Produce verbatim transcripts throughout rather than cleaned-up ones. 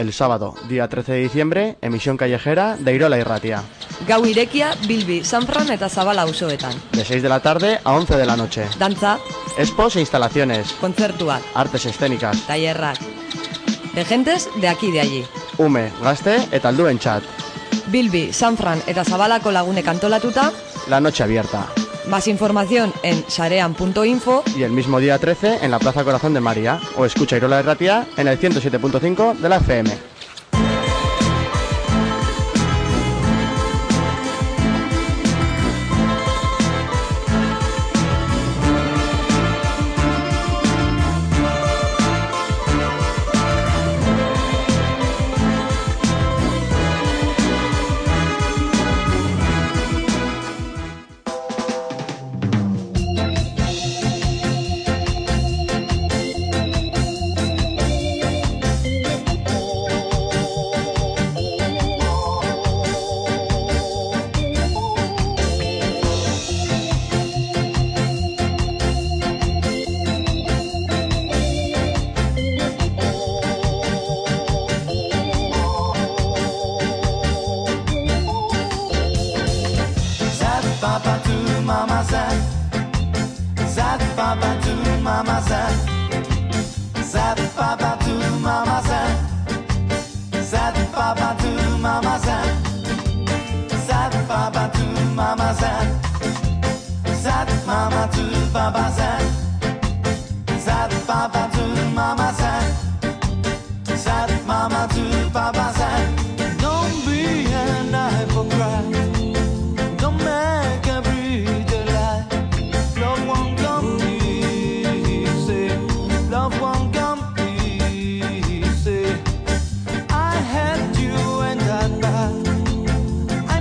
El sábado, día trece de diciembre, emisión callejera de Irola Irratia. Gau irekia, Bilbi, Sanfran eta Zabala auzoetan. De seis de la tarde a once de la noche. Dantza, Expos e instalaciones. kontzertuak, Artes escénicas. tailerrak. De gentes de aquí de allí. Ume, gazte eta alduen chat. Bilbi, Sanfran eta Zabalako lagunek antolatuta. La noche abierta. Más información en sarean punto info. Y el mismo día trece en la Plaza Corazón de María. O escucha Irola Irratia en el ciento siete punto cinco de la F M.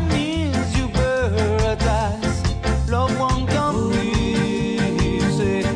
Love won't come easy.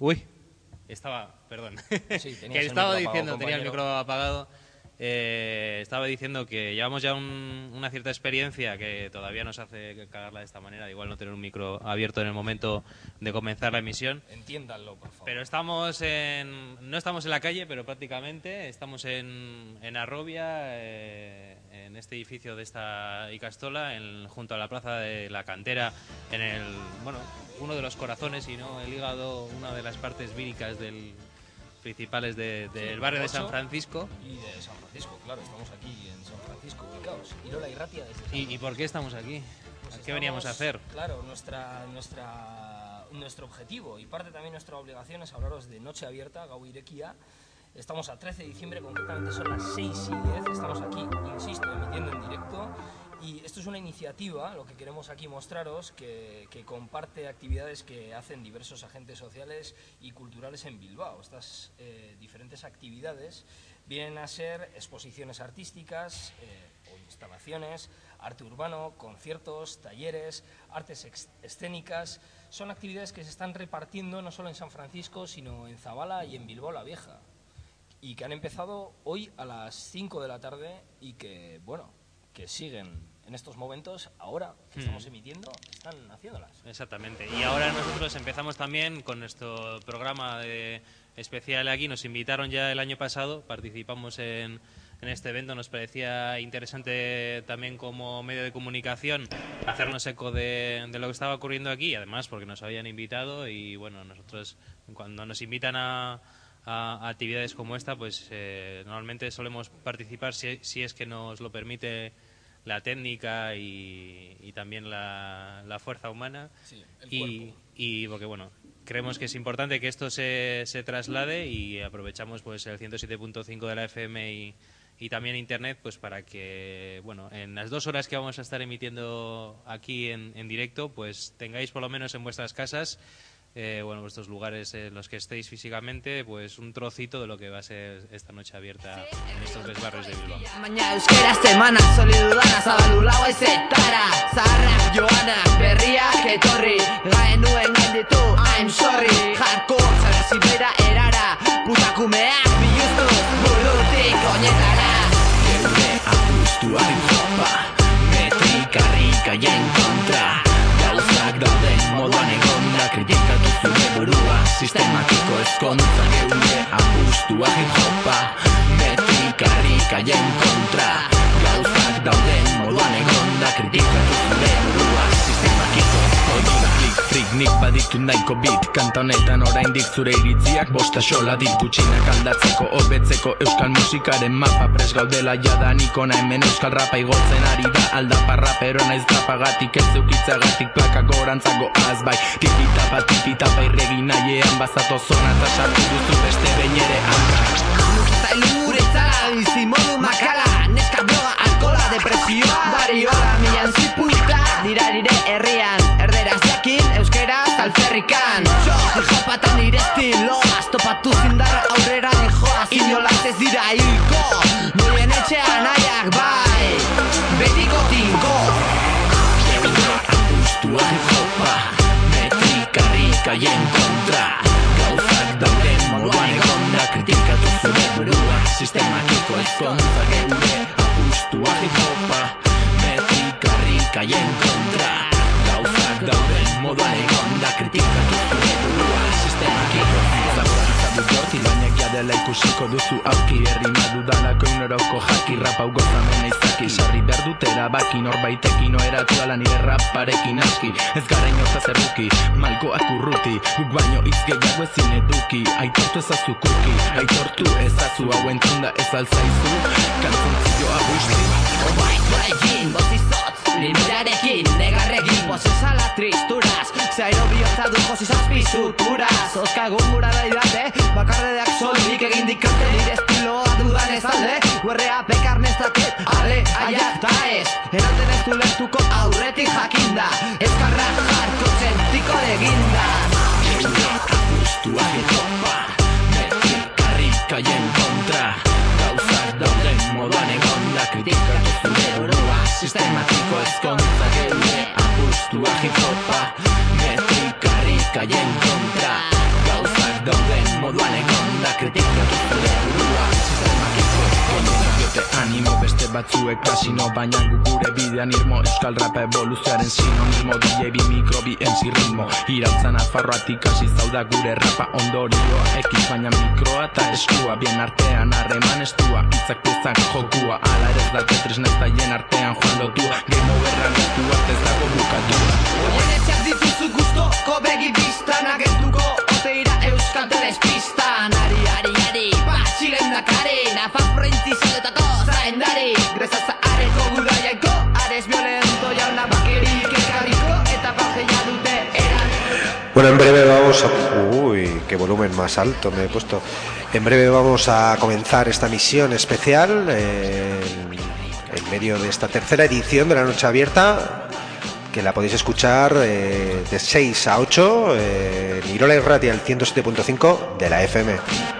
Uy, estaba, perdón, Sí, que estaba diciendo, tenía el micro apagado. Eh, estaba diciendo que llevamos ya un, una cierta experiencia que todavía nos hace cagarla de esta manera, igual no tener un micro abierto en el momento de comenzar la emisión. Entiéndanlo, por favor. Pero estamos en, no estamos en la calle, pero prácticamente estamos en, en Arrobia, eh, en este edificio de esta Icastola, en, junto a la plaza de la Cantera, en el, bueno, uno de los corazones y no el hígado, una de las partes víricas del principales de, del sí, barrio de San Francisco. Y de San Francisco, claro, estamos aquí en San Francisco, ubicados. Irola y Ratia desde ¿Y, ¿Y por qué estamos aquí? Pues ¿Qué estamos, veníamos a hacer? Claro, nuestra, nuestra, nuestro objetivo y parte también nuestra obligación es hablaros de Noche Abierta, Gau Irekia. Estamos a trece de diciembre, concretamente son las seis y diez, estamos aquí, insisto, emitiendo en directo. Y esto es una iniciativa, lo que queremos aquí mostraros, que, que comparte actividades que hacen diversos agentes sociales y culturales en Bilbao. Estas eh, diferentes actividades vienen a ser exposiciones artísticas eh, o instalaciones, arte urbano, conciertos, talleres, artes escénicas. Son actividades que se están repartiendo no solo en San Francisco, sino en Zabala y en Bilbao la Vieja. Y que han empezado hoy a las cinco de la tarde y que, bueno, que siguen en estos momentos, ahora que estamos emitiendo, están haciéndolas. Exactamente. Y ahora nosotros empezamos también con nuestro programa de especial aquí. Nos invitaron ya el año pasado, participamos en, en este evento. Nos parecía interesante también como medio de comunicación hacernos eco de, de lo que estaba ocurriendo aquí, además porque nos habían invitado y bueno, nosotros cuando nos invitan a, a actividades como esta, pues eh, normalmente solemos participar si, si es que nos lo permite la técnica y, y también la, la fuerza humana. Sí, el y, cuerpo. y porque bueno, creemos que es importante que esto se, se traslade y aprovechamos pues el ciento siete punto cinco de la F M y, y también internet pues para que bueno, en las dos horas que vamos a estar emitiendo aquí en, en directo pues tengáis por lo menos en vuestras casas Eh, bueno, vuestros lugares en los que estéis físicamente, pues un trocito de lo que va a ser esta noche abierta en estos tres barrios de Bilbao. Baina euskera zemana, solidudana, zabalulago ezetara, zaharrak joanak, berriak etorri, gaen nuen gainditu, I'm sorry, hardcore, zara zibera erara, putakumeak biluztu, burutik oinetara. Geure apustuak zopa, metrikarrika jen kontra, gauzak dauden moduan egona, kritikatu zure burua, sistematiko ezkontza. Geure apustuak zopa, metrikarrika jen kontra, gauzak dauden moduan egona, kritikatu zure burua, sistematiko ezkontza. Nik baditu nahiko bit, kanta honetan oraindik zure iritziak bosta xola dit, gutxinak aldatzeko, hobetzeko euskal musikaren mapa, pres gaudela jadanik ona hemen euskal rapa igotzen ari da, aldapa rapero naiz rapagatik, ez eukitzagatik plaka gorantzago azbai, tipitapa tipitapa irregi nahiean bazato zona eta sartu duzu beste behin ere hanka. Eta ilure itzala, bizi modu makala, neska droga, alkola, depresioa, bariola, milan ziputa, dira nire herrian, erderaz jakin, euskeraz alferrikan. Jo, jopatan nire estiloaz, topatu zindarra aurrera nijoaz, inolaz ez dira hilko, noien etxean nahiak bai, betiko tinko. Geure apustuak jopa, metrikarrika jen kontra, gauzak dauden moduan egona, kritikatu zure burua, sistematiko ezkontza. Geure apustuak jopa, metrikarrika jen kontra, gauzak dauden moduan egona, kritikatu zure burua, sistematiko ezkontza. Dut ilainak jadela ikusiko duzu auki, herri madudalako eguneroko jaki, rapa ugozamena izaki, sarri behar dut erabaki, norbaitekin oeratu ala nire raparekin aski, ez gara inozaz erruki, malkoak urruti, guk baino hitz gehiago ezin eduki, aitortu ezazu kuki, aitortu ezazu hau entzunda ez alzaizu, kantzontzioa busti. Obai, goraigin, botizotz, limirarekin, negarregin, bozezala tristuraz, zairo bihotza du josi zazpizuturaz, ozkagun gura daidate, bakarredeak solik egin dikate, nire estiloa dudan ez alde, guerrea pekarnez dakit, ale, aia, ta ez, eraten ez du lertuko aurretik jakinda, ezkarra jarko txentiko leginda. Geure apustuak etopa, metrikarrika jen kontra, gauzak dauden moduan egona, kritikatu zure burua, sistematiko ezkontza. Geure apustuak etopa, metrikarrika jen kontra, gauzak dauden moduan egon da kritikatu zure burua sistemak ikusten diote animo beste batzuek kasino baina gure bidean irmo euskal rap evoluzioaren sinonimo D J bi mikro bi M C ritmo irautza nafarroatik hasi zauda gure rapa ondorioa ekiz baina mikroa eta eskua bien artean harreman estua hitzak piezak jokua ala ere ez da tetris nez taien artean joan lotua game overran estua ez dago bukatua Oienetxak dituzu guztoko begi biztan agertuko oteira euskal telespistan ari, ari, ari, batxilen dakari nafaz prointzi zeletako zaendari grezaza areko gudaiaiko ares violento jauna bakerik ekarriko eta bajeia dute eran Bueno, en breve vamos a... Uy, qué volumen más alto me he puesto. En breve vamos a comenzar esta misión especial eh, en medio de esta tercera edición de la Noche Abierta, que la podéis escuchar eh, de seis a ocho eh, en Irola Irratia, el ciento siete punto cinco de la F M.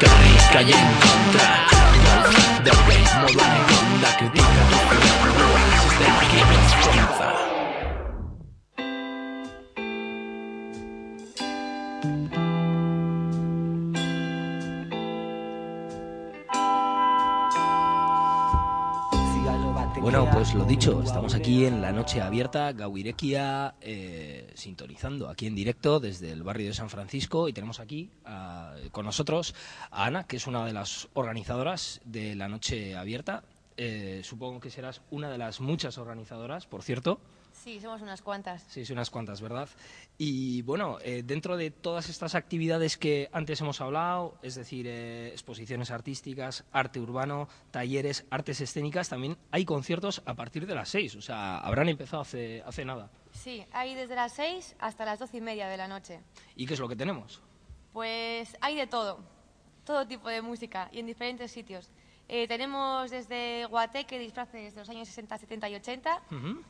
Bueno, pues lo dicho, estamos aquí en la Noche Abierta, Gau Irekia, eh, sintonizando aquí en directo desde el barrio de San Francisco y tenemos aquí a, con nosotros a Ana, que es una de las organizadoras de la Noche Abierta. Eh, supongo que serás una de las muchas organizadoras, por cierto. Sí, somos unas cuantas. Sí, sí, unas cuantas, ¿verdad? Y bueno, eh, dentro de todas estas actividades que antes hemos hablado, es decir, eh, exposiciones artísticas, arte urbano, talleres, artes escénicas, también hay conciertos a partir de las seis, o sea, habrán empezado hace, hace nada. Sí, hay desde las seis hasta las doce y media de la noche. ¿Y qué es lo que tenemos? Pues hay de todo, todo tipo de música y en diferentes sitios. Eh, tenemos desde guateque, disfraces de los años sesenta, setenta y ochenta, uh-huh.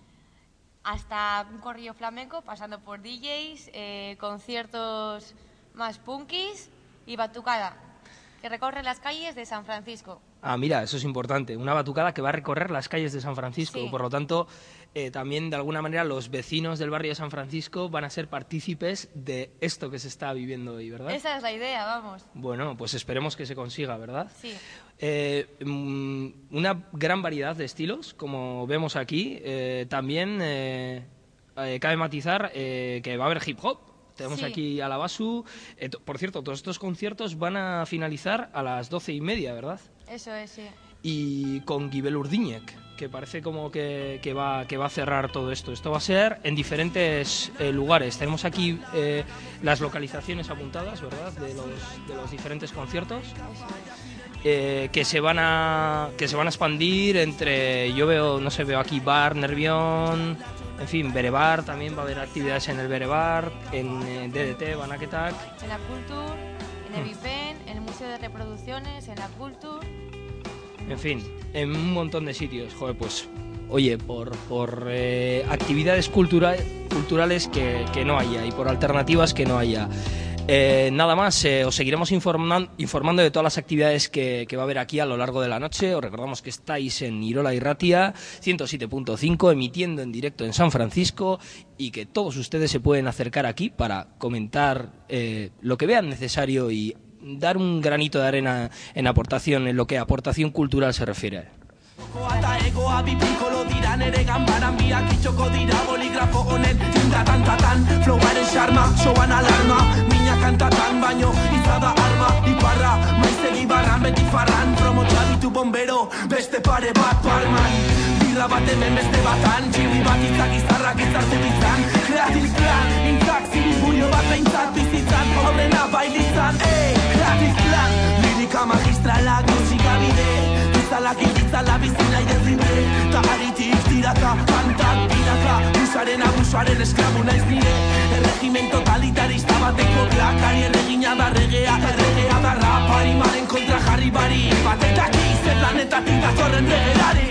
hasta un corrillo flamenco, pasando por D Js, eh, conciertos más punkis y batucada, que recorre las calles de San Francisco. Ah, mira, eso es importante, una batucada que va a recorrer las calles de San Francisco, sí. Por lo tanto, eh, también de alguna manera los vecinos del barrio de San Francisco van a ser partícipes de esto que se está viviendo hoy, ¿verdad? Esa es la idea, vamos. Bueno, pues esperemos que se consiga, ¿verdad? Sí. Eh, una gran variedad de estilos, como vemos aquí. Eh, también eh, eh, cabe matizar eh, que va a haber hip hop. Tenemos sí. aquí a la Basu. Eh, por cierto, todos estos conciertos van a finalizar a las doce y media, ¿verdad? Eso es, sí. Y con Gibel Urdiñek, que parece como que, que, va, que va a cerrar todo esto. Esto va a ser en diferentes eh, lugares. Tenemos aquí eh, las localizaciones apuntadas, ¿verdad?, de los, de los diferentes conciertos. Eso es. Eh, que se van a que se van a expandir entre, yo veo, no sé, veo aquí Bar, Nervión, en fin, Berebar, también va a haber actividades en el Berebar, en eh, D D T, Banaketak. En la Culture, en el Vipen, en el Museo de Reproducciones, en la Culture. En fin, en un montón de sitios, joder, pues, oye, por, por eh, actividades cultura, culturales que, que no haya y por alternativas que no haya. Eh, nada más, eh, os seguiremos informan, informando de todas las actividades que, que va a haber aquí a lo largo de la noche. Os recordamos que estáis en Irola Irratia ciento siete punto cinco, emitiendo en directo en San Francisco, y que todos ustedes se pueden acercar aquí para comentar eh, lo que vean necesario y dar un granito de arena en aportación, en lo que a aportación cultural se refiere. Eta egoa bi pikolo dira nere ganbaran biak itxoko dira boligrafo honen tinta tantatan flowaren xarma, soan alarma mina kantatan baino izada arma iparra, maizegi barran beti farran promo txabitu bombero beste pare bat palman birra bat hemen beste batan txirri bat izak izarrak izartu bizan kreatil plan, intak ziribulio bat behintzat bizitzan aurrena bailitzan, ey, kreatil plan lirika magistrala gozikabide Zalak ikitzala bizina idezlibre Ta aritik tiraka, kantak tiraka Busaren abusaren esklabu naiz nire Erregimen totalitarista bateko plakari Erregina da regea, erregea da rapari Maren kontra jarri bari Batetak ize planetatik datorren regerari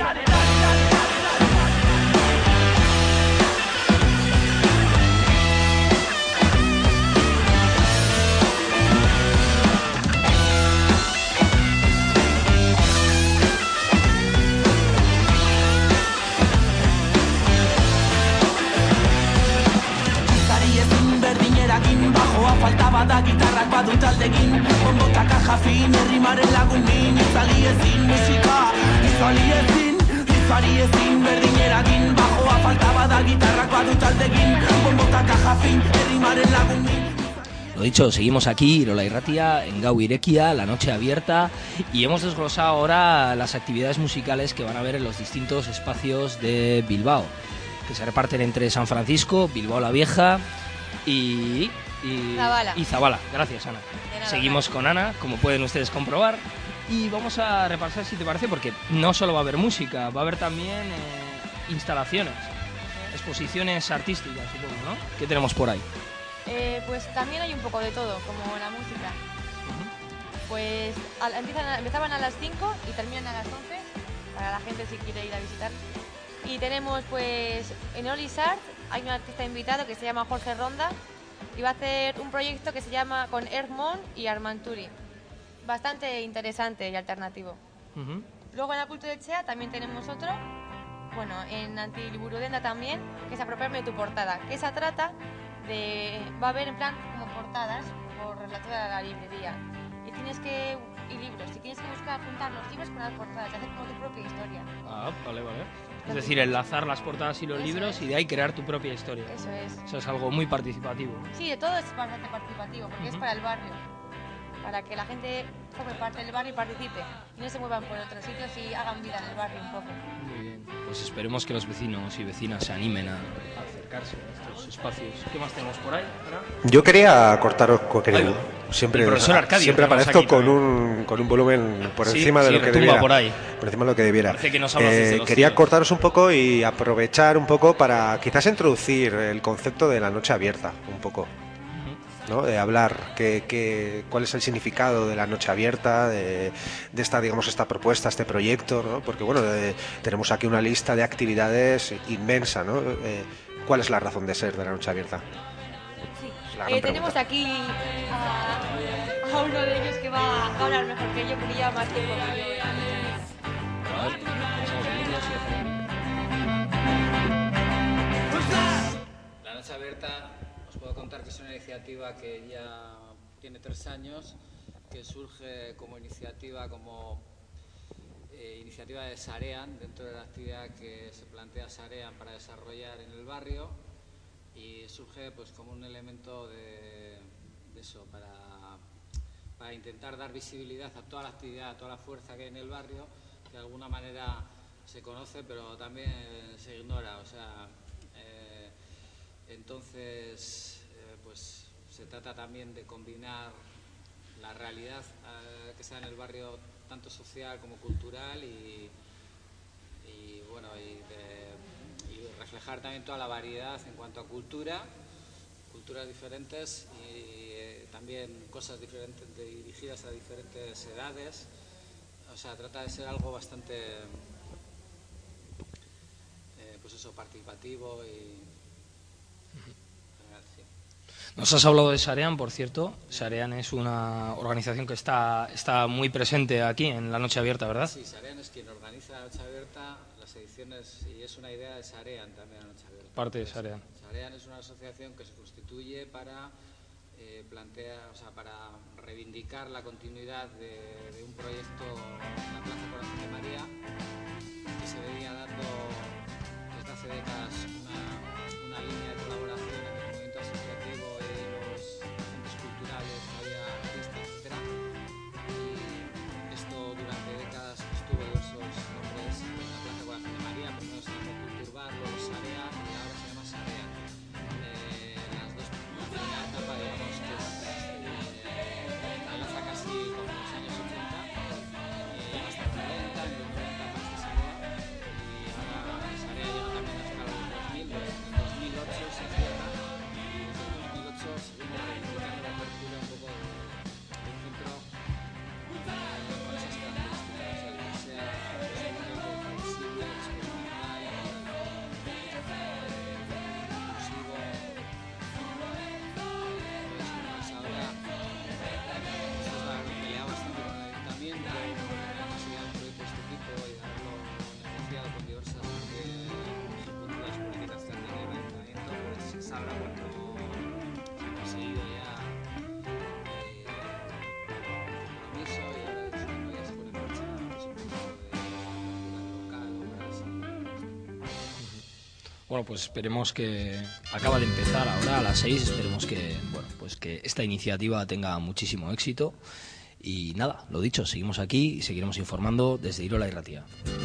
Bajoa faltaba da gitarrak badu taldegin Bombota kaja fin, herrimaren lagunin Izali ezin musika, izali ezin Izali ezin, berdin eragin Bajoa faltaba da gitarrak badu taldegin Bombota kaja fin, herrimaren lagunin. Lo dicho, seguimos aquí, Irola Irratia, en Gau Irekia, la noche abierta, y hemos desglosado ahora las actividades musicales que van a haber en los distintos espacios de Bilbao, que se reparten entre San Francisco, Bilbao la Vieja y... y Zabala. Y Zabala. Gracias, Ana. Seguimos con Ana, como pueden ustedes comprobar, y vamos a repasar, si te parece, porque no solo va a haber música, va a haber también eh, instalaciones, exposiciones artísticas, supongo, ¿no? ¿Qué tenemos por ahí? Eh, pues también hay un poco de todo, como la música. Uh-huh. Pues a, empiezan a, empezaban a las cinco y terminan a las once, para la gente si quiere ir a visitar. Y tenemos pues en Olis Art hay un artista invitado que se llama Jorge Ronda y va a hacer un proyecto que se llama con Earthmoon y Armanturi. Bastante interesante y alternativo. Uh-huh. Luego en la Cultura de Chea también tenemos otro, bueno, en Antiliburudenda también, que es Apropiarme de tu portada, que esa trata de... va a haber en plan como portadas por toda la librería. Y tienes que... y libros, y tienes que buscar juntar los libros con las portadas y hacer como tu propia historia. Ah, vale, vale. Es decir, enlazar las portadas y los Eso libros es. Y de ahí crear tu propia historia. Eso es. Eso es algo muy participativo. Sí, de todo es bastante participativo, porque uh-huh. es para el barrio. Para que la gente forme parte del barrio y participe. Y no se muevan por otros sitios y hagan vida en el barrio un poco. Muy bien. Pues esperemos que los vecinos y vecinas se animen a acercarse a estos espacios. ¿Qué más tenemos por ahí? ¿Ahora? Yo quería cortaros, quería, siempre, el profesor Arcadio, siempre aparezco con un, con un volumen por sí, encima de sí, lo que debiera. Por ahí. Por encima de lo que debiera. Que nos hablas eh, los quería tíos. cortaros un poco y aprovechar un poco para quizás introducir el concepto de la noche abierta, un poco. ¿No? De hablar que, que, cuál es el significado de la noche abierta, de, de esta, digamos, esta propuesta, este proyecto, ¿no? Porque bueno, eh, tenemos aquí una lista de actividades inmensa, ¿no? Eh, ¿Cuál es la razón de ser de la noche abierta? Sí. Eh, tenemos aquí a, a uno de ellos que va a hablar mejor que yo, porque lleva más tiempo que yo. A ver, la noche abierta. Puedo contar que es una iniciativa que ya tiene tres años, que surge como iniciativa, como eh, iniciativa de Sarean, dentro de la actividad que se plantea Sarean para desarrollar en el barrio, y surge pues como un elemento de, de eso, para, para intentar dar visibilidad a toda la actividad, a toda la fuerza que hay en el barrio, que de alguna manera se conoce pero también se ignora, o sea, eh, entonces pues se trata también de combinar la realidad eh, que se da en el barrio, tanto social como cultural, y, y bueno, y, de, y reflejar también toda la variedad en cuanto a cultura, culturas diferentes y eh, también cosas diferentes dirigidas a diferentes edades. O sea, trata de ser algo bastante, eh, pues eso, participativo y... Nos has hablado de Sarean, por cierto. Sarean es una organización que está, está muy presente aquí en la Noche Abierta, ¿verdad? Sí, Sarean es quien organiza la Noche Abierta, las ediciones, y es una idea de Sarean también la Noche Abierta. Parte de Sarean. Sarean es una asociación que se constituye para eh, plantear, o sea, para reivindicar la continuidad de, de un proyecto en la Plaza Corazón de María, que se venía dando desde hace décadas una, una línea de colaboración entre el movimiento asociativo y los agentes culturales, que había artistas, etcétera. Y esto durante décadas pues, tuvo diversos nombres en la Plaza Corazón de María, primero se llamó Culturbar, luego Sarean y ahora se llama Sarean. Eh, las dos, la primera etapa, digamos, que es, eh, enlaza casi con los años ochenta, eh, hasta los noventa, en los noventa aparece Sarean, y ahora Sarean llega también hasta los dos mil, en dos mil ocho se Bueno, pues esperemos que acaba de empezar ahora a las seis, esperemos que, bueno, pues que esta iniciativa tenga muchísimo éxito. Y nada, lo dicho, seguimos aquí y seguiremos informando desde Irola y Ratia.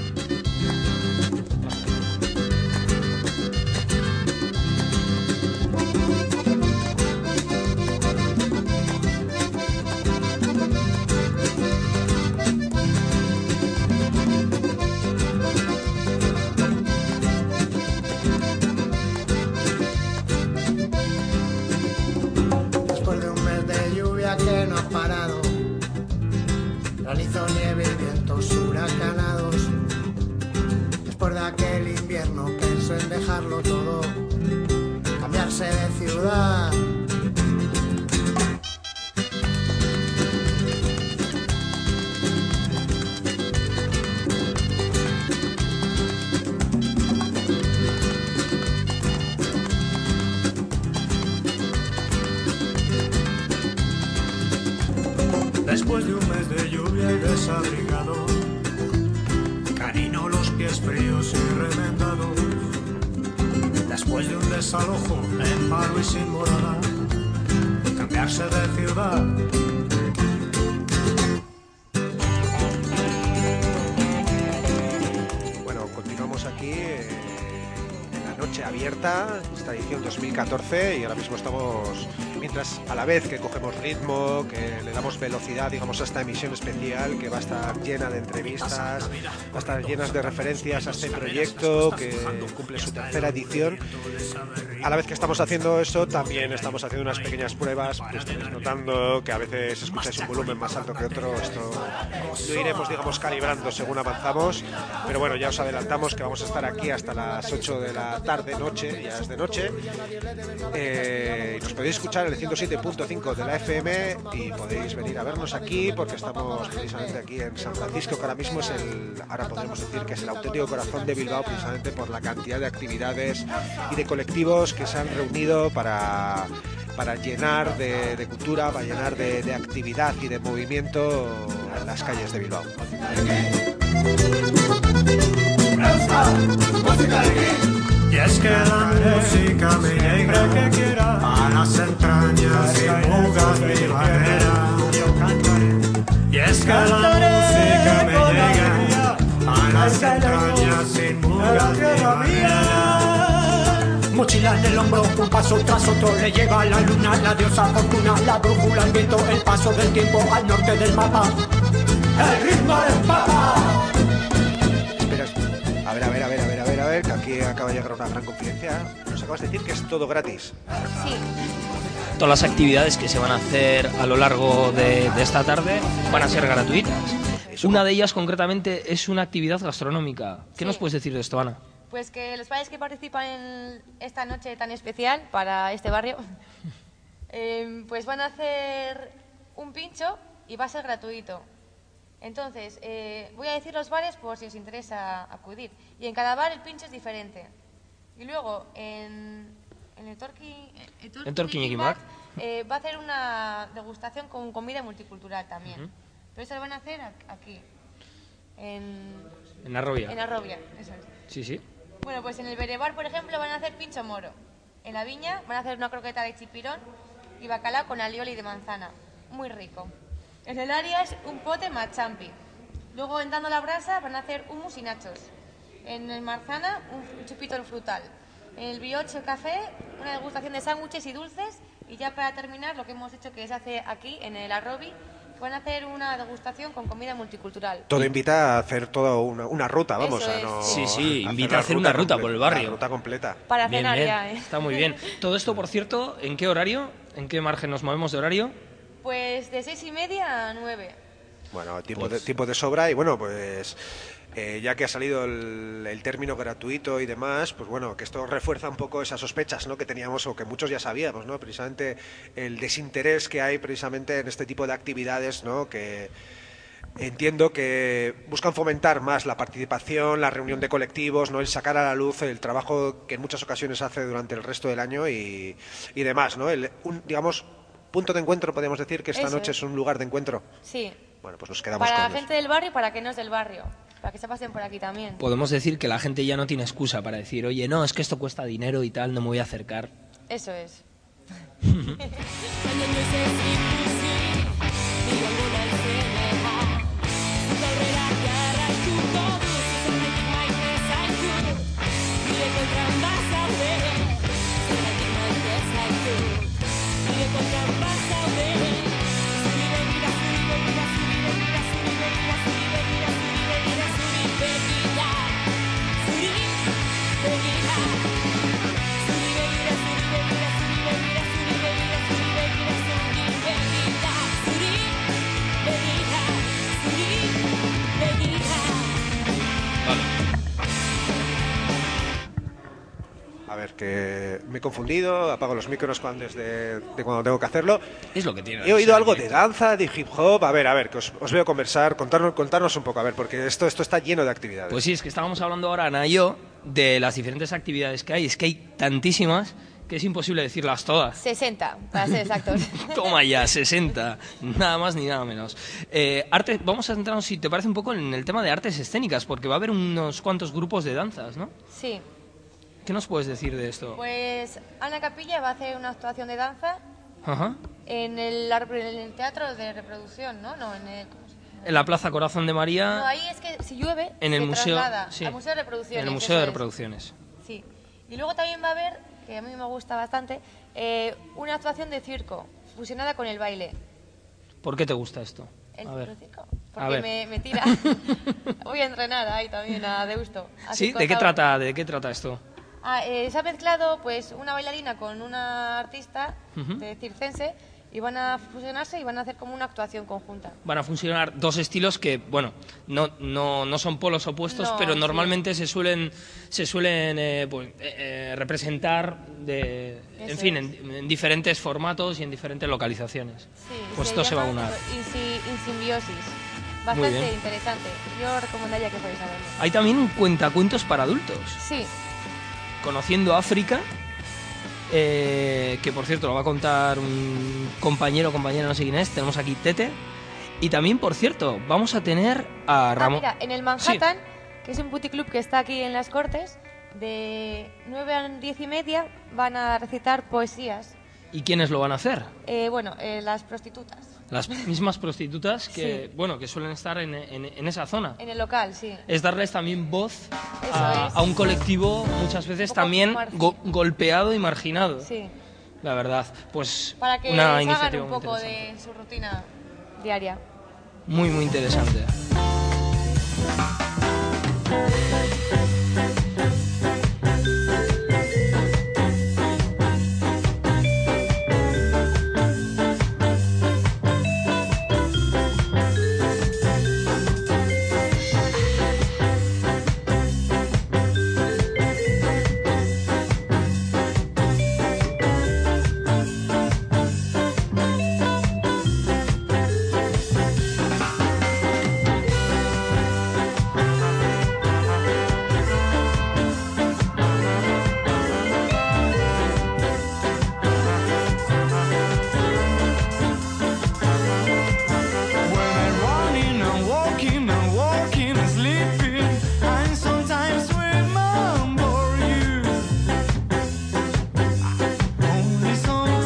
Después de un mes de lluvia que no ha parado, granizo, nieve y vientos huracanados. Después de aquel invierno pensó en dejarlo todo, cambiarse de ciudad. Después de un mes de lluvia y desabrigado, canino los pies fríos y remendados. Después de un desalojo en paro y sin morada, cambiarse de ciudad. Bueno, continuamos aquí eh, en la noche abierta, esta edición dos mil catorce, y ahora mismo estamos, mientras a la vez que cogemos ritmo, que le damos velocidad, digamos, a esta emisión especial que va a estar llena de entrevistas, va a estar llena de referencias a este proyecto que cumple su tercera edición. A la vez que estamos haciendo eso, también estamos haciendo unas pequeñas pruebas, pues estáis notando que a veces escucháis un volumen más alto que otro. Esto lo iremos, digamos, calibrando según avanzamos, pero bueno, ya os adelantamos que vamos a estar aquí hasta las ocho de la tarde, noche, ya es de noche. Eh, nos podéis escuchar en el ciento siete punto cinco de la F M y podéis venir a vernos aquí porque estamos precisamente aquí en San Francisco, que ahora mismo es el, ahora podremos decir que es el auténtico corazón de Bilbao, precisamente por la cantidad de actividades y de colectivos que se han reunido para, para llenar de, de cultura, para llenar de, de actividad y de movimiento en las calles de Bilbao. Y es que la música me llega que quiera a las entrañas sin mugas ni barrera. Y es que la música me llega a las entrañas sin mugas ni barrera. Mochila en el hombro, un paso tras otro le lleva la luna, la diosa fortuna, la brújula, el viento, el paso del tiempo al norte del mapa. El ritmo del papa. A ver, a ver, a ver, a ver, a ver, a ver, que aquí acaba de llegar una gran confidencia. Nos acabas de decir que es todo gratis. Sí. Todas las actividades que se van a hacer a lo largo de, de esta tarde van a ser gratuitas. Una de ellas concretamente es una actividad gastronómica. ¿Qué Sí. nos puedes decir de esto, Ana? Pues que los padres que participan en esta noche tan especial para este barrio, eh, pues van a hacer un pincho y va a ser gratuito. Entonces, eh, voy a decir los bares por si os interesa acudir. Y en cada bar el pincho es diferente. Y luego, en, en el Torquín En Torquín Bar, eh, va a hacer una degustación con comida multicultural también. Ujú. Pero eso lo van a hacer aquí, en, en Arrobia. en Arrobia, eso es. Sí, sí. Bueno, pues en el Berebar, por ejemplo, van a hacer pincho moro. En la Viña van a hacer una croqueta de chipirón y bacalao con alioli de manzana. Muy rico. En el Arias, un pote machampi. Luego, en Dando la Brasa, van a hacer hummus y nachos. En el Marzana, un chupito frutal. En el Biocho Café, una degustación de sándwiches y dulces. Y ya para terminar, lo que hemos hecho que se hace aquí, en el Arrobi, van a hacer una degustación con comida multicultural. Todo invita a hacer toda una, una ruta, vamos. Eso a es, no, Sí, sí, a invita a hacer una ruta por el completa, barrio. la ruta completa. Para Bien, cenar bien. ya, ¿eh? Está muy bien. Todo esto, por cierto, ¿en qué horario? ¿En qué margen nos movemos de horario? Pues de seis y media a nueve. Bueno, tiempo, Pues- de, tiempo de sobra y bueno, pues eh, ya que ha salido el, el término gratuito y demás, pues bueno, que esto refuerza un poco esas sospechas, ¿no?, que teníamos o que muchos ya sabíamos, ¿no?, precisamente el desinterés que hay precisamente en este tipo de actividades, ¿no?, que entiendo que buscan fomentar más la participación, la reunión de colectivos, ¿no?, el sacar a la luz el trabajo que en muchas ocasiones hace durante el resto del año y, y demás, ¿no? El, un, digamos, punto de encuentro, podemos decir que esta Eso noche es. es un lugar de encuentro. Sí. Bueno, pues nos quedamos Para con la gente del barrio y para que no es del barrio. para que se pasen por aquí también. Podemos decir que la gente ya no tiene excusa para decir, oye, no, es que esto cuesta dinero y tal, no me voy a acercar. Eso es. A ver, que me he confundido, apago los micros cuando, desde, de cuando tengo que hacerlo. Es lo que tiene. He oído algo de danza, de hip hop. A ver, a ver, que os, os veo conversar, contarnos, contarnos un poco, a ver, porque esto, esto está lleno de actividades. Pues sí, es que estábamos hablando ahora, Ana y yo, de las diferentes actividades que hay. Es que hay tantísimas que es imposible decirlas todas. sesenta, para ser exactos. Toma ya, sesenta, nada más ni nada menos. Eh, arte, vamos a centrarnos, si te parece, un poco en el tema de artes escénicas, porque va a haber unos cuantos grupos de danzas, ¿no? Sí. ¿Qué nos puedes decir de esto? Pues Ana Capilla va a hacer una actuación de danza Ajá. en el, en el teatro de reproducción, ¿no? No, en el... En la Plaza Corazón de María. No, ahí es que si llueve, en el se museo, traslada sí, al Museo de Reproducciones. En el Museo de eso Reproducciones. Es. Sí. Y luego también va a haber, que a mí me gusta bastante, eh, una actuación de circo fusionada con el baile. ¿Por qué te gusta esto? ¿El a ver. circo? A Porque ver. me, me tira. Voy a entrenar ahí también a Deusto. ¿Sí? ¿De qué trata, de qué trata esto? Ah, eh, se ha mezclado pues una bailarina con una artista Ujú. de circense y van a fusionarse y van a hacer como una actuación conjunta. Van a funcionar dos estilos que, bueno, no, no, no son polos opuestos, No, pero sí. normalmente se suelen, se suelen eh, pues, eh, eh, representar de, en Eso fin, es. en, en diferentes formatos y en diferentes localizaciones. Sí, Pues se esto se va a llama unar. Insi- Insimbiosis. Muy Bastante bien. interesante. Yo recomendaría que fuerais a verlo. Hay también un cuentacuentos para adultos. Sí. Conociendo África, eh, que por cierto lo va a contar un compañero o compañera, no sé quién es, tenemos aquí Tete. Y también, por cierto, vamos a tener a Ah, Ramón... mira, en el Manhattan, que es un puticlub que está aquí en Las Cortes, de nueve a diez y media van a recitar poesías. ¿Y quiénes lo van a hacer? Eh, bueno, eh, las prostitutas. Las mismas prostitutas que, Sí. bueno, que suelen estar en, en- en esa zona. En el local, sí. Es darles también voz Eso a, es. a un colectivo muchas veces Un poco también margin- go- golpeado y marginado. Sí. La verdad, pues Para que una salgan iniciativa un muy poco interesante. de su rutina diaria. Muy, muy interesante. Running and walking and walking and sleeping, I sometimes remember you. Only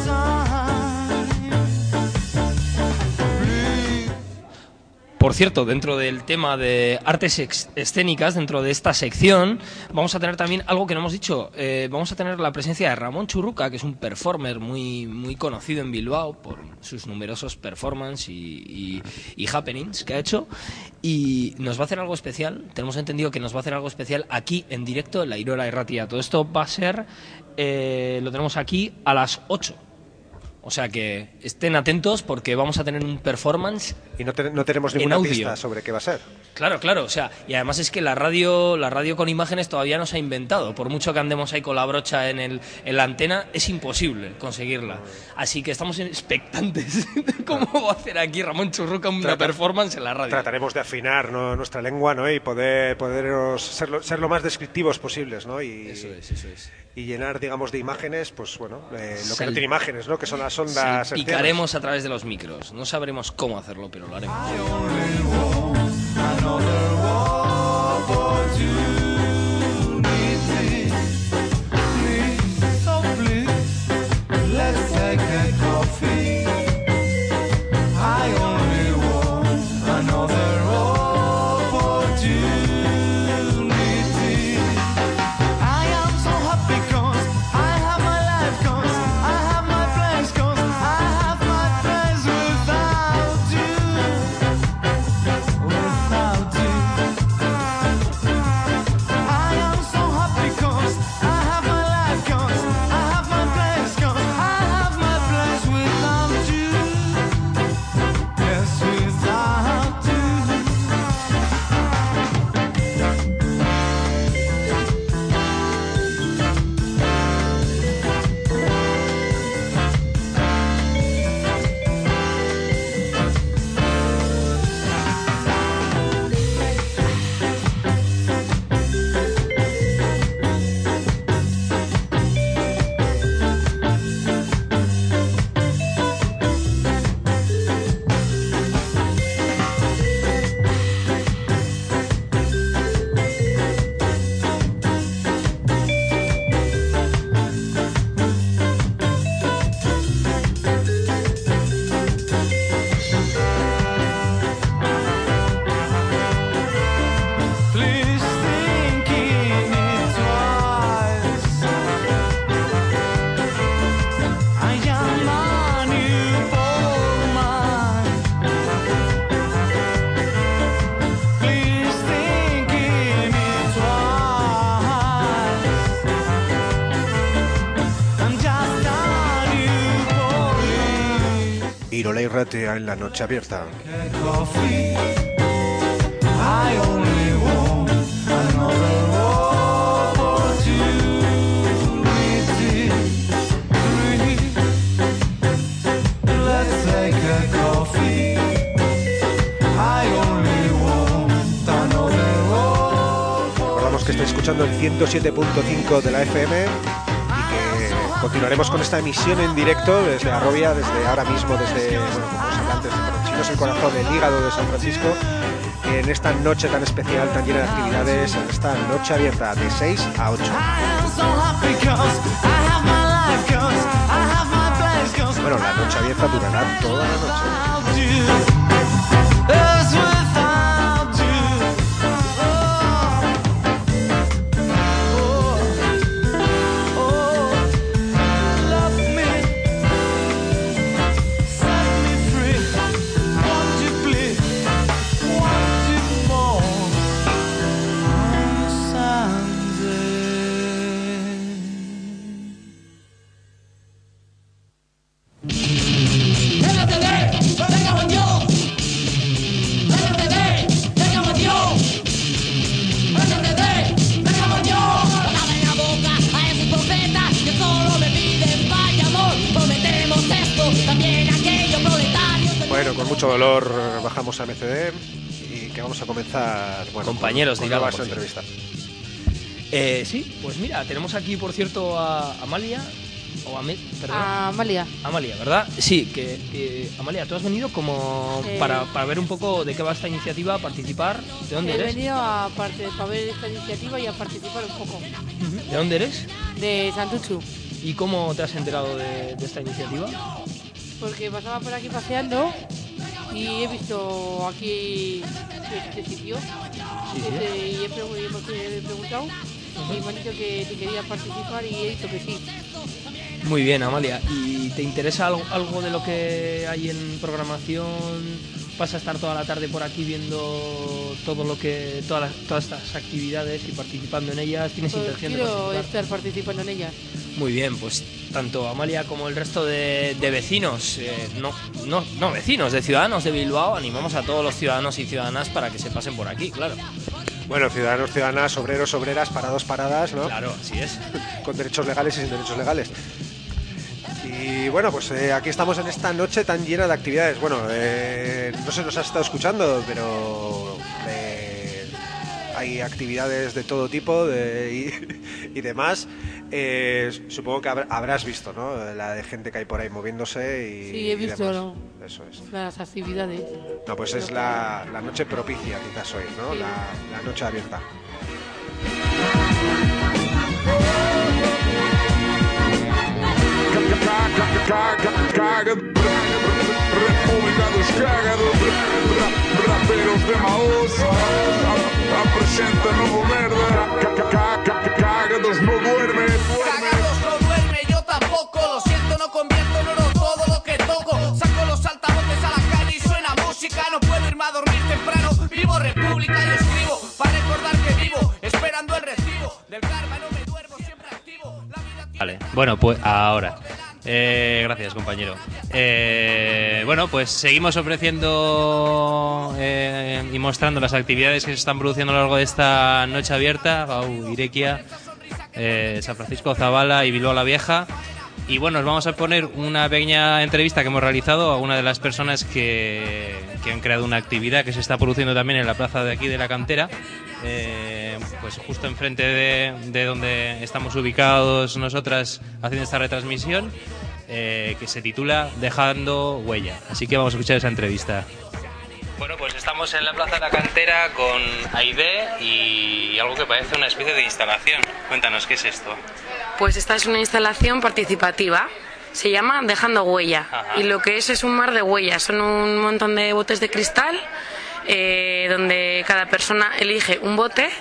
sometimes. Por cierto, dentro del tema de artes ex- escénicas, dentro de esta sección, vamos a tener también algo que no hemos dicho. Eh, vamos a tener la presencia de Ramón Churruca, que es un performer muy, muy conocido en Bilbao por sus numerosos performances y, y- y happenings que ha hecho. Y nos va a hacer algo especial. Tenemos entendido que nos va a hacer algo especial aquí en directo en la Irola Irratia. Todo esto va a ser, eh, lo tenemos aquí a las ocho. O sea que estén atentos porque vamos a tener un performance. Y no, te- no tenemos en ninguna audio. pista sobre qué va a ser. Claro, claro, o sea, y además es que la radio, la radio con imágenes todavía no se ha inventado. Por mucho que andemos ahí con la brocha en, el, en la antena, es imposible conseguirla. Así que estamos expectantes de cómo va a hacer aquí Ramón Churruca una Trata- performance en la radio. Trataremos de afinar, ¿no?, nuestra lengua, ¿no?, y poder poderos ser lo, ser lo más descriptivos posibles, ¿no? Y, Eso es, eso es. Y llenar, digamos, de imágenes, pues bueno, eh, lo que Sal- no tiene imágenes, ¿no?, que son las ondas hercianas. Picaremos a través de los micros. No sabremos cómo hacerlo, pero lo haremos. Another war. Ratia en la noche abierta. Recordamos que estáis escuchando el ciento siete punto cinco de la F M y que continuaremos con esta emisión en directo desde Arrobia, desde ahora mismo, desde, bueno, como os hablaba antes, de Chinos el Corazón, el hígado de San Francisco, en esta noche tan especial, tan llena de actividades, en esta noche abierta de seis a ocho. Bueno, la noche abierta durará toda la noche. Bueno, con mucho dolor bajamos a M C D y que vamos a comenzar, bueno, compañeros con, de con nuestra entrevista. Eh, sí, pues mira, tenemos aquí, por cierto, a Amalia. O a perdón. A Amalia. Amalia, ¿verdad? Sí, que eh, Amalia, tú has venido como eh, para, para ver un poco de qué va esta iniciativa, participar. ¿De dónde he eres? He venido a parte, para ver esta iniciativa y a participar un poco. ¿De dónde eres? De Santuchu. ¿Y cómo te has enterado de, de esta iniciativa? Porque pasaba por aquí paseando y he visto aquí este sitio. Sí, este, sí. Y he, he, he preguntado uh-huh. y me han dicho que si quería participar y he dicho que sí. Muy bien, Amalia. ¿Y te interesa algo, algo de lo que hay en programación? ¿Vas a estar toda la tarde por aquí viendo todo lo que todas las, todas estas actividades y participando en ellas? ¿Tienes pues intención de quiero participar? estar participando en ellas. Muy bien, pues tanto Amalia como el resto de, de vecinos, eh, no, no, no vecinos, de ciudadanos de Bilbao, animamos a todos los ciudadanos y ciudadanas para que se pasen por aquí, claro. Bueno, ciudadanos, ciudadanas, obreros, obreras, parados, paradas, ¿no? Claro, así es. Con derechos legales y sin derechos legales. Y bueno, pues eh, aquí estamos en esta noche tan llena de actividades. Bueno, eh, no sé si nos has estado escuchando, pero eh, hay actividades de todo tipo de, y, y demás. Eh, supongo que habrás visto, ¿no? La de gente que hay por ahí moviéndose y sí, he visto, y ¿no? Eso es. Las actividades. No, pues es la, la noche propicia, quizás hoy, ¿no? Sí. La, la noche abierta. República dos cagados, raperos de Maús, apresenta novo merda, cagados no duerme. Cagados no duerme, yo tampoco, lo siento, no convierto en oro todo lo que toco. Saco los altavoces a la calle y suena música, no puedo irme a dormir temprano, vivo República y escribo, para recordar que vivo, esperando el recibo, del karma no me duermo, siempre activo, la vida tiene... Vale, bueno, pues ahora... Eh, gracias, compañero. Eh, bueno, pues seguimos ofreciendo eh, y mostrando las actividades que se están produciendo a lo largo de esta noche abierta, Gau Irekia, eh, San Francisco Zabala y Bilbao la Vieja. Y bueno, os vamos a poner una pequeña entrevista que hemos realizado a una de las personas que, que han creado una actividad que se está produciendo también en la plaza de aquí de la Cantera, eh, pues justo enfrente de, de donde estamos ubicados nosotras haciendo esta retransmisión, eh, que se titula Dejando Huella. Así que vamos a escuchar esa entrevista. Bueno, pues estamos en la plaza de la Cantera con Aide y algo que parece una especie de instalación. Cuéntanos, ¿qué es esto? Pues esta es una instalación participativa, se llama Dejando Huella. Ajá. Y lo que es es un mar de huellas, son un montón de botes de cristal eh, donde cada persona elige un bote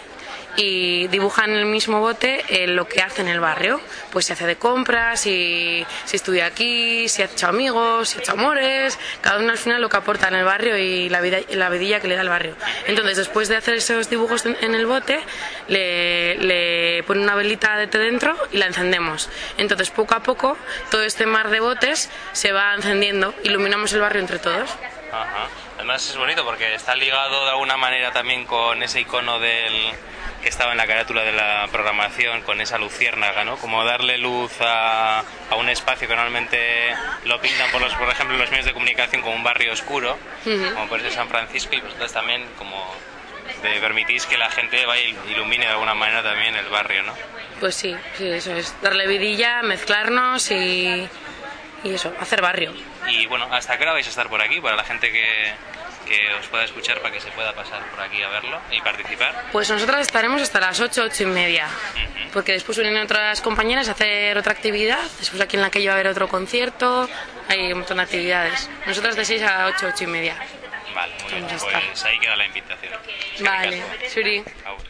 y dibujan en el mismo bote eh, lo que hace en el barrio. Pues si hace de compras, si, si estudia aquí, si ha hecho amigos, si ha hecho amores, cada uno al final lo que aporta en el barrio y la, vida, la vidilla que le da el barrio. Entonces, después de hacer esos dibujos en el bote, le, le ponen una velita de té dentro y la encendemos. Entonces, poco a poco, todo este mar de botes se va encendiendo, iluminamos el barrio entre todos. Ajá. Además es bonito porque está ligado de alguna manera también con ese icono del que estaba en la carátula de la programación, con esa luciérnaga, ¿no? Como darle luz a, a un espacio que normalmente lo pintan, por, los, por ejemplo, los medios de comunicación como un barrio oscuro, uh-huh. como por eso San Francisco, y vosotros también como de permitís que la gente vaya y ilumine de alguna manera también el barrio, ¿no? Pues sí, sí, eso es, darle vidilla, mezclarnos y, y eso, hacer barrio. Y bueno, ¿hasta qué hora vais a estar por aquí? Para la gente que, que os pueda escuchar, para que se pueda pasar por aquí a verlo y participar. Pues nosotras estaremos hasta las ocho, ocho y media, uh-huh. porque después vienen otras compañeras a hacer otra actividad, después aquí en la que va a haber otro concierto, hay un montón de actividades. Nosotras de seis a ocho, ocho y media. Vale, muy bien, pues ahí queda la invitación. Vale, Suri.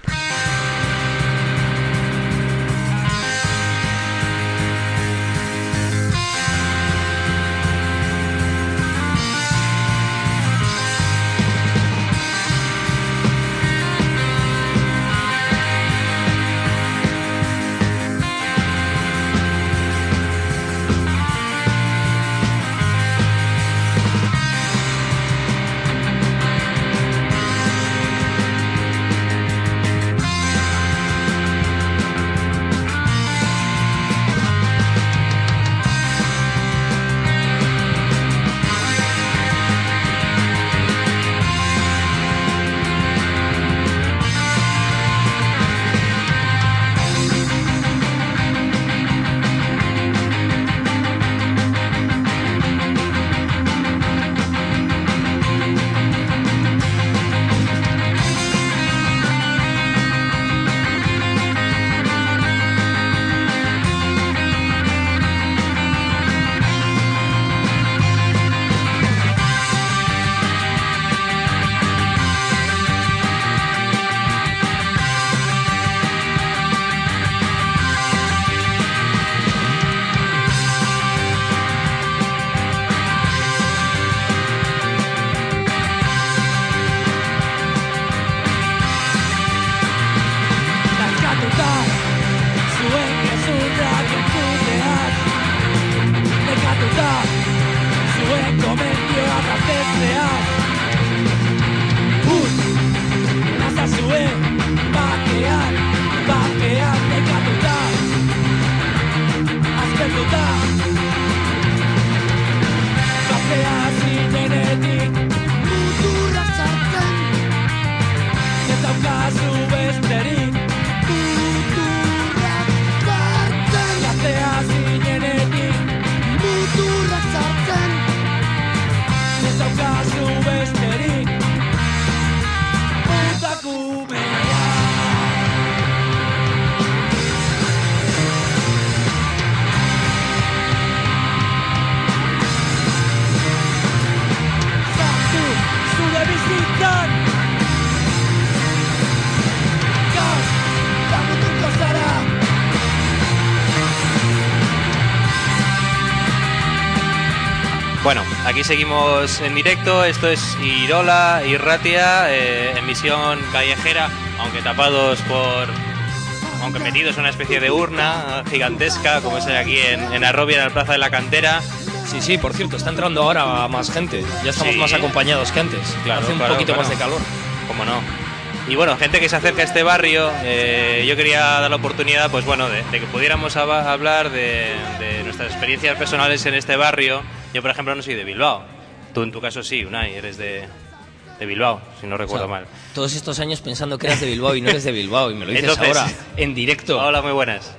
Bueno, aquí seguimos en directo, esto es Irola y Ratia, eh, emisión callejera, aunque tapados por, aunque metidos en una especie de urna gigantesca, como es aquí en, en Arrobia, en la Plaza de la Cantera. Sí, sí, por cierto, está entrando ahora más gente, ya estamos sí. más acompañados que antes, claro, hace un claro, poquito claro. más de calor. Cómo no. Y bueno, gente que se acerca a este barrio, eh, yo quería dar la oportunidad, pues bueno, de, de que pudiéramos a, hablar de, de nuestras experiencias personales en este barrio. Yo, por ejemplo, no soy de Bilbao. Tú, en tu caso, sí, Unai, eres de, de Bilbao, si no recuerdo o sea, mal. Todos estos años pensando que eras de Bilbao y no eres de Bilbao, y me lo dices Entonces, ahora, en directo. Hola, muy buenas.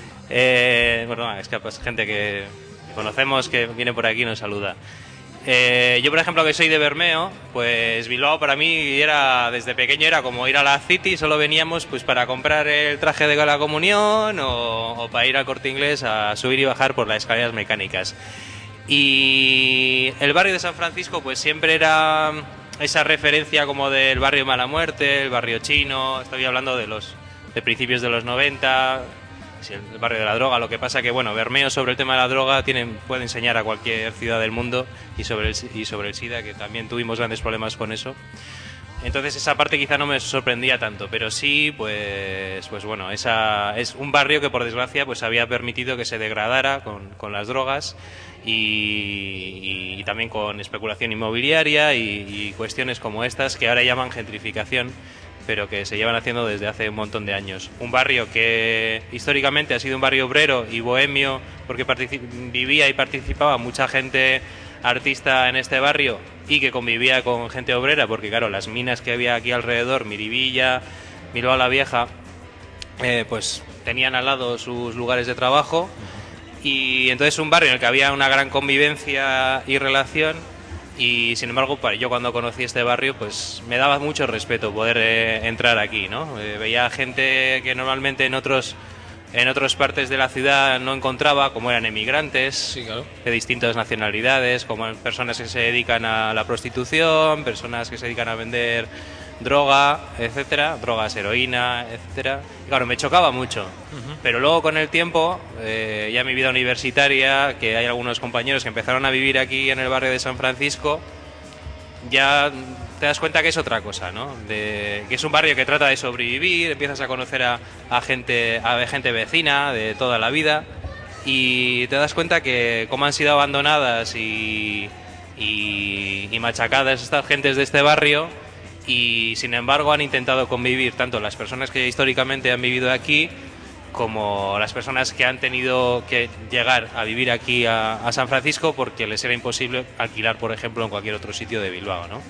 Eh, bueno, es que pues, gente que conocemos que viene por aquí y nos saluda. Eh, yo, por ejemplo, que soy de Bermeo, pues Bilbao para mí era, desde pequeño era como ir a la City, solo veníamos pues para comprar el traje de la comunión o, o para ir al Corte Inglés a subir y bajar por las escaleras mecánicas. Y el barrio de San Francisco pues siempre era esa referencia como del barrio Mala Muerte, el barrio chino, estoy hablando de los de principios de los noventa, el barrio de la droga. Lo que pasa que, bueno, Bermeo sobre el tema de la droga tienen, puede enseñar a cualquier ciudad del mundo, y sobre el, y sobre el SIDA, que también tuvimos grandes problemas con eso. Entonces esa parte quizá no me sorprendía tanto, pero sí, pues, pues bueno, esa, es un barrio que por desgracia pues había permitido que se degradara con, con las drogas y, y, y también con especulación inmobiliaria y, y cuestiones como estas que ahora llaman gentrificación, pero que se llevan haciendo desde hace un montón de años. Un barrio que históricamente ha sido un barrio obrero y bohemio, porque vivía y participaba mucha gente artista en este barrio y que convivía con gente obrera, porque claro, las minas que había aquí alrededor, Miribilla, Bilbao la Vieja, eh, pues tenían al lado sus lugares de trabajo, y entonces un barrio en el que había una gran convivencia y relación. Y sin embargo, yo cuando conocí este barrio, pues me daba mucho respeto poder eh, entrar aquí, ¿no? Eh, veía gente que normalmente en otros en otras partes de la ciudad no encontraba, como eran emigrantes, sí, claro, de distintas nacionalidades, como personas que se dedican a la prostitución, personas que se dedican a vender droga, etcétera, drogas, heroína, etcétera. Y claro, me chocaba mucho. Uh-huh. Pero luego con el tiempo, eh, ya en mi vida universitaria, que hay algunos compañeros que empezaron a vivir aquí en el barrio de San Francisco, ya te das cuenta que es otra cosa, ¿no? De, que es un barrio que trata de sobrevivir, empiezas a conocer a, a gente a gente vecina de toda la vida, y te das cuenta que como han sido abandonadas y, y, y machacadas estas gentes de este barrio, y sin embargo han intentado convivir tanto las personas que históricamente han vivido aquí como las personas que han tenido que llegar a vivir aquí a, a San Francisco porque les era imposible alquilar, por ejemplo, en cualquier otro sitio de Bilbao, ¿no?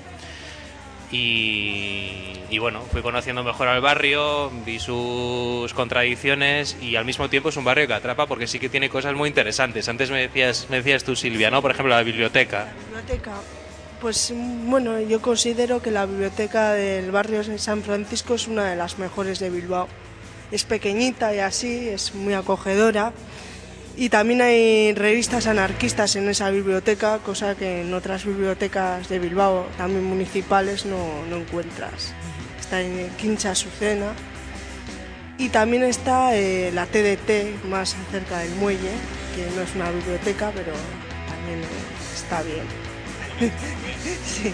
Y, y bueno, fui conociendo mejor al barrio, vi sus contradicciones, y al mismo tiempo es un barrio que atrapa porque sí que tiene cosas muy interesantes. Antes me decías, me decías tú, Silvia, ¿no? Por ejemplo, la biblioteca. La biblioteca. Pues bueno, yo considero que la biblioteca del barrio de San Francisco es una de las mejores de Bilbao. Es pequeñita y así, es muy acogedora, y también hay revistas anarquistas en esa biblioteca, cosa que en otras bibliotecas de Bilbao, también municipales, no, no encuentras. Está en Quincha Azucena, y también está eh, la T D T más cerca del muelle, que no es una biblioteca, pero también está bien. Sí.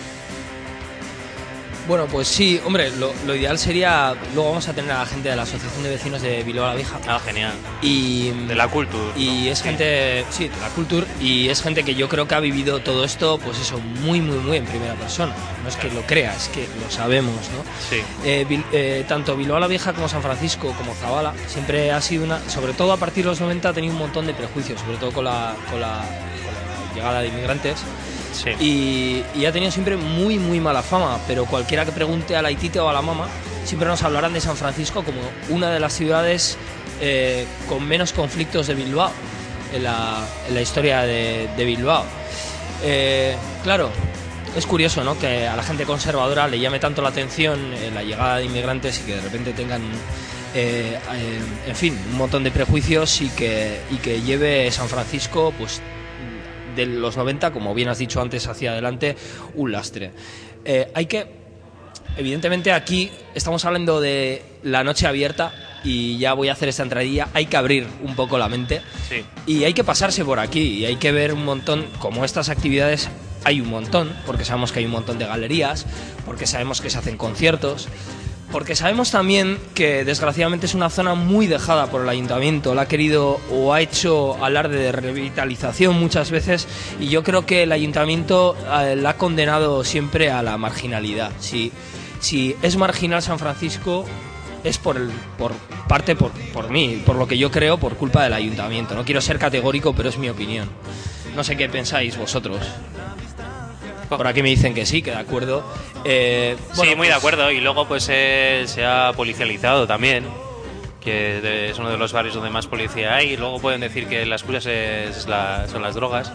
Bueno, pues sí, hombre, lo, lo ideal sería... Luego vamos a tener a la gente de la Asociación de Vecinos de Bilbao la Vieja. Ah, genial. Y, de la Cultura. Y ¿no? es Sí. gente... Sí, de la Cultura. Y es gente que yo creo que ha vivido todo esto, pues eso, muy, muy, muy en primera persona. No es que lo crea, es que lo sabemos, ¿no? Sí. Eh, Bil- eh, tanto Bilbao la Vieja como San Francisco, como Zabala, siempre ha sido una... Sobre todo a partir de los noventa ha tenido un montón de prejuicios, sobre todo con la, con la, con la llegada de inmigrantes. Sí. Y, y ha tenido siempre muy, muy mala fama, pero cualquiera que pregunte a la Itite o a la Mama siempre nos hablarán de San Francisco como una de las ciudades eh, con menos conflictos de Bilbao en la, en la historia de, de Bilbao. Eh, claro, es curioso, ¿no?, que a la gente conservadora le llame tanto la atención eh, la llegada de inmigrantes y que de repente tengan, eh, eh, en fin, un montón de prejuicios, y que, y que lleve San Francisco, pues, de los noventa, como bien has dicho antes, hacia adelante, un lastre. Eh, hay que, evidentemente aquí estamos hablando de la noche abierta, y ya voy a hacer esta entradilla, hay que abrir un poco la mente, Sí. y hay que pasarse por aquí, y hay que ver un montón, como estas actividades hay un montón, porque sabemos que hay un montón de galerías, porque sabemos que se hacen conciertos, porque sabemos también que desgraciadamente es una zona muy dejada por el ayuntamiento. La ha querido o ha hecho alarde de revitalización muchas veces, y yo creo que el ayuntamiento eh, la ha condenado siempre a la marginalidad. Si, si es marginal San Francisco, es por, el, por parte por, por mí, por lo que yo creo, por culpa del ayuntamiento. No quiero ser categórico, pero es mi opinión. No sé qué pensáis vosotros. Por aquí me dicen que sí, que de acuerdo. Eh, bueno, sí, muy pues, de acuerdo. Y luego pues eh, se ha policializado también, que de- es uno de los barrios donde más policía hay. Y luego pueden decir que las cosas es la- son las drogas,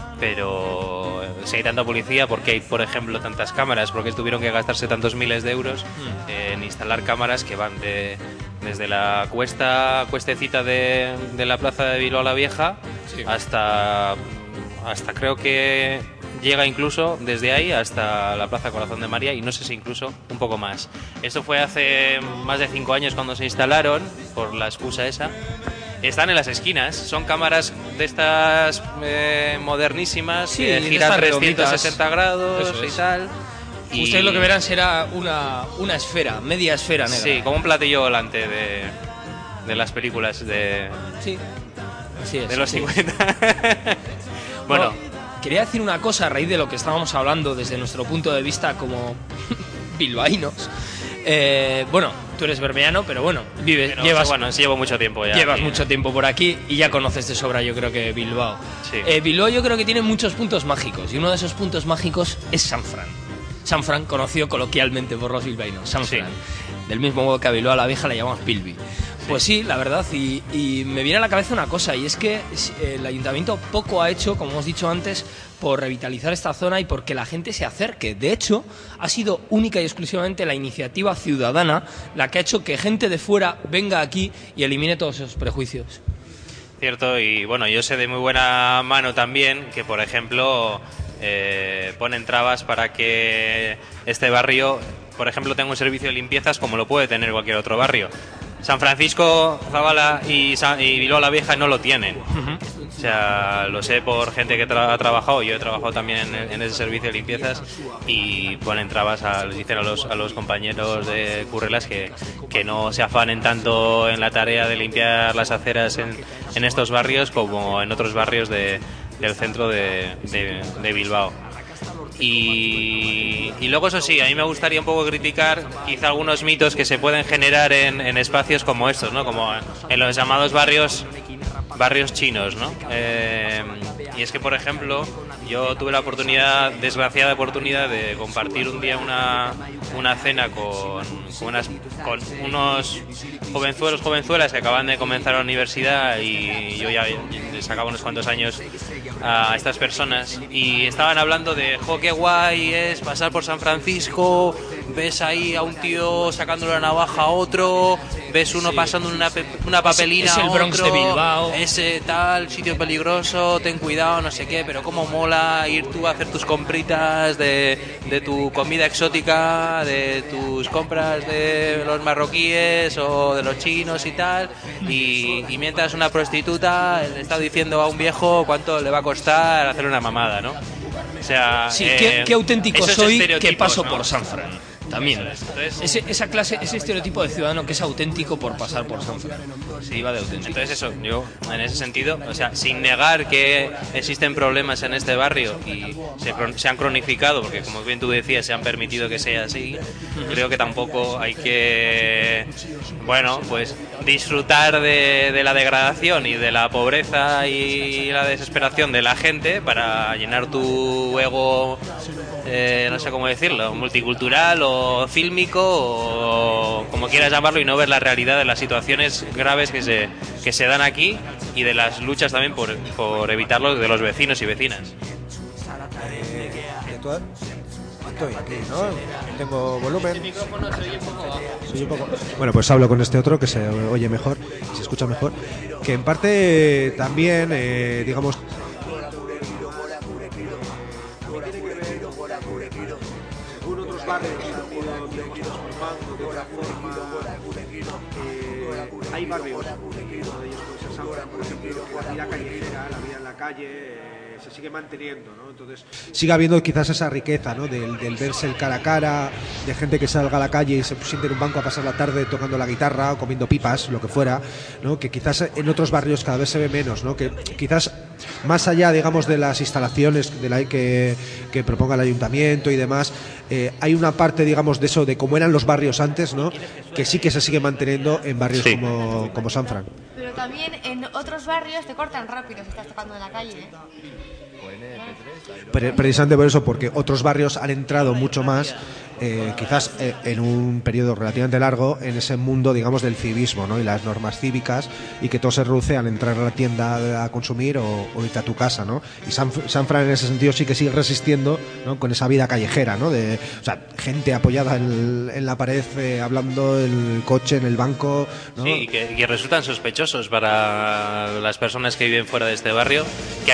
pero si hay tanta policía, ¿por qué hay, por ejemplo, tantas cámaras? ¿Por qué tuvieron que gastarse tantos miles de euros en instalar cámaras que van de, desde la cuesta cuestecita de, de la plaza de Bilbao la Vieja Sí. hasta, hasta creo que llega incluso desde ahí hasta la Plaza Corazón de María y no sé si incluso un poco más. Esto fue hace más de cinco años cuando se instalaron, por la excusa esa. Están en las esquinas, son cámaras de estas eh, modernísimas, Sí, que de giran estas trescientos redonditas. sesenta grados Eso es. y tal. Y- Ustedes lo que verán será una, una esfera, media esfera negra. Sí, como un platillo volante de, de las películas de, Sí. Así es, de los sí. cincuenta. Bueno, No, quería decir una cosa a raíz de lo que estábamos hablando desde nuestro punto de vista como bilbaínos. Eh, bueno, tú eres bermeano, pero bueno, vives, pero, llevas, bueno, sí llevo mucho tiempo ya. llevas aquí. mucho tiempo por aquí y ya conoces de sobra, yo creo que Bilbao. Sí. Eh, Bilbao yo creo que tiene muchos puntos mágicos y uno de esos puntos mágicos es San Fran. San Fran, conocido coloquialmente por los bilbaínos, San Fran. Del mismo modo que a Bilbao la Vieja la llamamos Pilbi. Pues sí, la verdad, y, y me viene a la cabeza una cosa, y es que el ayuntamiento poco ha hecho, como hemos dicho antes, por revitalizar esta zona y porque la gente se acerque. De hecho, ha sido única y exclusivamente la iniciativa ciudadana la que ha hecho que gente de fuera venga aquí y elimine todos esos prejuicios. Cierto, y bueno, yo sé de muy buena mano también que, por ejemplo, eh, ponen trabas para que este barrio, por ejemplo, tenga un servicio de limpiezas como lo puede tener cualquier otro barrio. San Francisco, Zabala y, San, y Bilbao la Vieja no lo tienen. O sea, lo sé por gente que tra ha trabajado, yo he trabajado también en, en ese servicio de limpiezas y ponen trabas, a, les dicen a los, a los compañeros de currelas que, que no se afanen tanto en la tarea de limpiar las aceras en, en estos barrios como en otros barrios de, del centro de, de, de Bilbao. Y, y luego, eso sí, a mí me gustaría un poco criticar quizá algunos mitos que se pueden generar en, en espacios como estos, ¿no? Como en los llamados barrios barrios chinos, ¿no? Eh, y es que, por ejemplo, yo tuve la oportunidad, desgraciada oportunidad, de compartir un día una, una cena con, con, unas, con unos jovenzuelos, jovenzuelas que acaban de comenzar la universidad y yo ya les sacaba unos cuantos años a estas personas y estaban hablando de, jo, qué guay es pasar por San Francisco, ves ahí a un tío sacando la navaja a otro, ves uno pasando una, una papelina es, es el a Bronx otro, de Bilbao, ese tal, sitio peligroso, ten cuidado, no sé qué, pero cómo mola ir tú a hacer tus compritas de, de tu comida exótica, de tus compras de los marroquíes o de los chinos y tal, y, y mientras una prostituta le está diciendo a un viejo cuánto le va a costar hacer una mamada, ¿no? O sea, sí, eh, qué, qué auténtico esos soy que estereotipos, paso ¿no? por San Fran. También. Ese, esa clase, ese estereotipo de ciudadano que es auténtico por pasar por San Fran. Sí, va de auténtico. Entonces eso, yo en ese sentido, o sea, sin negar que existen problemas en este barrio y se, se han cronificado, porque como bien tú decías, se han permitido que sea así, creo que tampoco hay que, bueno, pues disfrutar de, de la degradación y de la pobreza y la desesperación de la gente para llenar tu ego, eh, no sé cómo decirlo, multicultural o fílmico o como quieras llamarlo, y no ver la realidad de las situaciones graves que se, que se dan aquí y de las luchas también por, por evitarlo de los vecinos y vecinas. Eh, de todas- Estoy aquí, ¿no? Tengo volumen. Soy un poco- Bueno, pues hablo con este otro que se oye mejor, se escucha mejor, que en parte también, eh, digamos, Según otros barrios han ido transformando de otra forma, eh, hay barrios, uno de ellos puede ser San Fran, por ejemplo, la vida callejera, la vida en la calle, eh, se sigue manteniendo, ¿no? Entonces sigue habiendo quizás esa riqueza, ¿no? Del, del verse el cara a cara, de gente que salga a la calle y se siente en un banco a pasar la tarde tocando la guitarra o comiendo pipas, lo que fuera, ¿no? Que quizás en otros barrios cada vez se ve menos, ¿no? Que quizás más allá, digamos, de las instalaciones de la que, que proponga el ayuntamiento y demás, eh, hay una parte, digamos, de eso, de cómo eran los barrios antes, ¿no? Que sí que se sigue manteniendo en barrios Sí. como, como San Fran. Pero también en otros barrios te cortan rápido si estás tocando en la calle, ¿eh? Pre- precisamente por eso, porque otros barrios han entrado mucho más, eh, quizás eh, en un periodo relativamente largo, en ese mundo, digamos, del civismo, ¿no? Y las normas cívicas, y que todo se reduce al entrar a la tienda a consumir o, o irte a tu casa, ¿no? Y San, San Fran en ese sentido sí que sigue resistiendo, ¿no? Con esa vida callejera, ¿no? De, o sea, gente apoyada en, en la pared, eh, hablando, en el coche, en el banco, ¿no? Sí, y que, que resultan sospechosos para las personas que viven fuera de este barrio, que haya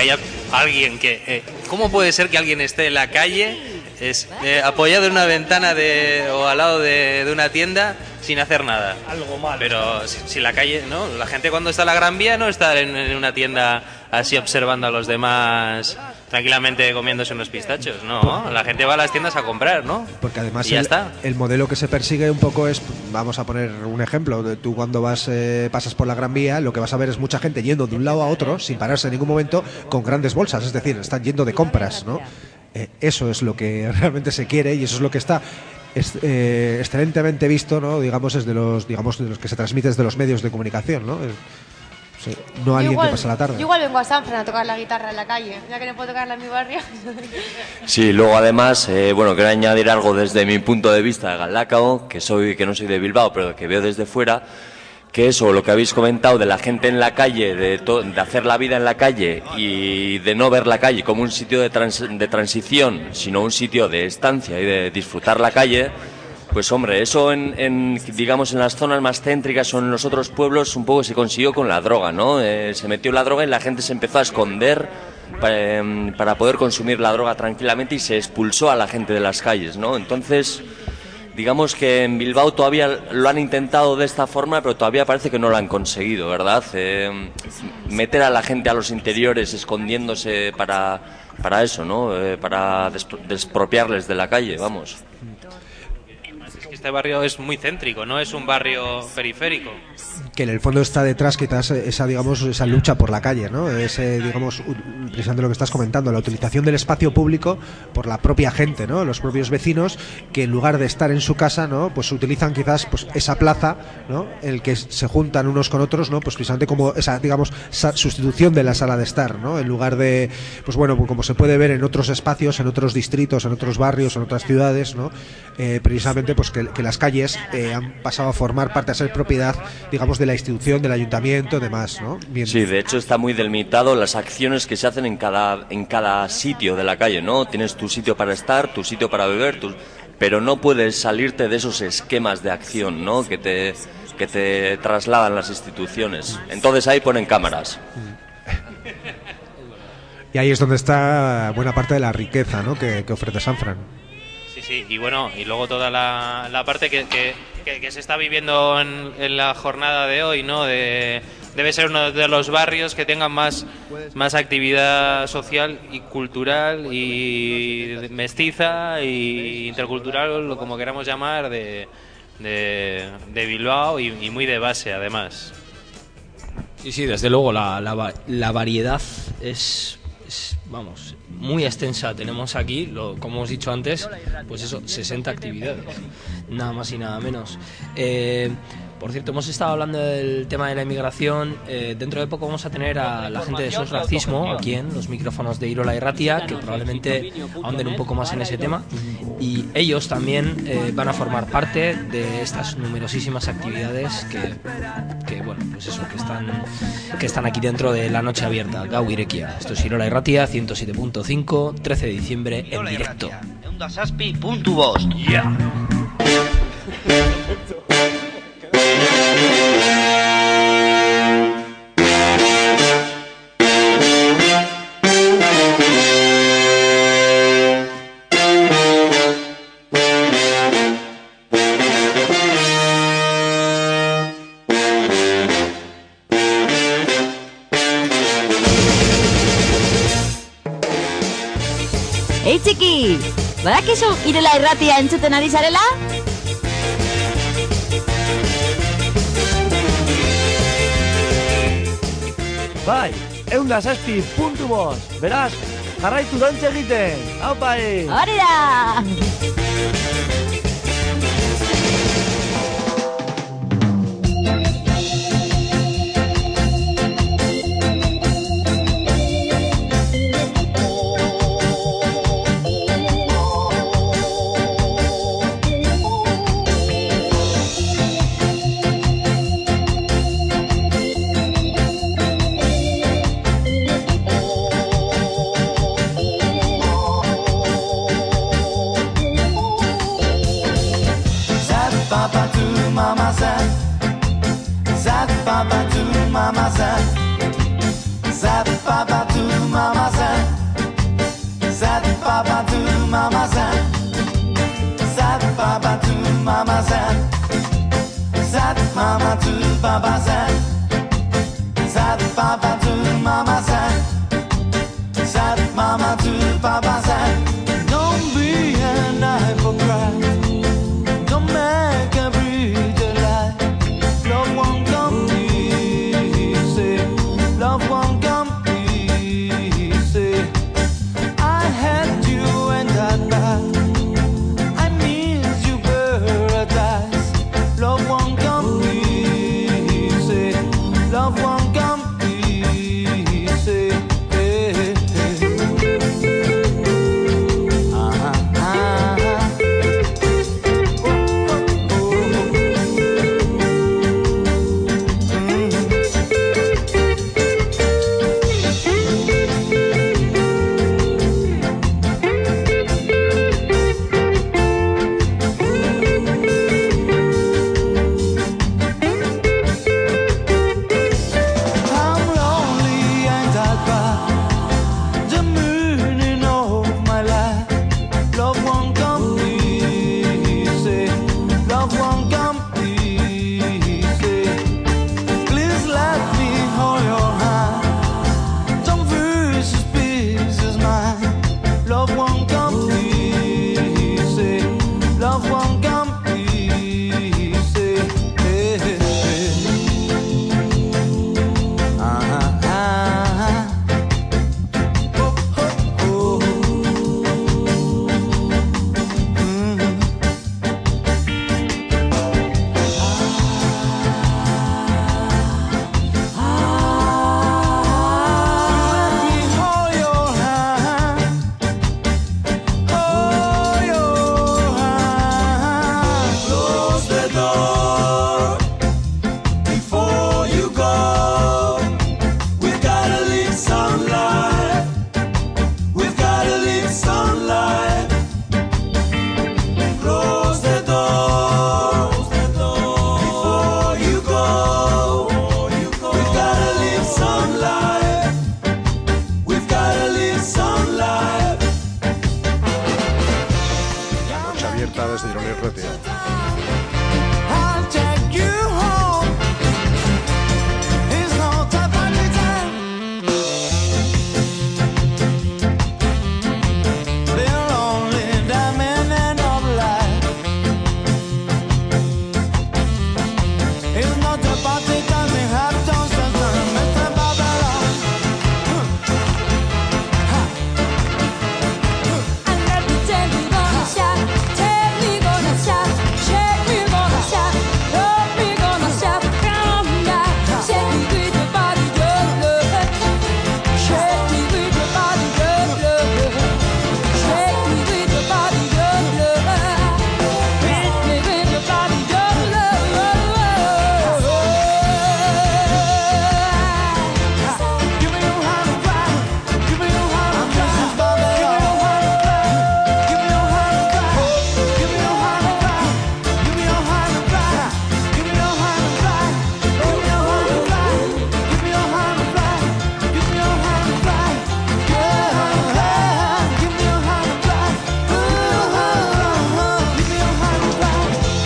alguien que... Eh, ¿Cómo puede ser que alguien esté en la calle es, eh, apoyado en una ventana de, o al lado de, de una tienda sin hacer nada? Algo malo. Pero si, si la calle, ¿no? La gente cuando está en la Gran Vía no está en, en una tienda así observando a los demás tranquilamente comiéndose unos pistachos, no, la gente va a las tiendas a comprar, ¿no? Porque además y ya el, está. el modelo que se persigue un poco es, vamos a poner un ejemplo, tú cuando vas eh, pasas por la Gran Vía, lo que vas a ver es mucha gente yendo de un lado a otro sin pararse en ningún momento con grandes bolsas, es decir, están yendo de compras, ¿no? Eh, eso es lo que realmente se quiere y eso es lo que está es, eh, excelentemente visto, ¿no? Digamos, es de los, digamos, de los que se transmite desde los medios de comunicación, ¿no? Es, sí, no alguien igual, que pasa la tarde. Yo igual vengo a San Fran a tocar la guitarra en la calle, ya que no puedo tocarla en mi barrio. Sí, luego además, eh, bueno, quiero añadir algo desde mi punto de vista de Galdakao, que soy, que no soy de Bilbao, pero que veo desde fuera, que eso, lo que habéis comentado de la gente en la calle, de, to de hacer la vida en la calle y de no ver la calle como un sitio de, trans de transición, sino un sitio de estancia y de disfrutar la calle. Pues hombre, eso en, en, digamos, en las zonas más céntricas o en los otros pueblos un poco se consiguió con la droga, ¿no? Eh, se metió la droga y la gente se empezó a esconder para, eh, para poder consumir la droga tranquilamente y se expulsó a la gente de las calles, ¿no? Entonces, digamos que en Bilbao todavía lo han intentado de esta forma, pero todavía parece que no lo han conseguido, ¿verdad? Eh, meter a la gente a los interiores escondiéndose para, para eso, ¿no? Eh, para despro despropiarles de la calle, vamos. Este barrio es muy céntrico, no es un barrio periférico. Que en el fondo está detrás quizás esa, digamos, esa lucha por la calle, ¿no? Ese, digamos, precisamente lo que estás comentando, la utilización del espacio público por la propia gente, ¿no? Los propios vecinos que en lugar de estar en su casa, ¿no? Pues utilizan quizás pues esa plaza, ¿no? El que se juntan unos con otros, ¿no? Pues precisamente como esa, digamos, esa sustitución de la sala de estar, ¿no? En lugar de, pues bueno, como se puede ver en otros espacios, en otros distritos, en otros barrios, en otras ciudades, ¿no? Eh, precisamente pues que, que las calles eh, han pasado a formar parte, a ser propiedad, digamos, de la institución, del ayuntamiento, demás, ¿no? Bien. Sí, de hecho está muy delimitado las acciones que se hacen en cada, en cada sitio de la calle, ¿no? Tienes tu sitio para estar, tu sitio para beber, tu... pero no puedes salirte de esos esquemas de acción, ¿no? Que te, que te trasladan las instituciones. Entonces ahí ponen cámaras. Y ahí es donde está buena parte de la riqueza, ¿no? que, que ofrece San Fran. Sí, sí, y bueno, y luego toda la, la parte que, que, que, que se está viviendo en, en la jornada de hoy, ¿no? De, debe ser uno de los barrios que tengan más, más actividad social y cultural y mestiza y intercultural, o como queramos llamar, de, de, de Bilbao y, y muy de base, además. Sí, sí, desde luego la, la, la variedad es, es, vamos, muy extensa. Tenemos aquí, lo, como hemos dicho antes, pues eso, sesenta actividades, nada más y nada menos. Eh, por cierto, hemos estado hablando del tema de la inmigración. Eh, dentro de poco vamos a tener a la gente de Sos Racismo aquí en los micrófonos de Irola y Ratia, que probablemente ahonden un poco más en ese tema. Y ellos también eh, van a formar parte de estas numerosísimas actividades que, que bueno, pues eso, que están, que están aquí dentro de la noche abierta, Gau Irekia. Esto es Irola y Ratia, ciento siete punto cinco, trece de diciembre, en directo. Eunda Saspi puntu bost. Yeah. Ei txiki, badakizu Irola Irratia entzuten ari zarela? Bai, eunda zazpi puntu bost. Beraz, jarraitu dantze egiten. Hau bai! Hori da! mama to papa sad. Sad papa to mama sad. Sad mama to papa sad. Don't be an hypocrite. Don't make a breed of life. Love won't come easy. Love won't come easy. I had you and I died. I miss you paradise. Love won't come easy. Love won't come easy. Hey, hey. Uh-huh, uh-huh. I'm lonely and I cry. The moon in all my life. Love won't come easy. Love won't come easy. Please let me hold your hand. Some verses, pieces mine. Love won't come easy. Love won't come easy. Hey, hey, hey. Uh-huh, uh-huh. Oh, oh, oh. Mm. Let me hold your hand. Hold your hand. Close the door before you go. We've gotta live some life. We've gotta live some life. Close the door before you go. We've gotta live some life. We've gotta live some life. La noche abierta desde Ironia Ratia. I'll take you home. It's no time for the time. We're only diamond of life. It's not about the time we have done something. It's about the love. And every day we gonna shout, take me gonna shout, shake me gonna shout, love me gonna shout, come down, shake me with your body, your love, shake me with your body, your love, shake me with your body, your love, hit me with your body, your love. Give me your hand and cry. Give me your hand and cry. Give me your hand and cry. Give me your hand and cry. Give me your hand and cry. Give me your hand and cry. Give me your hand and cry. Give me your hand and cry. Give me your hand and cry. Give me your hand and cry. Yeah, give me your hand and cry. Ooh, give me your hand and cry.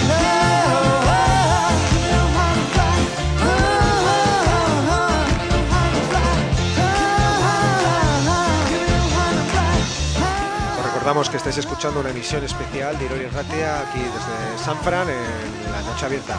Yeah, give me your hand and cry. Ooh, give me your hand and cry. Os recordamos que estáis escuchando una emisión especial de Ironia Ratia aquí desde San Fran en la noche abierta.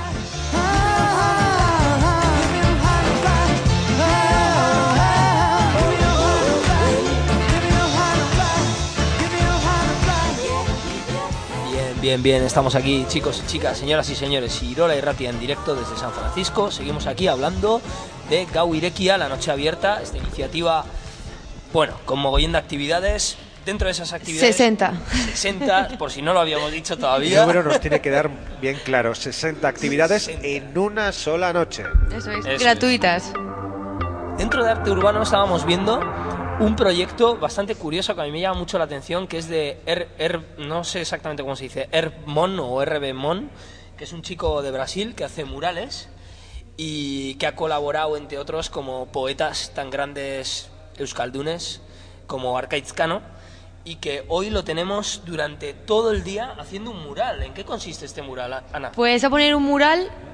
Bien, bien, bien, estamos aquí, chicos y chicas, señoras y señores, Irola y Ratia en directo desde San Francisco. Seguimos aquí hablando de Gau Irekia, la noche abierta, esta iniciativa, bueno, con mogollón de actividades. Dentro de esas actividades... sesenta. sesenta, por si no lo habíamos dicho El todavía. número nos tiene que dar bien claro, sesenta actividades en una sola noche. Eso es, Eso gratuitas. Dentro de arte urbano estábamos viendo un proyecto bastante curioso que a mí me llama mucho la atención, que es de Er, Er- no sé exactamente cómo se dice, Herbmon o R B Mon, que es un chico de Brasil que hace murales y que ha colaborado, entre otros, como poetas tan grandes euskaldunes como Arkaitz Cano, y que hoy lo tenemos durante todo el día haciendo un mural. ¿En qué consiste este mural, Ana? Pues a poner un mural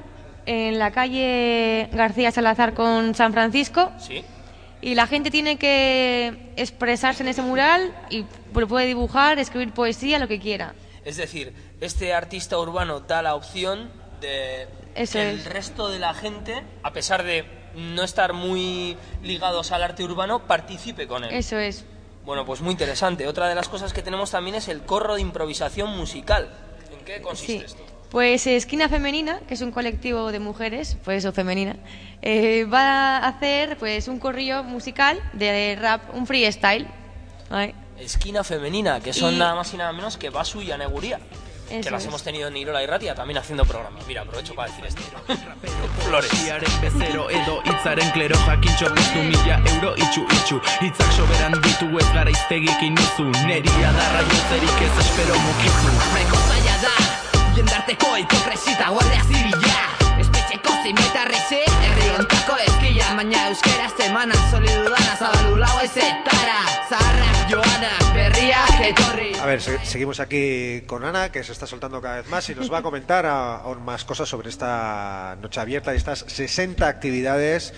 en la calle García Salazar con San Francisco. Sí. Y la gente tiene que expresarse en ese mural y puede dibujar, escribir poesía, lo que quiera. Es decir, este artista urbano da la opción de Eso que el es. resto de la gente, a pesar de no estar muy ligados al arte urbano, participe con él. Eso es. Bueno, pues muy interesante. Otra de las cosas que tenemos también es el corro de improvisación musical. ¿En qué consiste Sí. esto? Pues Esquina Femenina, que es un colectivo de mujeres, pues eso, femenina, eh, va a hacer pues un corrillo musical de rap, un freestyle. ¿Vale? Esquina Femenina, que son Y- nada más y nada menos que Basu y Aneguría. Que Eso las es. hemos tenido en Irola y Ratia también haciendo programas. Mira, aprovecho para decir esto. Flores. Poesiaren bezero edo hitzaren klero jakintxo piztu mila euro itxu itxu hitzak soberan ditu ez gara iztegikin izu neri adarra jotzerik ez espero mukizu Nahiko zaila da, jendarteko hipokresita guardia zibila Espetxeko zimetarrizi, herri ontako ezkila Baina euskeraz emanak solidudana zabaldu lau ezetara Zaharrak joanak, berriak etorri A ver, se- seguimos aquí con Ana, que se está soltando cada vez más y nos va a comentar a- aún más cosas sobre esta noche abierta y estas sesenta actividades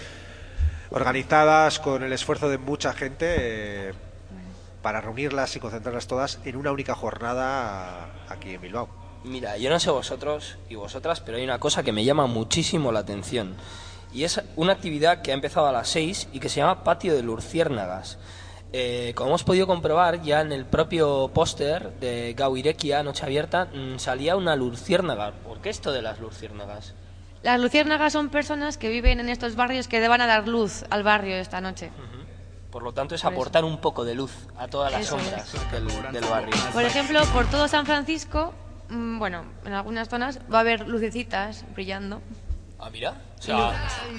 organizadas con el esfuerzo de mucha gente eh, para reunirlas y concentrarlas todas en una única jornada aquí en Bilbao. Mira, yo no sé vosotros y vosotras, pero hay una cosa que me llama muchísimo la atención. Y es una actividad que ha empezado a las seis y que se llama Patio de Luciérnagas. Eh, como hemos podido comprobar, ya en el propio póster de Gau Irekia, Noche Abierta, mmm, salía una luciérnaga. ¿Por qué esto de las luciérnagas? Las luciérnagas son personas que viven en estos barrios que van a dar luz al barrio esta noche. Por lo tanto, es Por eso. aportar un poco de luz a todas las Eso sombras del, del barrio. Por ejemplo, por todo San Francisco, mm, bueno, en algunas zonas va a haber lucecitas brillando. Ah, mira. O sea,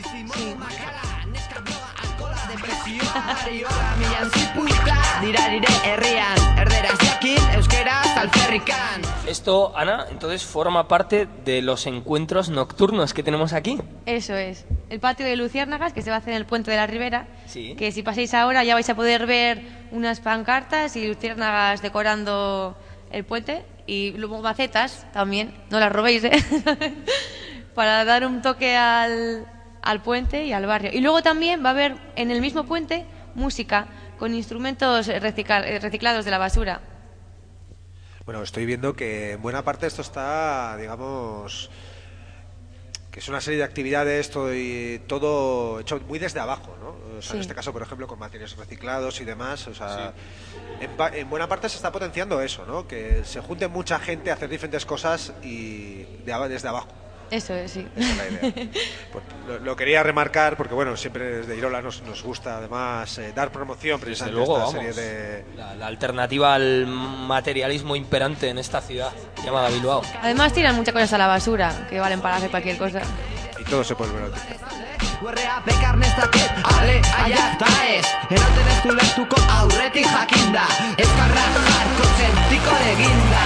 Dira dire herrian, erderaz jakin, euskeraz alferrikan esto, Ana, entonces forma parte de los encuentros nocturnos que tenemos aquí. Eso es. El patio de luciérnagas que se va a hacer en el puente de la Ribera. Sí. Que si pasáis ahora ya vais a poder ver unas pancartas y luciérnagas decorando el puente. Y luego macetas también, no las robéis, ¿eh? Para dar un toque al, al puente y al barrio. Y luego también va a haber en el mismo puente música con instrumentos recicla- eh, reciclados de la basura. Bueno, estoy viendo que en buena parte esto está, digamos, que es una serie de actividades, todo, y, todo hecho muy desde abajo, ¿no? O sea, Sí. en este caso, por ejemplo, con materiales reciclados y demás, o sea, en, pa- en buena parte se está potenciando eso, ¿no? Que se junte mucha gente a hacer diferentes cosas y de, aba- desde abajo. Eso es, sí. Esa es la idea. Pues lo, lo quería remarcar porque, bueno, siempre desde Irola nos, nos gusta además eh, dar promoción Desde precisamente luego, a esta vamos. serie de... La, la alternativa al materialismo imperante en esta ciudad llamada Bilbao. Además tiran muchas cosas a la basura que valen para hacer cualquier cosa. Y todo se puede volver a utilizar. Guerrea bekar nezaket, ale, aia eta ez Eroten ez du lertuko aurretik jakinda Ezkarra jarko sentiko eginda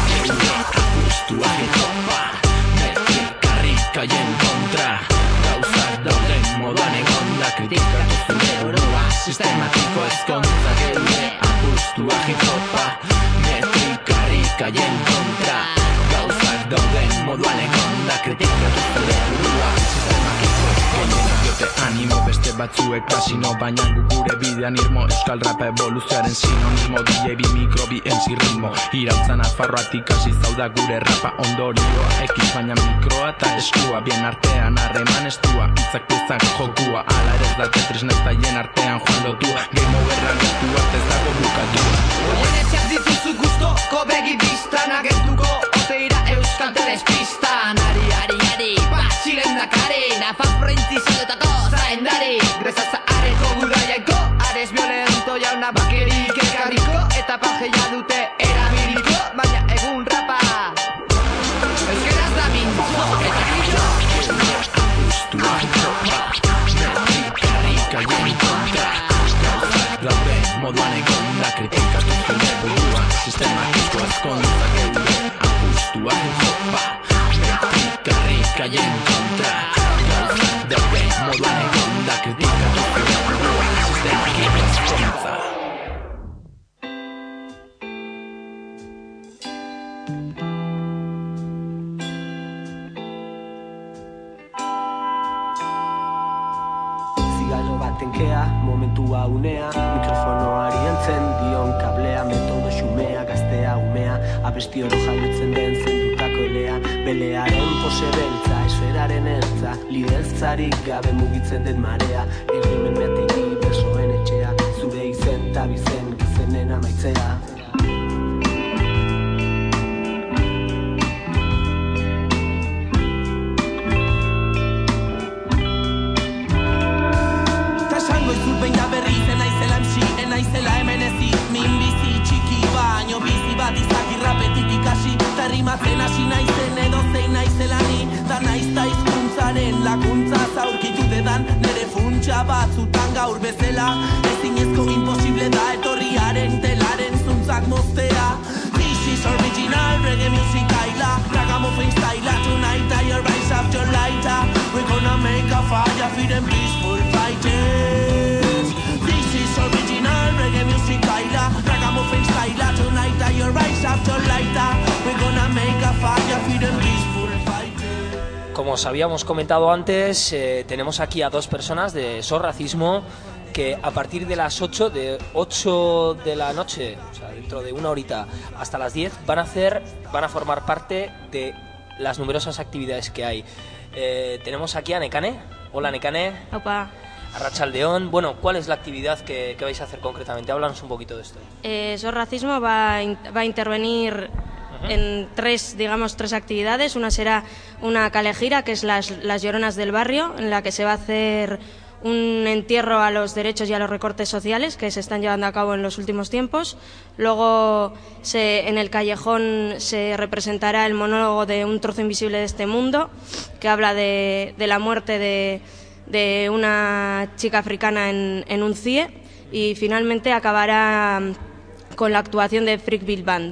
Apustua hitopa Metrikarrikaien kontra Gauzak dauden moduan egonda Kritikatu zure burua Sistematiko ezkontza geure Apustua hitopa Metrikarrikaien kontra Gauzak dauden moduan egonda Kritikatu zure burua Sistematiko ezkontza diote animo beste batzuek kasino Baina gu gure bidean irmo Euskal rap evoluzioaren sinonimo D J bi mikro bi M C ritmo Irautza nafarroatik hasi zauda gure rapa ondorioa Ekiz baina mikroa eta eskua Bien artean harreman estua Itzak piezak jokua Ala ere ez da Tetris nestaien artean joan lotua Game overra gertu arte ez dago bukatua Oenetxeak dituzu guztoko begi biztan Agertuko oteira euskal telespistan Ari, ari, ari, batxilen dakari Nafaz prointizadetako zaendari Grezaza areko gudaiaiko Ares violento jauna bakerik ekarriko Eta pajeia dute erabiliko Baina egun rapa Euskeraz da mintzo eta mintzo Apustua hitopa Metrikarrikaien kontra Gauzak daude moduan egonda Kritikatu zure burua Sistematiko ezkontza geure Apustua hitopa Metrikarrikaien kontra Gauzak daude moduan egonda Kritikatu zure burua Sistematiko ezkontza ordua unea, mikrofonoari entzen dion kablea, metodo xumea, gaztea umea, abesti oro jaiotzen den zendutako elea, belearen pose beltza, esferaren ertza, lideltzarik gabe mugitzen den marea, egimen metegi bersoen etxea, zure izen eta bizen gizenen amaitzea. Naizela hemen ezi, min bizi txiki baino bizi bat izaki rapetik ikasi ta rimatzen hasi naizen edo zein naizela ni da naizta hizkuntzaren laguntza zaurkitu dedan nere funtsa batzutan gaur bezala ezinezko imposible da etorriaren telaren zuntzak moztea. This is original reggae music aila ragamuffin style tonight I rise up your lighter we're gonna make a fire for them peaceful fighters. This is original reggae music baila ragamuffin style tonight I rise up your lighter we're gonna make a fire for them peaceful fighters. Como os habíamos comentado antes, eh, tenemos aquí a dos personas de So Racismo que a partir de las ocho, de ocho de la noche, o sea, dentro de una horita hasta las diez, van a hacer, van a formar parte de las numerosas actividades que hay. Eh, tenemos aquí a Nekane. Hola Nekane. Opa. Arratsaldeon. Bueno, ¿cuál es la actividad que, que vais a hacer concretamente? Háblanos un poquito de esto. Eh, So Racismo va a, in- va a intervenir uh-huh. en tres, digamos, tres actividades. Una será una calejira, que es las, las Lloronas del Barrio, en la que se va a hacer un entierro a los derechos y a los recortes sociales que se están llevando a cabo en los últimos tiempos. Luego se, en el callejón se representará el monólogo de Un trozo invisible de este mundo, que habla de, de la muerte de, de una chica africana en, en un C I E, y finalmente acabará con la actuación de Freakville Band.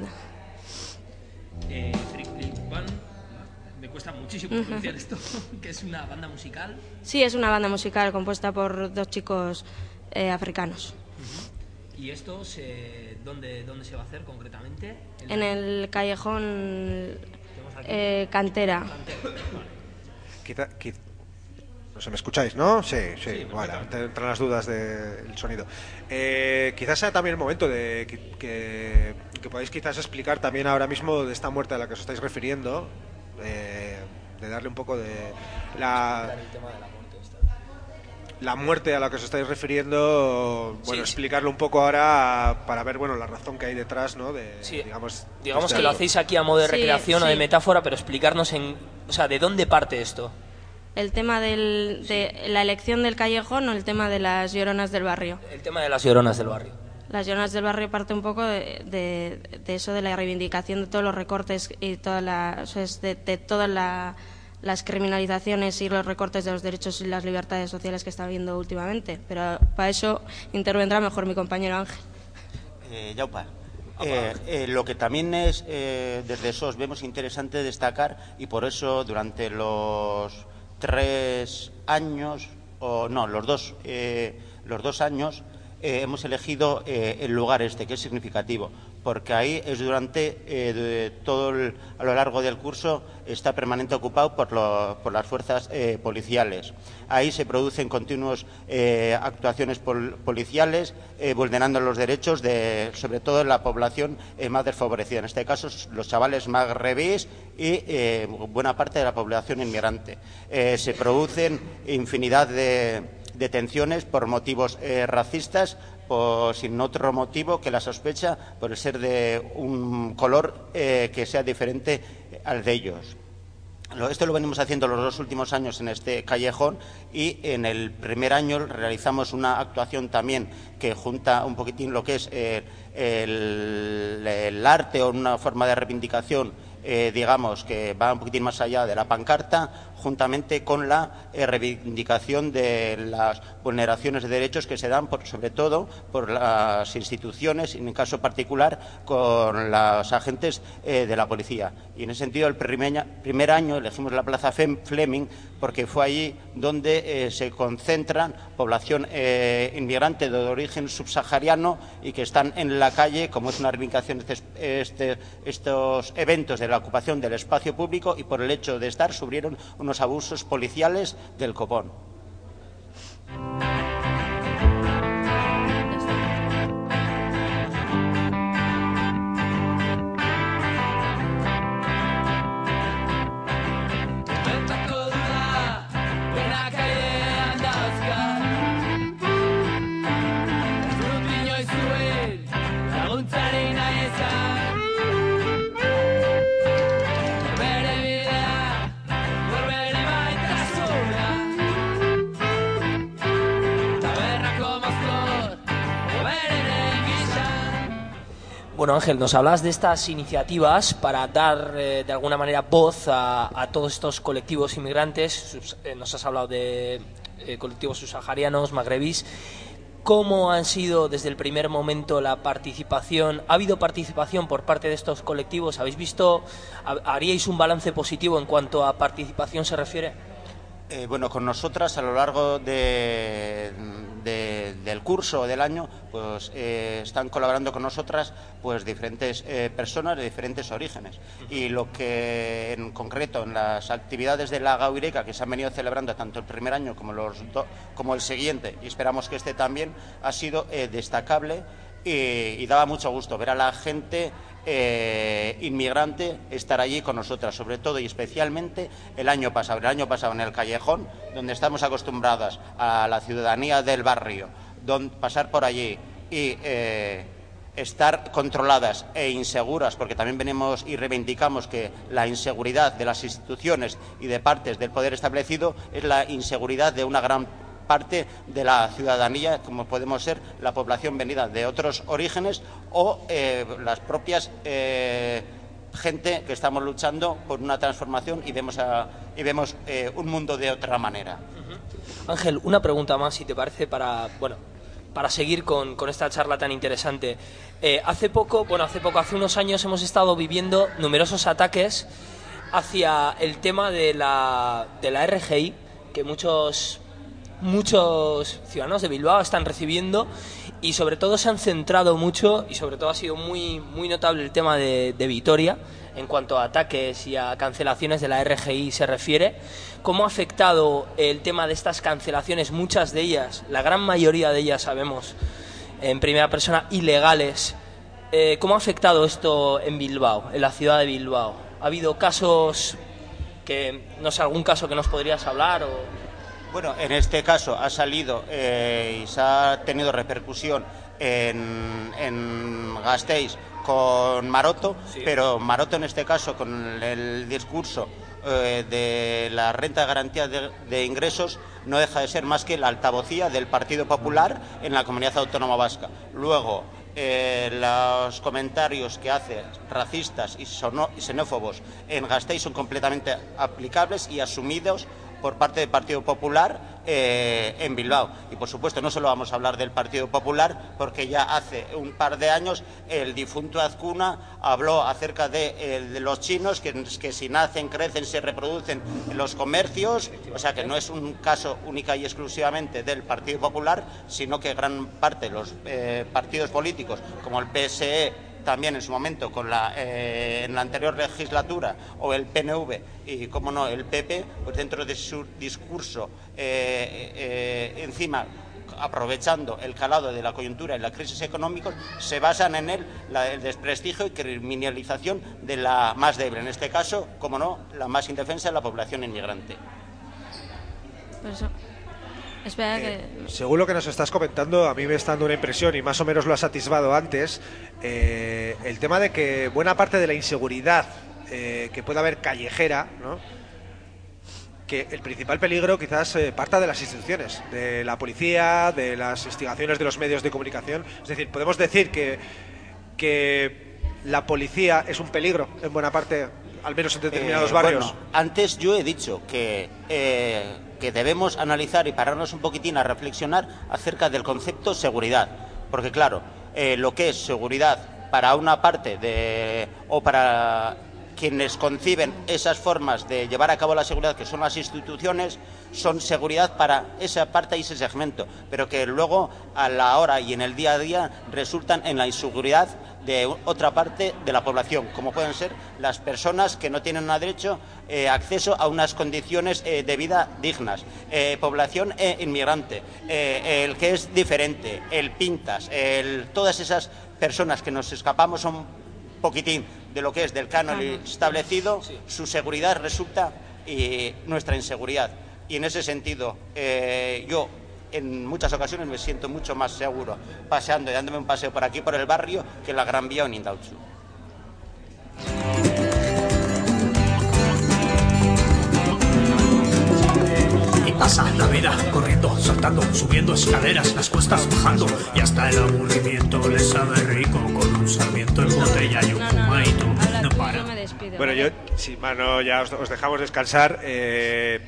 Eh, Freakville Band, me cuesta muchísimo Uh-huh. pronunciar esto, que es una banda musical. Sí, es una banda musical compuesta por dos chicos eh, africanos. ¿Y esto se, dónde, dónde se va a hacer concretamente? En el callejón eh, Cantera. Quizá, quizá, no sé, ¿me escucháis, no? Sí, sí, sí, vale, te entran las dudas del sonido. Eh, quizás sea también el momento de que, que, que podáis quizás explicar también ahora mismo de esta muerte a la que os estáis refiriendo, eh, de darle un poco de la... La muerte a la que os estáis refiriendo, bueno, sí, explicarlo un poco ahora para ver, bueno, la razón que hay detrás, ¿no? De, sí, digamos, digamos de que lo hacéis aquí a modo de sí, recreación sí. o de metáfora, pero explicarnos en, o sea, ¿de dónde parte esto? El tema del, de la elección del callejón o el tema de las Lloronas del Barrio. El tema de las Lloronas del Barrio. Las Lloronas del Barrio parte un poco de, de, de eso, de la reivindicación de todos los recortes y toda la, o sea, de, de todas la, las criminalizaciones y los recortes de los derechos y las libertades sociales que está habiendo últimamente. Pero para eso intervendrá mejor mi compañero Ángel. Eh, Yaupa. Eh, eh, lo que también es, eh, desde S O S vemos interesante destacar, y por eso durante los tres años, o no, los dos, eh, los dos años, eh, hemos elegido eh, el lugar este, que es significativo, porque ahí es durante eh, de todo el, a lo largo del curso está permanente ocupado por, lo, por las fuerzas eh, policiales. Ahí se producen continuas eh, actuaciones pol, policiales eh, vulnerando los derechos de, sobre todo, la población eh, más desfavorecida, en este caso los chavales magrebíes y eh, buena parte de la población inmigrante. Eh, se producen infinidad de detenciones por motivos eh, racistas, por, sin otro motivo que la sospecha por el ser de un color eh, que sea diferente al de ellos. Esto lo venimos haciendo los dos últimos años en este callejón, y en el primer año realizamos una actuación también que junta un poquitín lo que es eh, el, el arte o una forma de reivindicación, eh, digamos, que va un poquitín más allá de la pancarta, juntamente con la eh, reivindicación de las vulneraciones de derechos que se dan, por, sobre todo, por las instituciones, y en el caso particular con los agentes eh, de la policía. Y en ese sentido, el primer, primer año elegimos la Plaza Fleming porque fue allí donde eh, se concentran población eh, inmigrante de origen subsahariano y que están en la calle, como es una reivindicación de este, este, estos eventos de la ocupación del espacio público, y por el hecho de estar sufrieron unos abusos policiales del copón. Bueno, Ángel, nos hablas de estas iniciativas para dar eh, de alguna manera voz a, a todos estos colectivos inmigrantes. Sus, eh, nos has hablado de eh, colectivos subsaharianos, magrebís. ¿Cómo han sido desde el primer momento la participación? ¿Ha habido participación por parte de estos colectivos? ¿Habéis visto, haríais un balance positivo en cuanto a participación se refiere? Eh, bueno, con nosotras a lo largo de, de, del curso del año, pues eh, están colaborando con nosotras pues diferentes eh, personas de diferentes orígenes. Y lo que en concreto en las actividades de la Gauireca que se han venido celebrando tanto el primer año como, los do, como el siguiente, y esperamos que este también, ha sido eh, destacable y, y daba mucho gusto ver a la gente Eh, inmigrante estar allí con nosotras, sobre todo y especialmente el año pasado, el año pasado en el Callejón, donde estamos acostumbradas a la ciudadanía del barrio, donde pasar por allí y eh, estar controladas e inseguras, porque también venimos y reivindicamos que la inseguridad de las instituciones y de partes del poder establecido es la inseguridad de una gran parte de la ciudadanía, como podemos ser la población venida de otros orígenes o eh, las propias eh, gente que estamos luchando por una transformación y vemos, a, y vemos eh, un mundo de otra manera. Uh-huh. Ángel, una pregunta más, si te parece, para bueno para seguir con, con esta charla tan interesante. Eh, hace poco, bueno, hace poco, hace unos años hemos estado viviendo numerosos ataques hacia el tema de la, de la R G I, que muchos muchos ciudadanos de Bilbao están recibiendo, y sobre todo se han centrado mucho y sobre todo ha sido muy muy notable el tema de, de Vitoria en cuanto a ataques y a cancelaciones de la R G I se refiere. ¿Cómo ha afectado el tema de estas cancelaciones? Muchas de ellas, la gran mayoría de ellas sabemos en primera persona, ilegales. Eh, ¿Cómo ha afectado esto en Bilbao, en la ciudad de Bilbao? ¿Ha habido casos que, no sé, algún caso que nos podrías hablar o...? Bueno, en este caso ha salido eh, y se ha tenido repercusión en, en Gasteiz con Maroto, sí. Pero Maroto en este caso con el discurso eh, de la renta de garantía de, de ingresos no deja de ser más que la altavocía del Partido Popular en la Comunidad Autónoma Vasca. Luego, eh, los comentarios que hace racistas y, sono, y xenófobos en Gasteiz son completamente aplicables y asumidos por parte del Partido Popular eh, en Bilbao. Y por supuesto no solo vamos a hablar del Partido Popular, porque ya hace un par de años el difunto Azcuna habló acerca de, eh, de los chinos que, que si nacen, crecen, se reproducen en los comercios, o sea que no es un caso única y exclusivamente del Partido Popular, sino que gran parte de los eh, partidos políticos como el P S E también en su momento con la, eh, en la anterior legislatura, o el P N V y, como no, el P P, pues dentro de su discurso, eh, eh, encima, aprovechando el calado de la coyuntura y la crisis económica, se basan en él la, el desprestigio y criminalización de la más débil, en este caso, como no, la más indefensa de la población inmigrante. Pues Espera que... Eh, según lo que nos estás comentando, a mí me está dando una impresión, y más o menos lo has atisbado antes, eh, el tema de que buena parte de la inseguridad eh, que pueda haber callejera, ¿no?, que el principal peligro quizás eh, parta de las instituciones, de la policía, de las instigaciones de los medios de comunicación. Es decir, podemos decir que, que la policía es un peligro en buena parte, al menos en determinados eh, barrios. Bueno, antes yo he dicho que... Eh... que debemos analizar y pararnos un poquitín a reflexionar acerca del concepto seguridad, porque claro, eh, lo que es seguridad para una parte de o para quienes conciben esas formas de llevar a cabo la seguridad, que son las instituciones, son seguridad para esa parte y ese segmento, pero que luego a la hora y en el día a día resultan en la inseguridad de otra parte de la población, como pueden ser las personas que no tienen derecho eh, acceso a unas condiciones eh, de vida dignas, eh, población eh, inmigrante, eh, el que es diferente, el pintas, el, todas esas personas que nos escapamos un poquitín de lo que es del canon establecido, sí. Su seguridad resulta eh, nuestra inseguridad. Y en ese sentido, eh, yo en muchas ocasiones me siento mucho más seguro paseando y dándome un paseo por aquí, por el barrio, que en la Gran Vía o en Indautxu. pasa la vida corriendo, saltando, subiendo escaleras, las cuestas bajando, y hasta el aburrimiento le sabe rico con un sarmiento en botella y un fumadito. No para. Bueno, yo, sí, mano, ya os, os dejamos descansar. Eh,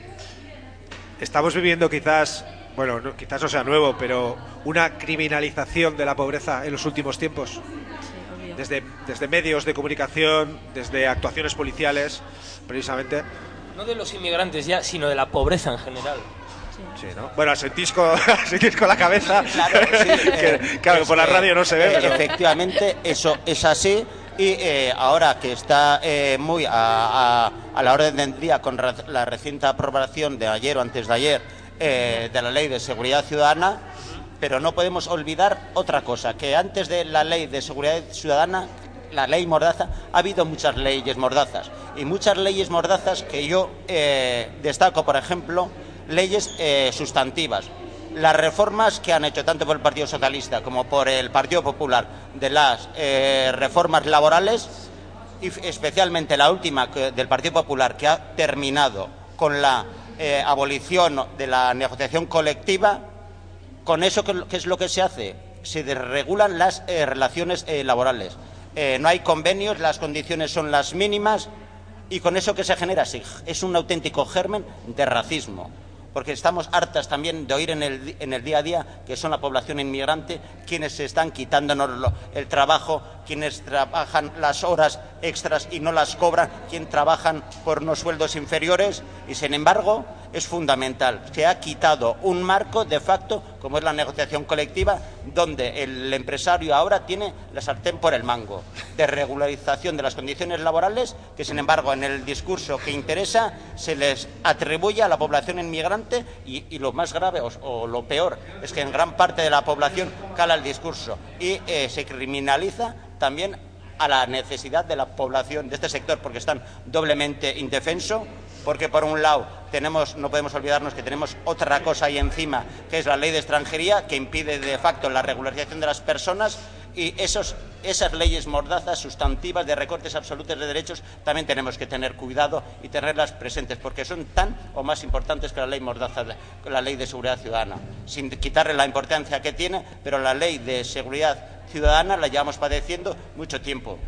estamos viviendo quizás, bueno, no, quizás no sea nuevo, pero una criminalización de la pobreza en los últimos tiempos. Desde, desde medios de comunicación, desde actuaciones policiales, precisamente. No de los inmigrantes ya, sino de la pobreza en general. Sí, ¿no? Bueno, sentís con, sentís con la cabeza. Claro, sí, que, eh, claro, por la radio no se ve. Eh, pero... Efectivamente, eso es así. Y eh, ahora que está eh, muy a, a, a la orden del día con re, la reciente aprobación de ayer o antes de ayer eh, de la Ley de Seguridad Ciudadana, pero no podemos olvidar otra cosa, que antes de la Ley de Seguridad Ciudadana, la Ley Mordaza, ha habido muchas leyes mordazas. Y muchas leyes mordazas que yo eh, destaco, por ejemplo, leyes eh, sustantivas. Las reformas que han hecho tanto por el Partido Socialista como por el Partido Popular de las eh, reformas laborales, y especialmente la última que, del Partido Popular, que ha terminado con la eh, abolición de la negociación colectiva. Con eso, ¿qué es lo que se hace? Se desregulan las eh, relaciones eh, laborales. Eh, no hay convenios, las condiciones son las mínimas, y con eso que se genera sí, es un auténtico germen de racismo. Porque estamos hartas también de oír en el, en el día a día que son la población inmigrante quienes se están quitándonos lo, el trabajo, quienes trabajan las horas extras y no las cobran, quienes trabajan por unos sueldos inferiores, y sin embargo es fundamental. Se ha quitado un marco de facto, como es la negociación colectiva, donde el empresario ahora tiene la sartén por el mango, de regularización de las condiciones laborales, que sin embargo en el discurso que interesa se les atribuye a la población inmigrante. Y, y lo más grave o, o lo peor es que en gran parte de la población cala el discurso y eh, se criminaliza también a la necesidad de la población de este sector, porque están doblemente indefensos, porque por un lado tenemos, no podemos olvidarnos que tenemos otra cosa ahí encima, que es la ley de extranjería, que impide de facto la regularización de las personas, y esos, esas leyes mordazas sustantivas de recortes absolutos de derechos también tenemos que tener cuidado y tenerlas presentes, porque son tan o más importantes que la ley mordaza, la ley de seguridad ciudadana, sin quitarle la importancia que tiene, pero la ley de seguridad ciudadana la llevamos padeciendo mucho tiempo.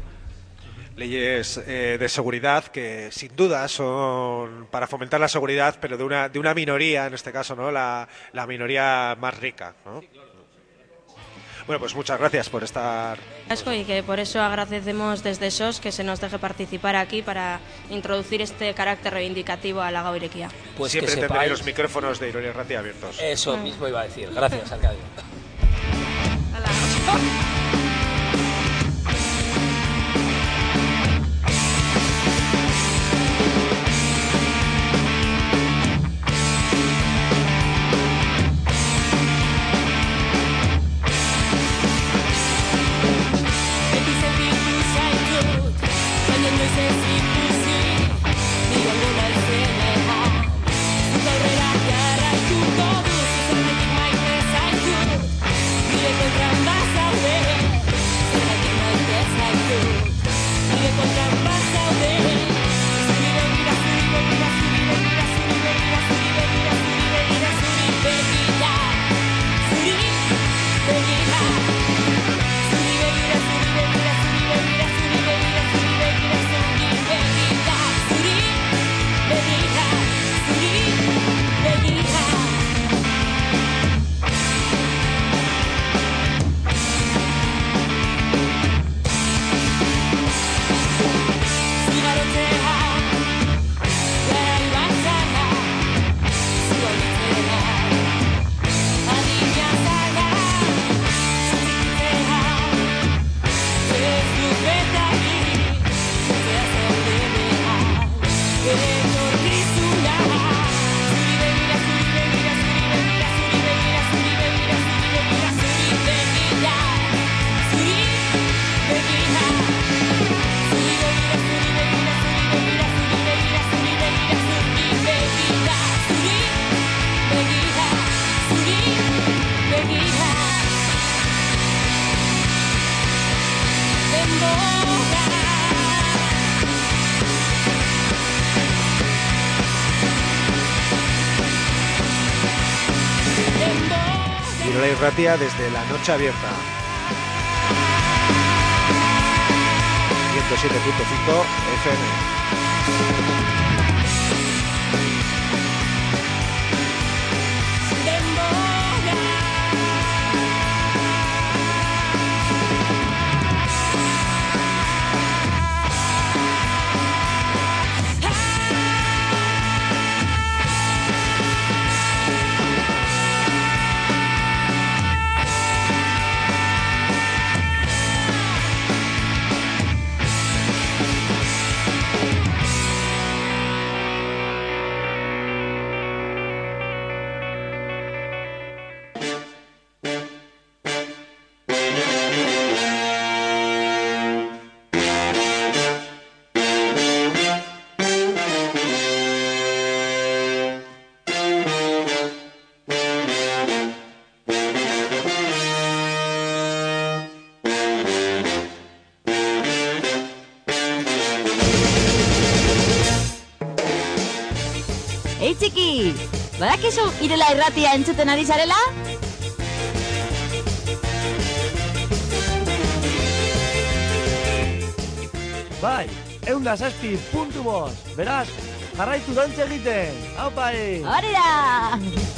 Leyes eh, de seguridad que sin duda son para fomentar la seguridad, pero de una de una minoría, en este caso, ¿no? La, la minoría más rica, ¿no? Bueno, pues muchas gracias por estar. Y que por eso agradecemos desde S O S que se nos deje participar aquí para introducir este carácter reivindicativo a la Gau Irekia. Pues siempre que tendréis sepáis... los micrófonos de Ironia Ratia abiertos. Eso mismo iba a decir. Gracias, Arcadio. Carrera, que arraitu, todo, zuzenetik maite zaitu. Irela Irratia desde la noche abierta. ciento siete punto cinco F M. Ei txiki, badakizu Irela Irratia entzuten ari zarela? Bai, eunda zazpi puntu bost, beraz, jarraitu dantze egiten, hau pai! Hori da!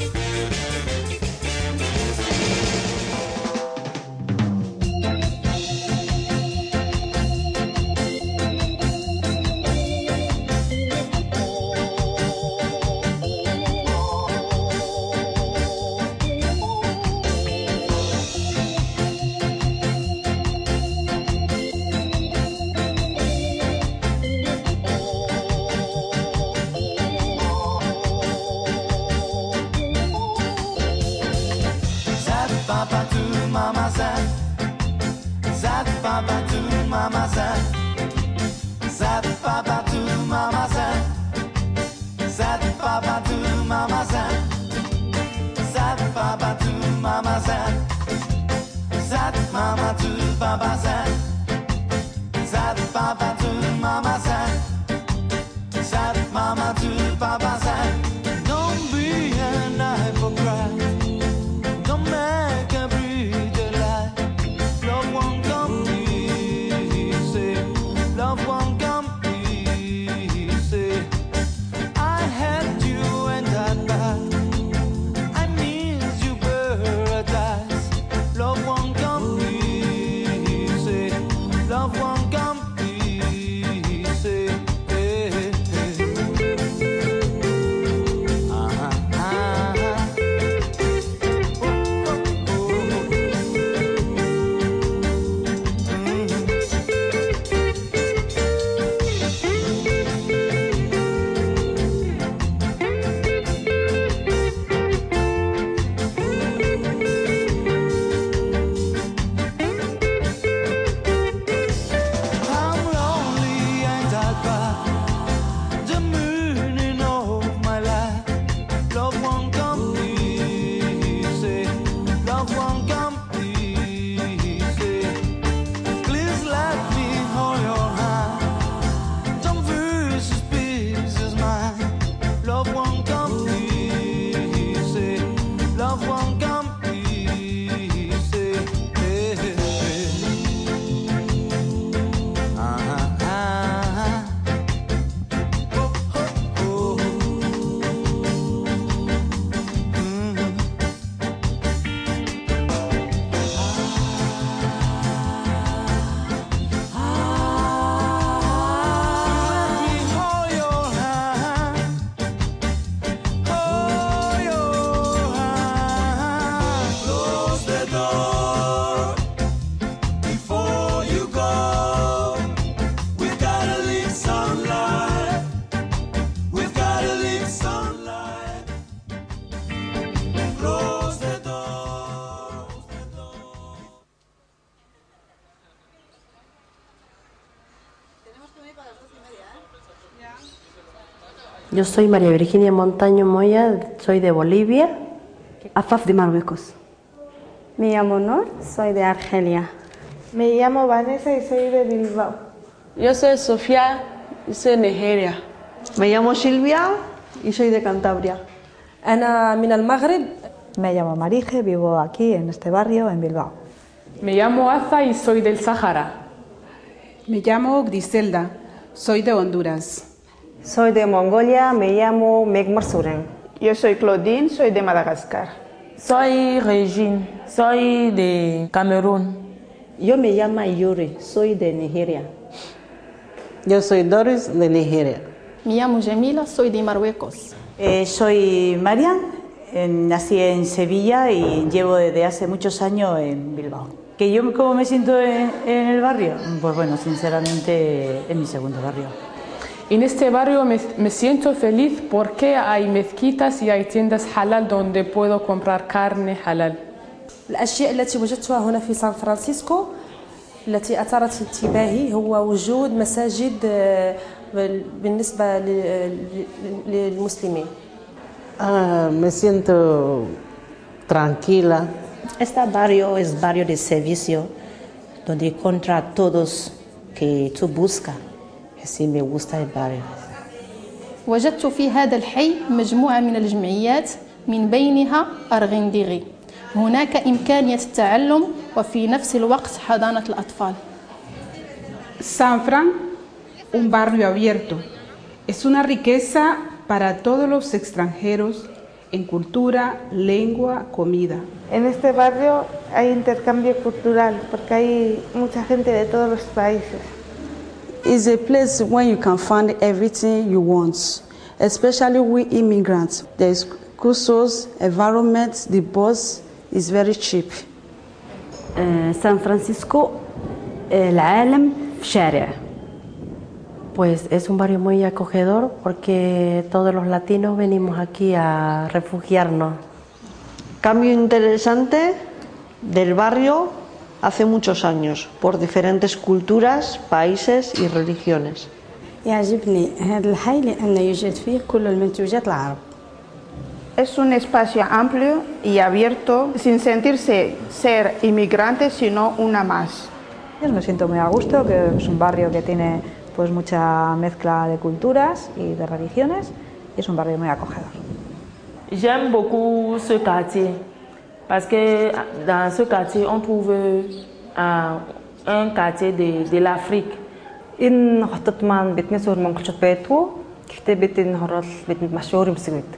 Yo soy María Virginia Montaño Moya, soy de Bolivia. Afaf de Marruecos. Me llamo Nor, soy de Argelia. Me llamo Vanessa y soy de Bilbao. Yo soy Sofía y soy de Nigeria. Me llamo Silvia y soy de Cantabria. أنا من المغرب Me llamo Marije, vivo aquí en este barrio, en Bilbao. Me llamo Aza y soy del Sahara. Me llamo Griselda, soy de Honduras. Soy de Mongolia, me llamo Megmar Suren. Yo soy Claudine, soy de Madagascar. Soy Regine, soy de Camerún. Yo me llamo Yuri, soy de Nigeria. Yo soy Doris, de Nigeria. Me llamo Jamila, soy de Marruecos. Eh, soy Marian, eh, nací en Sevilla y llevo desde hace muchos años en Bilbao. ¿Que yo cómo me siento en, en el barrio? Pues bueno, sinceramente en mi segundo barrio. En este barrio me, me siento feliz porque hay mezquitas y hay tiendas halal donde puedo comprar carne halal. الأشياء التي وجدتها هنا في سان فرانسيسكو التي أثارت انتباهي هو وجود مساجد بالنسبة للمسلمين. Ah, me siento tranquila. Este barrio es barrio de servicio donde encuentra a todos que tú buscas. Así me gusta el barrio. وجدت في هذا الحي مجموعة من الجمعيات من بينها أرغنديغي. هناك إمكانية التعلم وفي نفس الوقت حضانة الأطفال. San Fran, un barrio abierto, es una riqueza para todos los extranjeros en cultura, lengua, comida. En este barrio hay intercambio cultural porque hay mucha gente de todos los países. It's a place where you can find everything you want, especially we immigrants. There's cursos, environment, the bus is very cheap. سان فرانسيسكو العالم في شارع. Pues es un barrio muy acogedor porque todos los latinos venimos aquí a refugiarnos. Cambio interesante del barrio hace muchos años por diferentes culturas, países y religiones. يعجبني هذا الحي لأن يوجد فيه كل المنتوجات العرب. Es un espacio amplio y abierto sin sentirse ser inmigrante sino una más. Me siento muy a gusto, que es un barrio que tiene pues mucha mezcla de culturas y de religiones y es un barrio muy acogedor. J'aime beaucoup ce quartier parce que dans ce quartier on trouve un, un quartier de, de l'Afrique. Энэ хотод маань биднээс өөр монголчууд байдгүй. Гэхдээ бид энэ хорол бидэнд маш өөр юмсэг байдаг.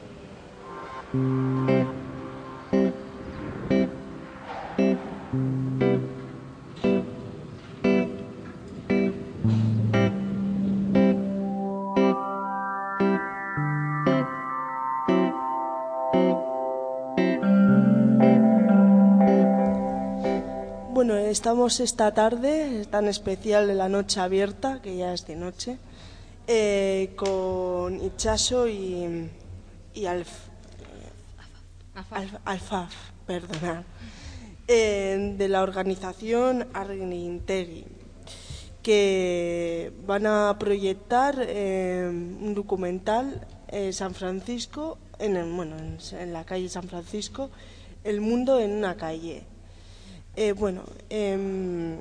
Bueno, estamos esta tarde, tan especial de la noche abierta, que ya es de noche, eh, con Itxaso y, y Alf, Alf, Alfaf, perdona, eh, de la organización Argintegi, que van a proyectar eh, un documental eh, San Francisco, en, el, bueno, en, en la calle San Francisco, El mundo en una calle. Eh, bueno, eh,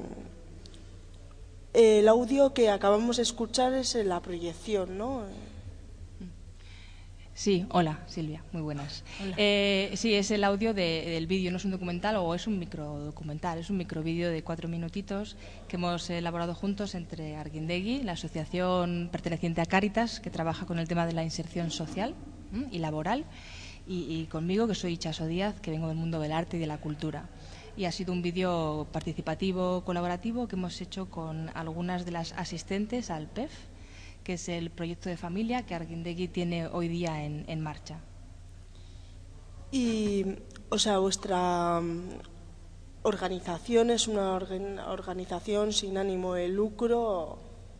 el audio que acabamos de escuchar es la proyección, ¿no? Sí, hola Silvia, muy buenas. Eh, sí, es el audio de, del vídeo, no es un documental o es un microdocumental, es un microvídeo de cuatro minutitos que hemos elaborado juntos entre Argindegi, la asociación perteneciente a Cáritas, que trabaja con el tema de la inserción social ¿m? y laboral, y, y conmigo, que soy Itxaso Díaz, que vengo del mundo del arte y de la cultura. Y ha sido un vídeo participativo, colaborativo, que hemos hecho con algunas de las asistentes al P E F, que es el proyecto de familia que Argindegi tiene hoy día en, en marcha. Y, o sea, vuestra organización es una organ, organización sin ánimo de lucro.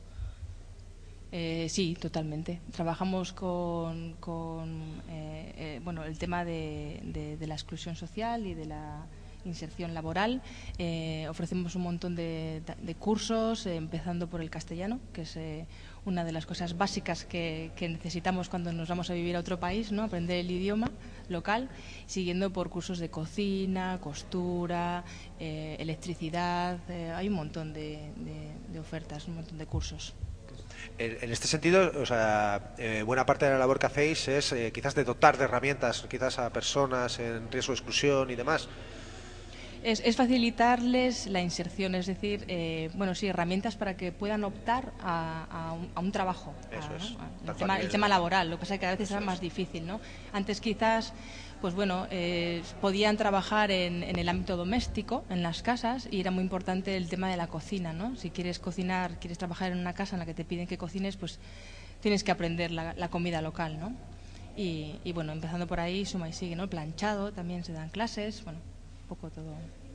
Eh, sí, totalmente. Trabajamos con, con eh, eh, bueno, el tema de, de, de la exclusión social y de la inserción laboral. Eh, ofrecemos un montón de, de cursos, eh, empezando por el castellano, que es eh, una de las cosas básicas que, que necesitamos cuando nos vamos a vivir a otro país, ¿no? Aprender el idioma local, siguiendo por cursos de cocina, costura, eh, electricidad. Eh, hay un montón de, de, de ofertas, un montón de cursos. En, en este sentido, o sea, eh, buena parte de la labor que hacéis es eh, quizás de dotar de herramientas quizás a personas en riesgo de exclusión y demás. Es, es facilitarles la inserción, es decir, eh, bueno, sí, herramientas para que puedan optar a, a, un, a un trabajo. Eso a, es. ¿no? el, tema, el tema laboral, lo que pasa es que a veces es más difícil, ¿no? Antes quizás, pues bueno, eh, podían trabajar en, en el ámbito doméstico, en las casas, y era muy importante el tema de la cocina, ¿no? Si quieres cocinar, quieres trabajar en una casa en la que te piden que cocines, pues tienes que aprender la, la comida local, ¿no? Y, y bueno, empezando por ahí, suma y sigue, ¿no? El planchado, también se dan clases, bueno, un poco todo.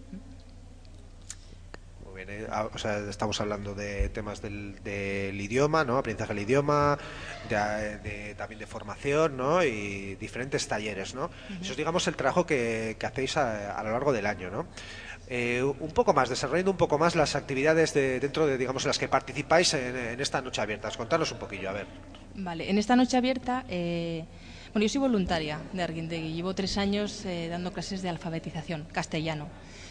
Muy bien, eh, o sea, estamos hablando de temas del, del idioma, ¿no? Aprendizaje del idioma, de, de, también de formación, ¿no? Y diferentes talleres, ¿no? Uh-huh. Eso es, digamos, el trabajo que, que hacéis a, a lo largo del año, ¿no? Eh, un poco más, desarrollando un poco más las actividades de, dentro de, digamos, las que participáis en, en esta noche abierta. Contanos un poquillo, a ver. Vale, en esta noche abierta... Eh... Bueno, yo soy voluntaria de Arguindegui, llevo tres años eh, dando clases de alfabetización, castellano.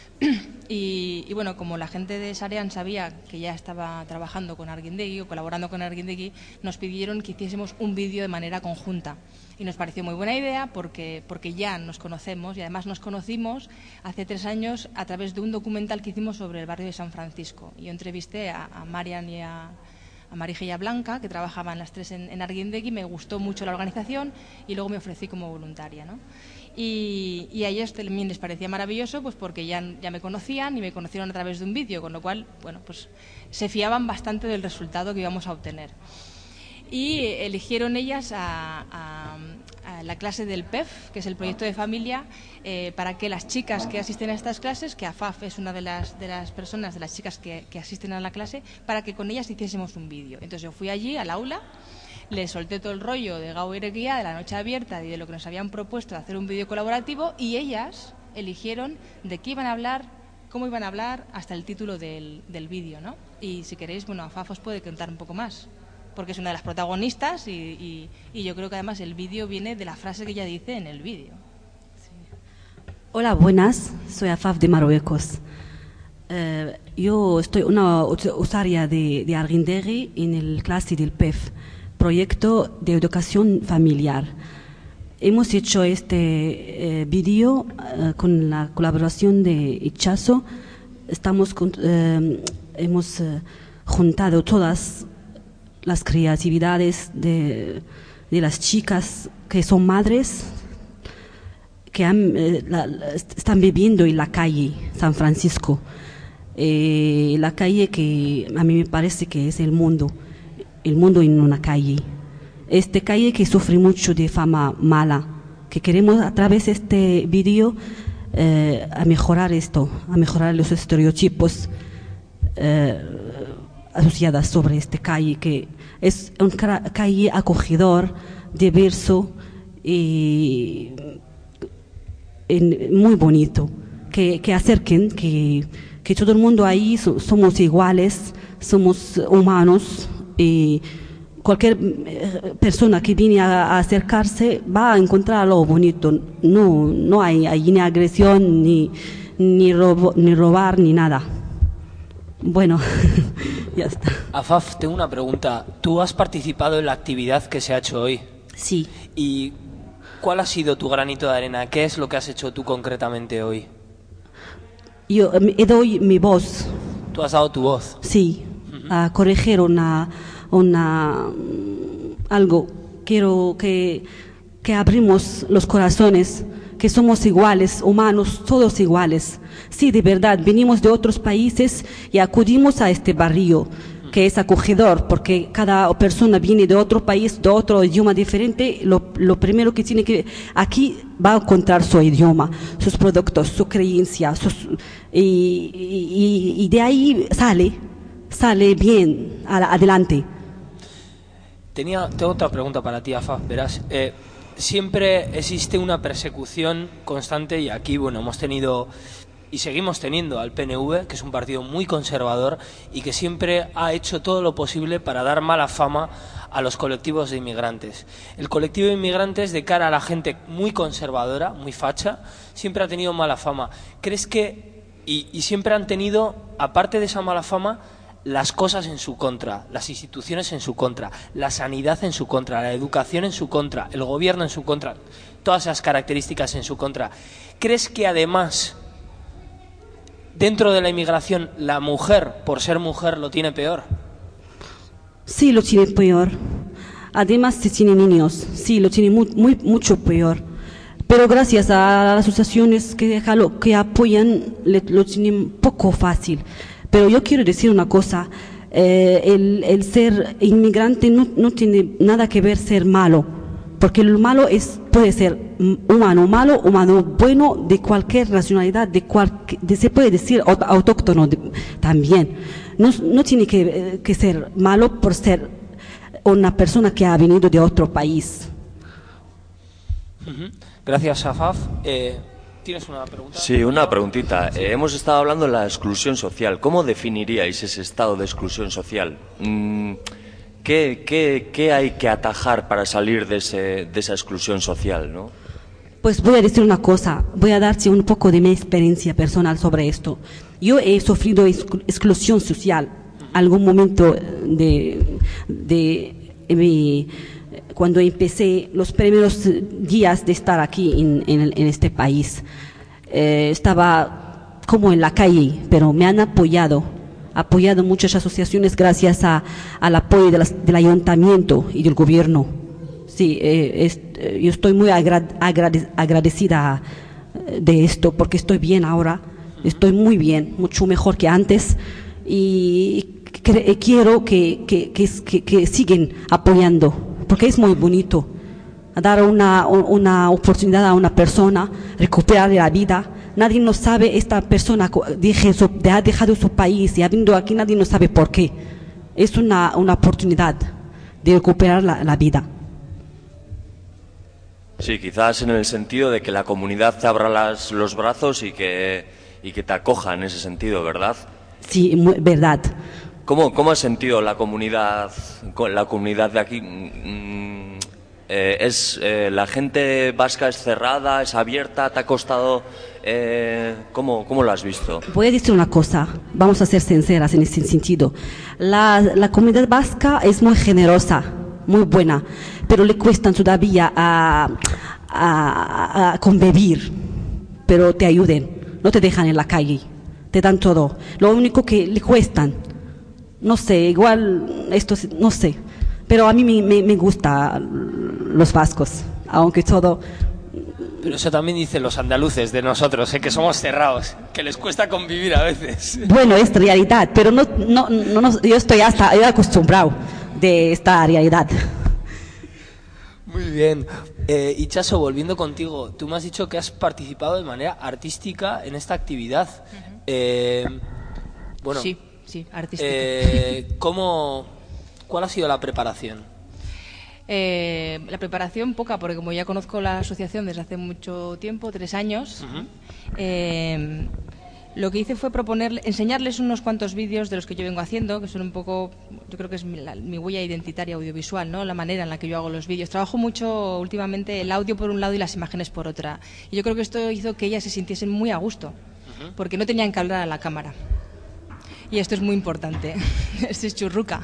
Y, y bueno, como la gente de Sarean sabía que ya estaba trabajando con Arguindegui o colaborando con Arguindegui, nos pidieron que hiciésemos un vídeo de manera conjunta. Y nos pareció muy buena idea porque, porque ya nos conocemos y además nos conocimos hace tres años a través de un documental que hicimos sobre el barrio de San Francisco. Yo entrevisté a, a Marian y a... a Marija y a Blanca, que trabajaban las tres en, en Arguindegui, me gustó mucho la organización y luego me ofrecí como voluntaria, ¿no? Y, y a ellos también les parecía maravilloso, pues porque ya, ya me conocían y me conocieron a través de un vídeo, con lo cual, bueno, pues se fiaban bastante del resultado que íbamos a obtener. Y eligieron ellas a, a, a la clase del P E F, que es el proyecto de familia, eh, para que las chicas que asisten a estas clases, que AFAF es una de las, de las personas, de las chicas que, que asisten a la clase, para que con ellas hiciésemos un vídeo. Entonces yo fui allí al aula, les solté todo el rollo de Gau Irekia, de la noche abierta y de lo que nos habían propuesto de hacer un vídeo colaborativo, y ellas eligieron de qué iban a hablar, cómo iban a hablar, hasta el título del, del vídeo, ¿no? Y si queréis, bueno, AFAF os puede contar un poco más, porque es una de las protagonistas y, y, y yo creo que además el vídeo viene de la frase que ella dice en el vídeo. Sí. Hola, buenas, soy AFAF de Marruecos. Uh, yo estoy una usuaria de, de Arguindegui en el clase del P E F, Proyecto de Educación Familiar. Hemos hecho este eh, vídeo uh, con la colaboración de Itxaso. Estamos con, uh, hemos uh, juntado todas las creatividades de, de las chicas que son madres, que han, eh, la, la, están viviendo en la calle San Francisco, eh, la calle que a mí me parece que es el mundo, el mundo en una calle. Esta calle que sufre mucho de fama mala, que queremos a través de este vídeo eh, a mejorar esto, a mejorar los estereotipos eh, asociadas sobre esta calle, que es una calle acogedor, diverso y, y muy bonito, que, que acerquen, que, que todo el mundo ahí so, somos iguales, somos humanos, y cualquier persona que viene a, a acercarse va a encontrar algo bonito. No, no hay, hay ni agresión, ni, ni, robo, ni robar, ni nada. Bueno, ya está. Afaf, tengo una pregunta. ¿Tú has participado en la actividad que se ha hecho hoy? Sí. ¿Y cuál ha sido tu granito de arena? ¿Qué es lo que has hecho tú concretamente hoy? Yo he dado mi voz. ¿Tú has dado tu voz? Sí, uh-huh. A corregir una, una, algo. Quiero que, que abrimos los corazones, que somos iguales, humanos, todos iguales. Sí, de verdad, venimos de otros países y acudimos a este barrio, que es acogedor, porque cada persona viene de otro país, de otro idioma diferente. Lo, lo primero que tiene que... Aquí va a encontrar su idioma, sus productos, su creencia, sus, y, y, y de ahí sale, sale bien adelante. Tenía, tengo otra pregunta para ti, Afaf, verás. Eh, siempre existe una persecución constante y aquí, bueno, hemos tenido... y seguimos teniendo al P N V, que es un partido muy conservador y que siempre ha hecho todo lo posible para dar mala fama a los colectivos de inmigrantes. El colectivo de inmigrantes, de cara a la gente muy conservadora, muy facha, siempre ha tenido mala fama. ¿Crees que, y, y siempre han tenido, aparte de esa mala fama, las cosas en su contra, las instituciones en su contra, la sanidad en su contra, la educación en su contra, el gobierno en su contra, todas esas características en su contra. ¿Crees que además, dentro de la inmigración, la mujer, por ser mujer, lo tiene peor? Sí, lo tiene peor. Además, si tiene niños, sí, lo tiene muy, muy mucho peor. Pero gracias a las asociaciones que, que apoyan, le, lo tienen poco fácil. Pero yo quiero decir una cosa, eh, el, el ser inmigrante no, no tiene nada que ver ser malo, porque lo malo es, puede ser humano malo, humano bueno, de cualquier nacionalidad, de, cual, de se puede decir autóctono de, también. No, no tiene que, que ser malo por ser una persona que ha venido de otro país. Uh-huh. Gracias, Afaf. Eh, ¿Tienes una pregunta? Sí, una preguntita. Eh, hemos estado hablando de la exclusión social. ¿Cómo definiríais ese estado de exclusión social? Mm, ¿qué, qué, ¿Qué hay que atajar para salir de, ese, de esa exclusión social, ¿no? Pues voy a decir una cosa, voy a darte un poco de mi experiencia personal sobre esto. Yo he sufrido exclusión social algún momento de, de, de mi... cuando empecé los primeros días de estar aquí en, en, en este país. Eh, estaba como en la calle, pero me han apoyado, apoyado muchas asociaciones gracias a, al apoyo de las, del ayuntamiento y del gobierno. Sí, eh, es, eh, yo estoy muy agra, agrade, agradecida de esto, porque estoy bien ahora, estoy muy bien, mucho mejor que antes, y quiero que, que, que, que, que siguen apoyando, porque es muy bonito dar una, una oportunidad a una persona, recuperar la vida. Nadie no sabe, esta persona deje su, ha dejado su país y ha venido aquí, nadie no sabe por qué. Es una, una oportunidad de recuperar la, la vida. Sí, quizás en el sentido de que la comunidad te abra las, los brazos y que, y que te acoja en ese sentido, ¿verdad? Sí, muy, verdad. ¿Cómo, ¿Cómo has sentido la comunidad, la comunidad de aquí? Eh, es eh, ¿La gente vasca es cerrada, es abierta? ¿Te ha costado? Eh, ¿cómo, ¿Cómo lo has visto? Voy a decir una cosa, vamos a ser sinceras en ese sentido. La, la comunidad vasca es muy generosa, muy buena, pero le cuestan todavía a, a, a convivir, pero te ayuden, no te dejan en la calle, te dan todo. Lo único que le cuestan, no sé, igual esto, no sé, pero a mí me, me, me gusta los vascos, aunque todo... Pero eso también dicen los andaluces de nosotros, ¿eh? Que somos cerrados, que les cuesta convivir a veces. Bueno, es realidad, pero no, no, no, no yo estoy hasta yo acostumbrado de esta realidad. Muy bien. Eh, Itxaso, volviendo contigo, tú me has dicho que has participado de manera artística en esta actividad. Uh-huh. eh, bueno, sí, sí, artística. Eh, ¿cómo, ¿Cuál ha sido la preparación? Eh, la preparación poca, porque como ya conozco la asociación desde hace mucho tiempo, tres años, uh-huh. eh, lo que hice fue proponer, enseñarles unos cuantos vídeos de los que yo vengo haciendo, que son un poco, yo creo que es mi, la, mi huella identitaria audiovisual, ¿no? La manera en la que yo hago los vídeos. Trabajo mucho últimamente el audio por un lado y las imágenes por otra. Y yo creo que esto hizo que ellas se sintiesen muy a gusto, uh-huh. porque no tenían que hablar a la cámara. Y esto es muy importante. Esto es churruca.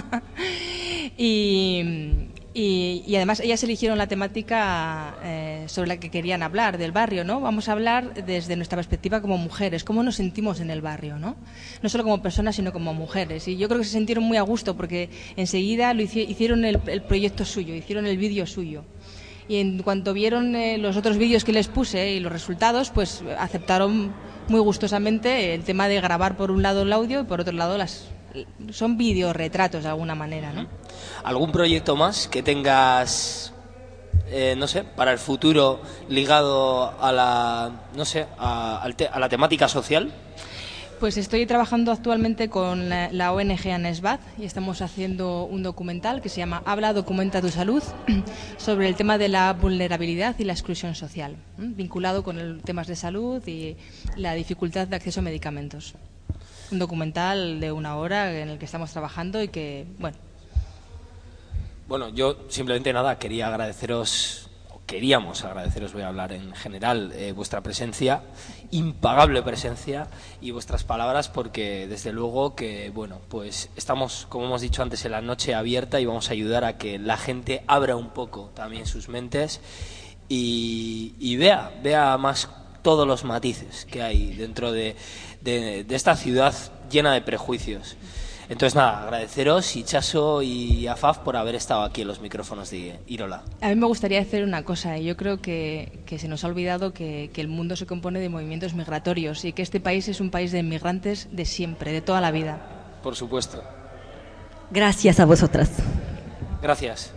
y... Y, y además ellas eligieron la temática eh, sobre la que querían hablar, del barrio, ¿no? Vamos a hablar desde nuestra perspectiva como mujeres, cómo nos sentimos en el barrio, ¿no? No solo como personas, sino como mujeres. Y yo creo que se sintieron muy a gusto porque enseguida lo hici- hicieron el, el proyecto suyo, hicieron el vídeo suyo. Y en cuanto vieron eh, los otros vídeos que les puse y los resultados, pues aceptaron muy gustosamente el tema de grabar por un lado el audio y por otro lado las... son videorretratos de alguna manera, ¿no? ¿Algún proyecto más que tengas, eh, no sé, para el futuro ligado a la, no sé, a, a la temática social? Pues estoy trabajando actualmente con la, la O N G ANESBAD y estamos haciendo un documental que se llama Habla, documenta tu salud, sobre el tema de la vulnerabilidad y la exclusión social, ¿eh? vinculado con el, temas de salud y la dificultad de acceso a medicamentos. Un documental de una hora en el que estamos trabajando y que, bueno... Bueno, yo simplemente nada, quería agradeceros queríamos agradeceros, voy a hablar en general, eh, vuestra presencia, impagable presencia y vuestras palabras, porque desde luego que, bueno, pues estamos, como hemos dicho antes, en la noche abierta y vamos a ayudar a que la gente abra un poco también sus mentes y, y vea, vea más todos los matices que hay dentro de, de, de esta ciudad llena de prejuicios. Entonces, nada, agradeceros, Itxaso y Afaf, por haber estado aquí en los micrófonos de Irola. A mí me gustaría decir una cosa. Yo creo que, que se nos ha olvidado que, que el mundo se compone de movimientos migratorios y que este país es un país de inmigrantes de siempre, de toda la vida. Por supuesto. Gracias a vosotras. Gracias.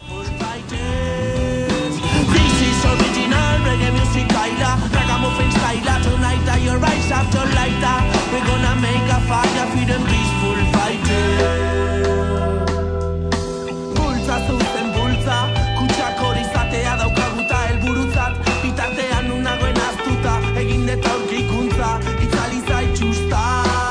Reggae music baila, ragamuffin style. Tonight are your eyes after lighter. We're gonna make a fire for them peaceful fighter. Bultza zuzen bultza, kutsak hori zatea daukaguta helburutzat. Bitartean unagoen aztuta, egin deta aurkikuntza, itzali zaitxusta.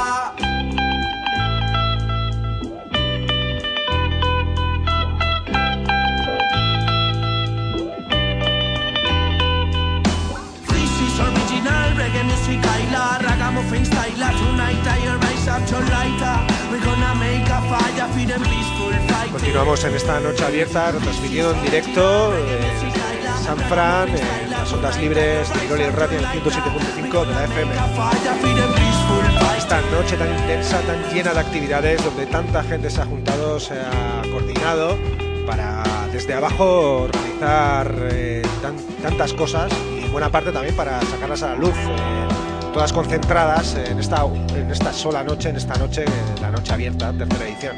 Reggae music baila, ragamuffin style. Tonight I rise up to lighter. We're gonna make a fire for them peaceful fight. Continuamos en esta noche abierta, retransmitiendo en directo en San Fran, en las ondas libres de Irola Radio en el ciento siete punto cinco de la F M. Esta noche tan intensa, tan llena de actividades, donde tanta gente se ha juntado, se ha coordinado para desde abajo organizar eh, tan, tantas cosas. Buena parte también para sacarlas a la luz, eh, todas concentradas en esta, en esta sola noche, en esta noche, la noche abierta, tercera edición.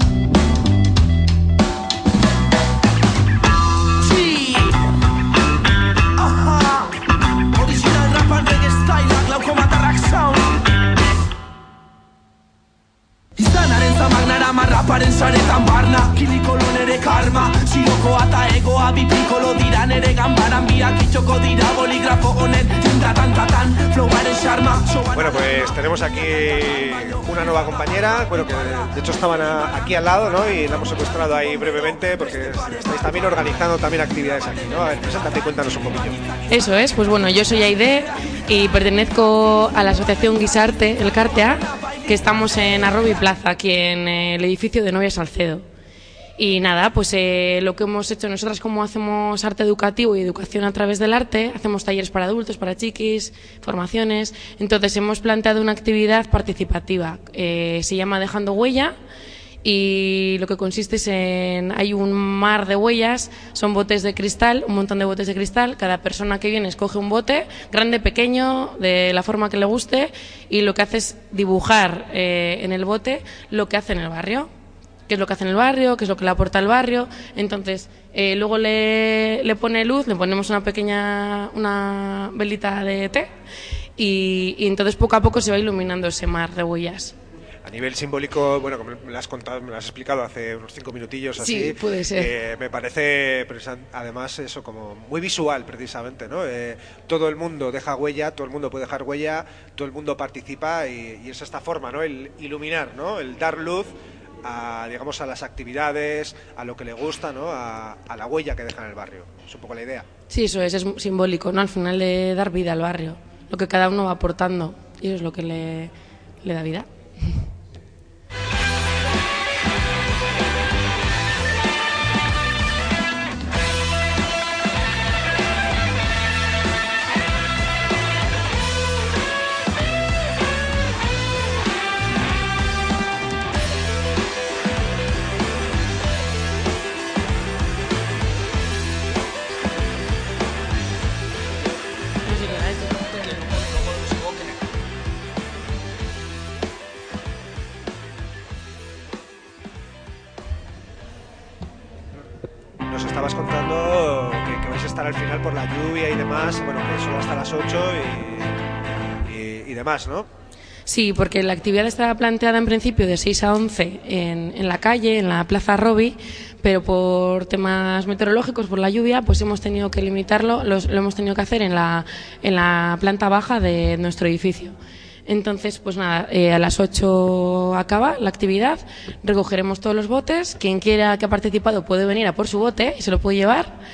Sí. Ajá. Original rap and reggae style, glaukomatarrak sound. Izanaren zamagnara marraparen saretan barna, kilikolo nere karma, sirokoa eta egoa bipikolo dira nere gambaran biak itxoko dira boligrafo honen tintatan tatan, flowaren charma. Bueno, pues tenemos aquí una nueva compañera, bueno, que de hecho estaban a, aquí al lado, ¿no? Y la hemos secuestrado ahí brevemente porque estáis también organizando también actividades aquí, ¿no? A ver, preséntate y cuéntanos un poquillo. Eso es, pues bueno, yo soy Aide y pertenezco a la asociación Guisarte, el Cartea, que estamos en Arrobi Plaza, aquí en el edificio de Novia Salcedo. Y nada, pues eh, lo que hemos hecho nosotras, como hacemos arte educativo y educación a través del arte, hacemos talleres para adultos, para chiquis, formaciones. Entonces hemos planteado una actividad participativa, eh, se llama Dejando Huella, y lo que consiste es en, hay un mar de huellas, son botes de cristal, un montón de botes de cristal, cada persona que viene escoge un bote, grande, pequeño, de la forma que le guste, y lo que hace es dibujar eh, en el bote lo que hace en el barrio, qué es lo que hace en el barrio, qué es lo que le aporta el barrio. Entonces eh, luego le, le pone luz, le ponemos una pequeña, una velita de té, y, y entonces poco a poco se va iluminando ese mar de huellas. A nivel simbólico, bueno, como me lo has contado, me lo has explicado hace unos cinco minutillos así. Sí, puede ser. Eh, me parece, además, eso como muy visual, precisamente, ¿no? Eh, todo el mundo deja huella, todo el mundo puede dejar huella, todo el mundo participa y, y es esta forma, ¿no? El iluminar, ¿no? El dar luz a, digamos, a las actividades, a lo que le gusta, ¿no? A, a la huella que deja en el barrio. Es un poco la idea. Sí, eso es, es simbólico, ¿no? Al final de dar vida al barrio, lo que cada uno va aportando, y eso es lo que le, le da vida. Nos estabas contando que, que vais a estar al final por la lluvia y demás, bueno, que solo hasta las ocho y, y, y demás, ¿no? Sí, porque la actividad estaba planteada en principio de seis a once en, en la calle, en la Plaza Arrobi, pero por temas meteorológicos, por la lluvia, pues hemos tenido que limitarlo, los, lo hemos tenido que hacer en la, en la planta baja de nuestro edificio. Entonces, pues nada, eh, a las ocho acaba la actividad, recogeremos todos los botes, quien quiera que ha participado puede venir a por su bote y se lo puede llevar,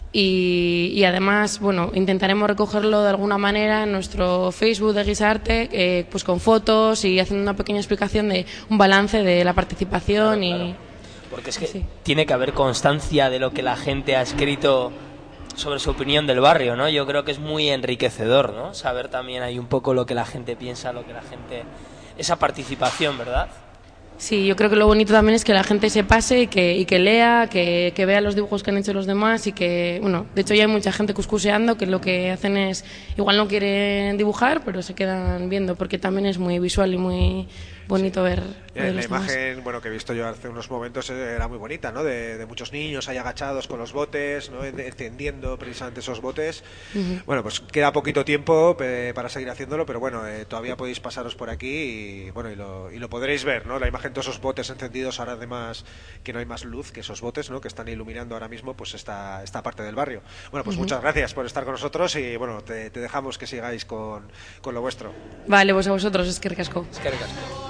Y, y además, bueno, intentaremos recogerlo de alguna manera en nuestro Facebook de Guisarte, eh, pues con fotos y haciendo una pequeña explicación de un balance de la participación. Claro, y claro. Porque es que sí, tiene que haber constancia de lo que la gente ha escrito sobre su opinión del barrio, ¿no? Yo creo que es muy enriquecedor, ¿no? Saber también ahí un poco lo que la gente piensa, lo que la gente... esa participación, ¿verdad? Sí, yo creo que lo bonito también es que la gente se pase y que, y que lea, que, que vea los dibujos que han hecho los demás y que, bueno, de hecho ya hay mucha gente cuscuseando que lo que hacen es, igual no quieren dibujar, pero se quedan viendo porque también es muy visual y muy bonito ver, ver la los imagen, demás. bueno, que he visto yo hace unos momentos era muy bonita, ¿no? De, de muchos niños ahí agachados con los botes, ¿no? Encendiendo precisamente esos botes. Uh-huh. Bueno, pues queda poquito tiempo eh, para seguir haciéndolo, pero bueno, eh, todavía podéis pasaros por aquí y bueno, y lo, y lo podréis ver, ¿no? La imagen de todos esos botes encendidos, ahora además que no hay más luz que esos botes, ¿no? Que están iluminando ahora mismo pues esta, esta parte del barrio. Bueno, pues uh-huh. muchas gracias por estar con nosotros y bueno, te, te dejamos que sigáis con, con lo vuestro. Vale, pues a vosotros, es que ricasco. Es que ricasco.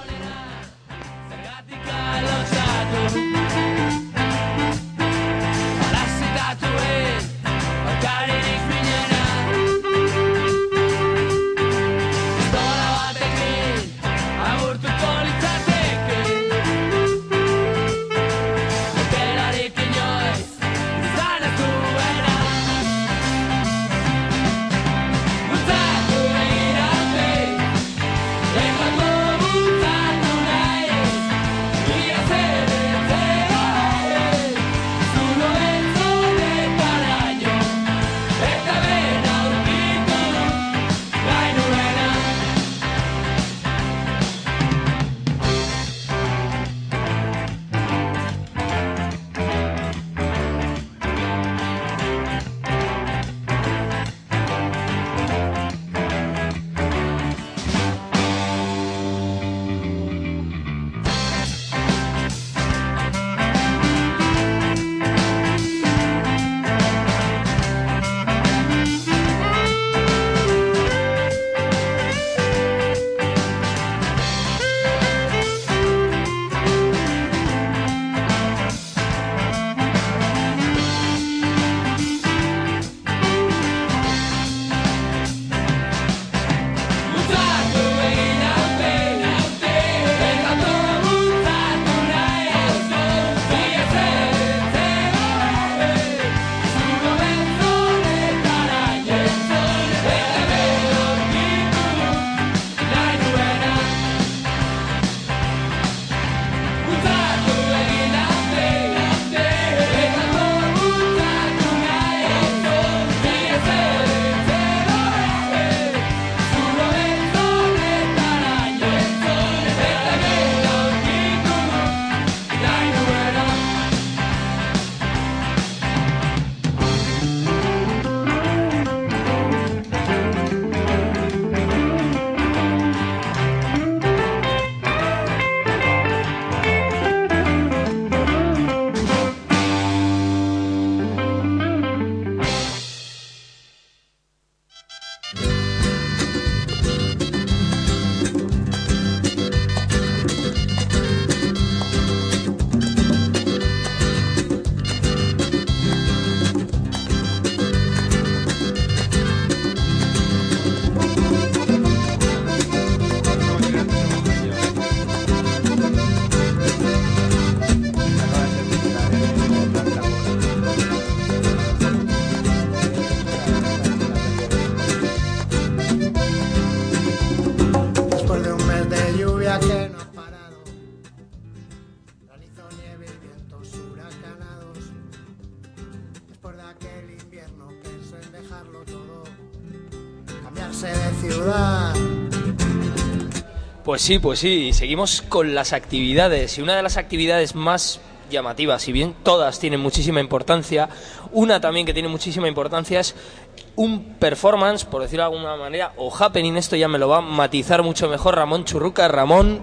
Pues sí, pues sí, seguimos con las actividades y una de las actividades más llamativas, si bien todas tienen muchísima importancia, una también que tiene muchísima importancia es un performance, por decirlo de alguna manera, o happening, esto ya me lo va a matizar mucho mejor Ramón Churruca. Ramón...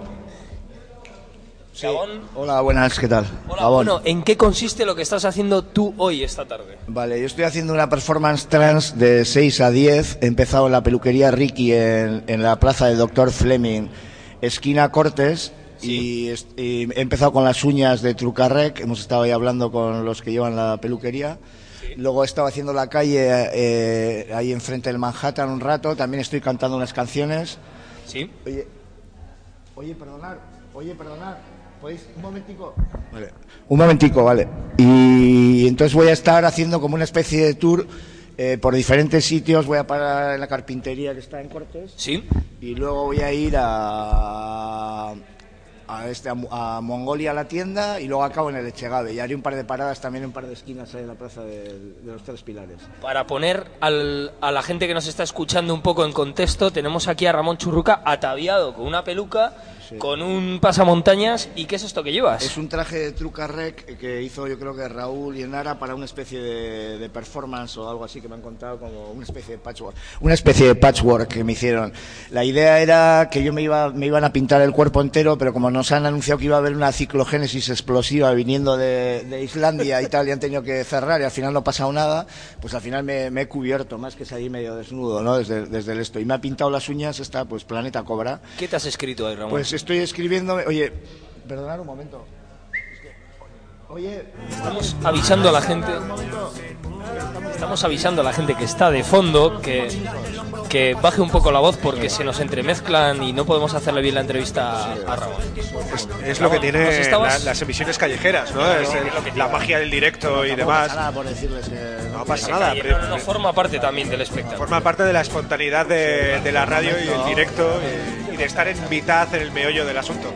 Sí. Hola, buenas, ¿qué tal? Hola, bueno, ¿en qué consiste lo que estás haciendo tú hoy, esta tarde? Vale, yo estoy haciendo una performance trans de seis a diez, he empezado en la peluquería Ricky en, en la plaza del doctor Fleming, esquina Cortes, sí. y, y he empezado con las uñas de Trucarrec, hemos estado ahí hablando con los que llevan la peluquería, sí. Luego he estado haciendo la calle eh, ahí enfrente del Manhattan un rato. También estoy cantando unas canciones. Sí. Oye, oye, perdonar, oye, perdonar. ¿Podéis un momentico? Vale. Un momentico, vale. Y entonces voy a estar haciendo como una especie de tour eh, por diferentes sitios. Voy a parar en la carpintería que está en Cortes. Sí. Y luego voy a ir a... A, este, a, a Mongolia, a la tienda, y luego acabo en el Echegave. Y haré un par de paradas también en un par de esquinas ahí en la plaza de, de los Tres Pilares. Para poner al, a la gente que nos está escuchando un poco en contexto, tenemos aquí a Ramón Churruca ataviado con una peluca, sí, con un pasamontañas. ¿Y qué es esto que llevas? Es un traje de truca rec que hizo, yo creo que Raúl y Enara, para una especie de, de performance o algo así que me han contado, como una especie de patchwork. Una especie de patchwork que me hicieron. La idea era que yo me iba me iban a pintar el cuerpo entero, pero como nos han anunciado que iba a haber una ciclogénesis explosiva viniendo de, de Islandia y tal, y han tenido que cerrar y al final no ha pasado nada, pues al final me, me he cubierto, más que salir medio desnudo, ¿no? Desde, desde el esto. Y me ha pintado las uñas esta, pues Planeta Cobra. ¿Qué te has escrito ahí, Ramón? Pues estoy escribiendo... Oye, perdonad un momento. Es que, oye... Estamos avisando a la gente... Estamos avisando a la gente que está de fondo que, que baje un poco la voz porque se nos entremezclan y no podemos hacerle bien la entrevista a Ramón. Es, es lo que tiene estabas... la, las emisiones callejeras, ¿no? Es el, la magia del directo y demás. No pasa nada por decirles que... No pasa nada. Pero no, no, forma parte también del espectáculo. Forma parte de la espontaneidad de, de la radio y el directo y, y de estar en mitad, en el meollo del asunto.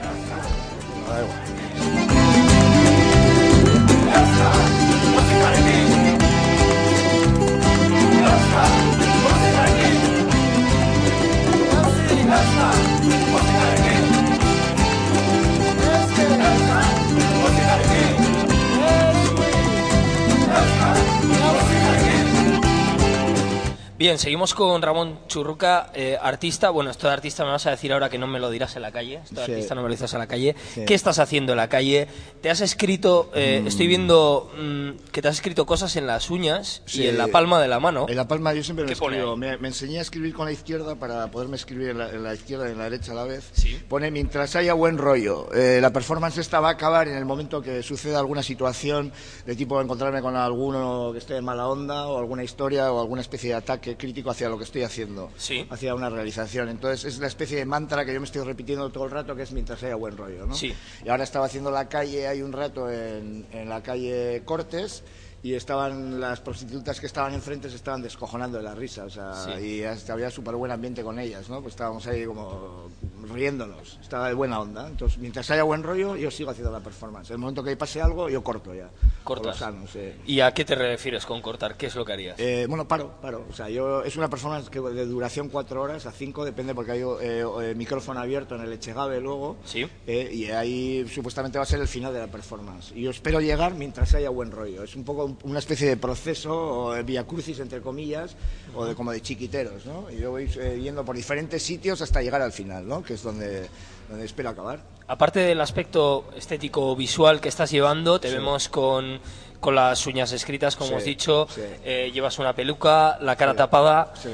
Bien, seguimos con Ramón Churruca, eh, artista. Bueno, esto de artista me vas a decir ahora que no me lo dirás en la calle. Esto de sí. artista no me lo dices en la calle. Sí. ¿Qué estás haciendo en la calle? Te has escrito, eh, mm. estoy viendo mm, que te has escrito cosas en las uñas sí. y en la palma de la mano. En la palma yo siempre me ¿Qué escribo. Me, me enseñé a escribir con la izquierda para poderme escribir en la, en la izquierda y en la derecha a la vez. Sí. Pone mientras haya buen rollo. Eh, la performance esta va a acabar en el momento que suceda alguna situación de tipo encontrarme con alguno que esté en mala onda o alguna historia o alguna especie de ataque crítico hacia lo que estoy haciendo, sí. hacia una realización. Entonces es la especie de mantra que yo me estoy repitiendo todo el rato, que es mientras haya buen rollo, ¿no? Sí. Y ahora estaba haciendo la calle, hay un rato en, en la calle Cortes, y estaban las prostitutas que estaban enfrente se estaban descojonando de la risa, o sea, sí. y hasta había súper buen ambiente con ellas, ¿no? Pues estábamos ahí como riéndonos, estaba de buena onda. Entonces, mientras haya buen rollo, yo sigo haciendo la performance. En el momento que pase algo, yo corto ya. ¿Cortas? Sano, sí. ¿Y a qué te refieres con cortar? ¿Qué es lo que harías? Eh, bueno, paro, paro. O sea, yo es una performance que de duración cuatro horas a cinco, depende porque hay eh, eh, micrófono abierto en el Echegave luego. Sí. Eh, y ahí supuestamente va a ser el final de la performance. Y yo espero llegar mientras haya buen rollo. Es un poco una especie de proceso o de vía crucis, entre comillas, o de como de chiquiteros, ¿no? Y yo voy eh, yendo por diferentes sitios hasta llegar al final, ¿no? Que es donde, donde espero acabar. Aparte del aspecto estético visual que estás llevando, te sí. vemos con, con las uñas escritas, como sí, hemos dicho, sí. eh, llevas una peluca, la cara sí. tapada, sí.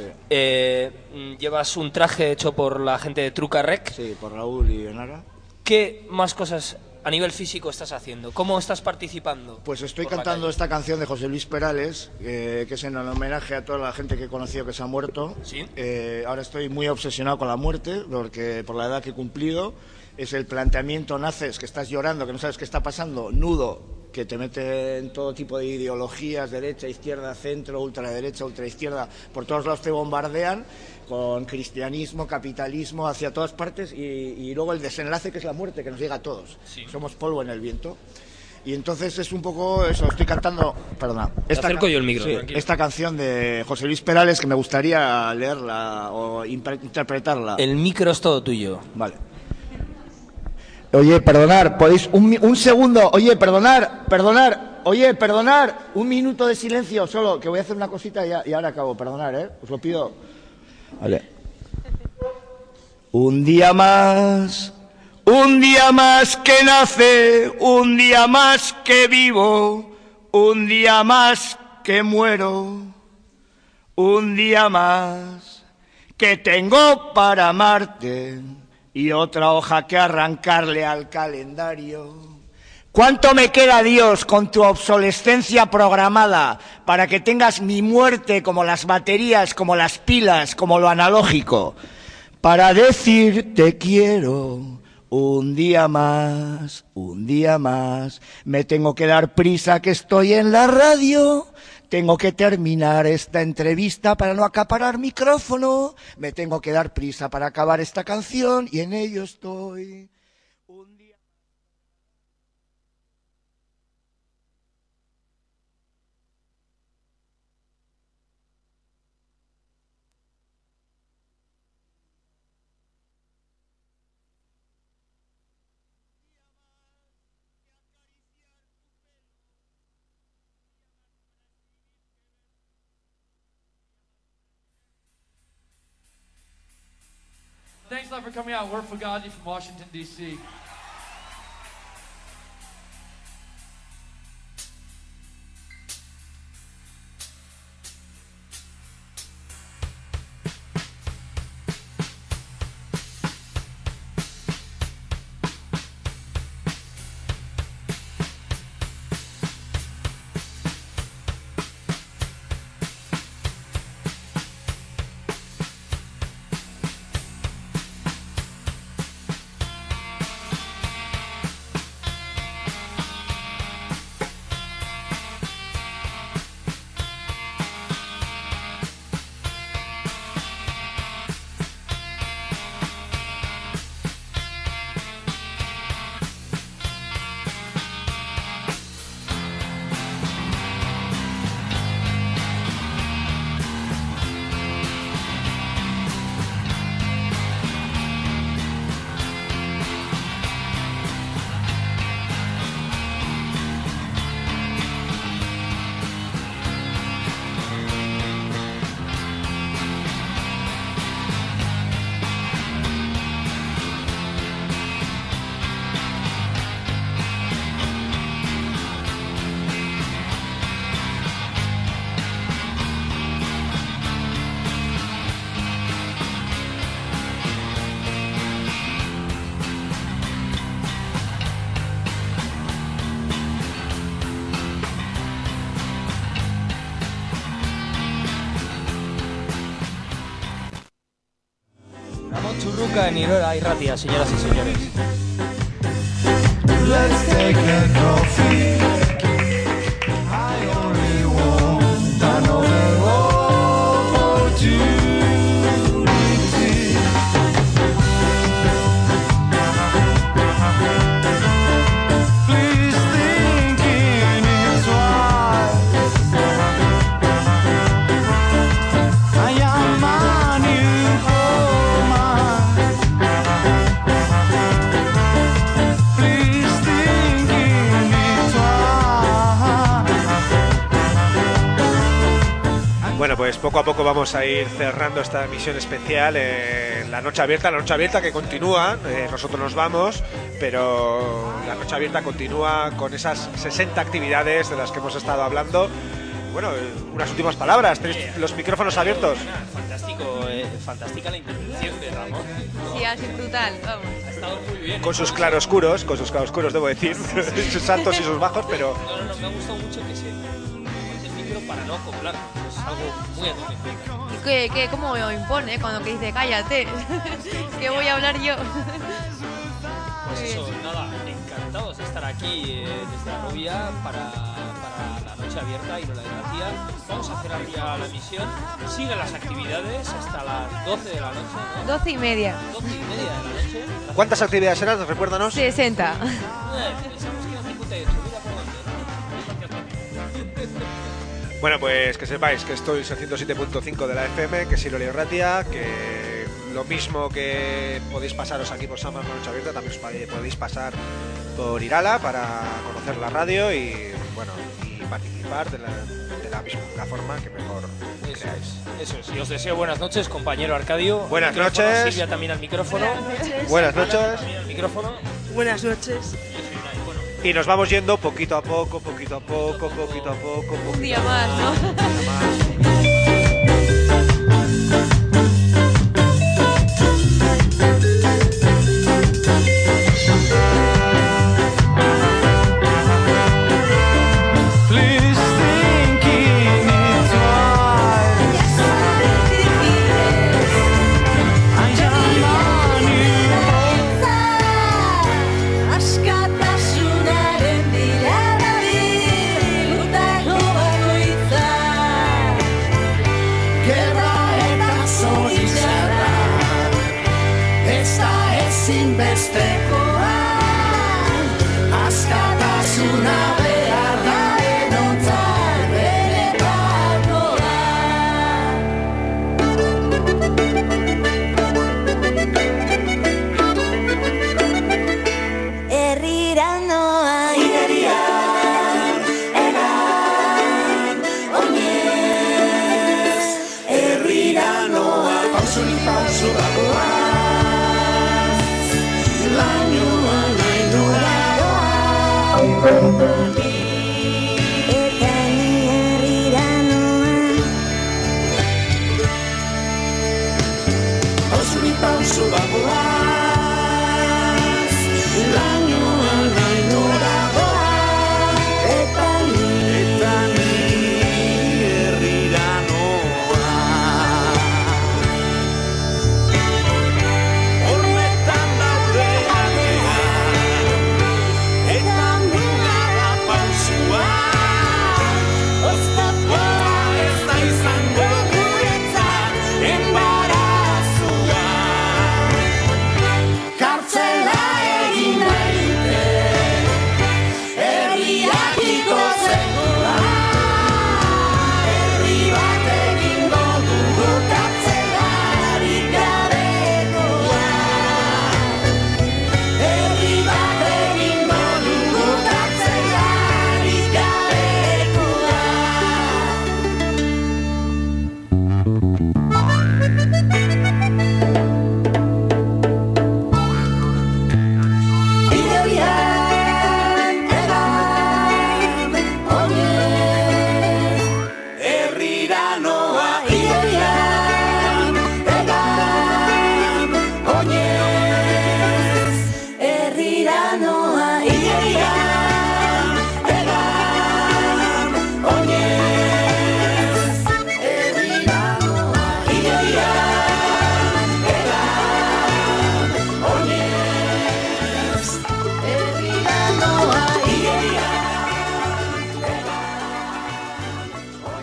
Eh, llevas un traje hecho por la gente de Truca Rec. Sí, por Raúl y Enara. ¿Qué más cosas a nivel físico estás haciendo? ¿Cómo estás participando? Pues estoy cantando esta canción de José Luis Perales, eh, que es en homenaje a toda la gente que he conocido que se ha muerto. ¿Sí? Eh, ahora estoy muy obsesionado con la muerte, porque por la edad que he cumplido, es el planteamiento, naces, que estás llorando, que no sabes qué está pasando, nudo, que te mete en todo tipo de ideologías, derecha, izquierda, centro, ultraderecha, ultraizquierda, por todos lados te bombardean, con cristianismo, capitalismo, hacia todas partes, y, y luego el desenlace, que es la muerte, que nos llega a todos. Sí. Somos polvo en el viento. Y entonces es un poco eso, estoy cantando, perdona, esta, acerco yo el micro, sí, esta canción de José Luis Perales, que me gustaría leerla o interpretarla. El micro es todo tuyo. Vale. Oye, perdonar, podéis un, un segundo, oye, perdonar, perdonar, oye, perdonar, un minuto de silencio solo, que voy a hacer una cosita y, ya, y ahora acabo, perdonar, ¿eh? Os lo pido. Vale. Un día más, un día más que nace, un día más que vivo, un día más que muero, un día más que tengo para amarte. Y otra hoja que arrancarle al calendario. ¿Cuánto me queda, Dios, con tu obsolescencia programada para que tengas mi muerte como las baterías, como las pilas, como lo analógico? Para decir te quiero un día más, un día más. Me tengo que dar prisa que estoy en la radio. Tengo que terminar esta entrevista para no acaparar micrófono. Me tengo que dar prisa para acabar esta canción y en ello estoy. Thanks a lot for coming out. We're Fugazi from Washington, D C Churruca en Irora y Ratia, señoras y señores. Let's take a coffee. I only want another opportunity. Please thinking it twice. I am a new woman. Please thinking it twice. Bueno, pues poco a poco vamos a ir cerrando esta emisión especial en la Noche Abierta, la Noche Abierta que continúa, eh, nosotros nos vamos, pero la Noche Abierta continúa con esas sesenta actividades de las que hemos estado hablando. Bueno, eh, unas últimas palabras, tenéis los micrófonos abiertos. Fantástico, eh, fantástica la intervención de Ramón. Sí, ha sido brutal, vamos. Ha estado muy bien. Con sus claroscuros, con sus claroscuros debo decir, sus altos y sus bajos, pero... No, no, no, me ha gustado mucho que se el micro para no acoplar, es algo muy atómico. ¿Y qué, qué, cómo me impone cuando que dice cállate? Que voy a hablar yo. Pues eso, nada, encantados de estar aquí eh, desde la novia para, para la Noche Abierta y no la de Gracia. Vamos a cerrar ya la emisión. Siguen las actividades hasta las doce de la noche, ¿no? Doce y media. Doce y media de la noche. ¿Cuántas actividades eran? Recuérdanos. Sesenta. Eh, pensamos que eran cincuenta y ocho, mira por dónde. Bueno, pues que sepáis que estoy en ciento siete punto cinco de la F M, que Silo Leo Ratia, que lo mismo que podéis pasaros aquí por San Marcos Noche Abierta, también os podéis pasar por Irala para conocer la radio y bueno y participar de la, de la misma forma que mejor Eso creáis. es, eso es. Y os deseo buenas noches, compañero Arcadio. Buenas Micrófono, noches. Silvia también al micrófono. Buenas noches. Buenas noches. Ana, también al micrófono. Buenas noches. Y nos vamos yendo poquito a poco, poquito a poco, poquito a poco, poquito Un día más, ¿no? Un día más. ezinbestekoa, askatasuna behar da denontzat benetakoa. Herrira noa ireria, egan, oinez. Herrira noa pausurik pausu dagoa, lainoa nahi nora doa. Eta ni herrira noa. Pausurik pausu dagoa, lainoa nahi nora doa. Eta ni, eta ni herrira noa. Horretan daude adea, eta muga da pausua. Oztopoa ez da izango guretzat enbarazua. Kartzela egin nahi dute, herriakiko zegoa. Herri bat egingo dugu kartzelarik gabekoa. Herri bat egingo dugu kartzelarik gabekoa. Iderian egan, oinez. Herrira noa iderian egan, oinez. Herrira noa iderian egan, oinez. Herrira noa iderian egan, oinez. Herrira noa iderian egan,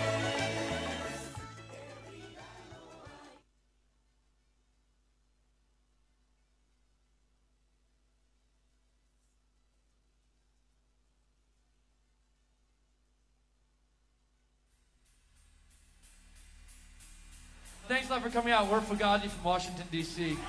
Thanks a lot for coming out. We're Fugazi from Washington, D C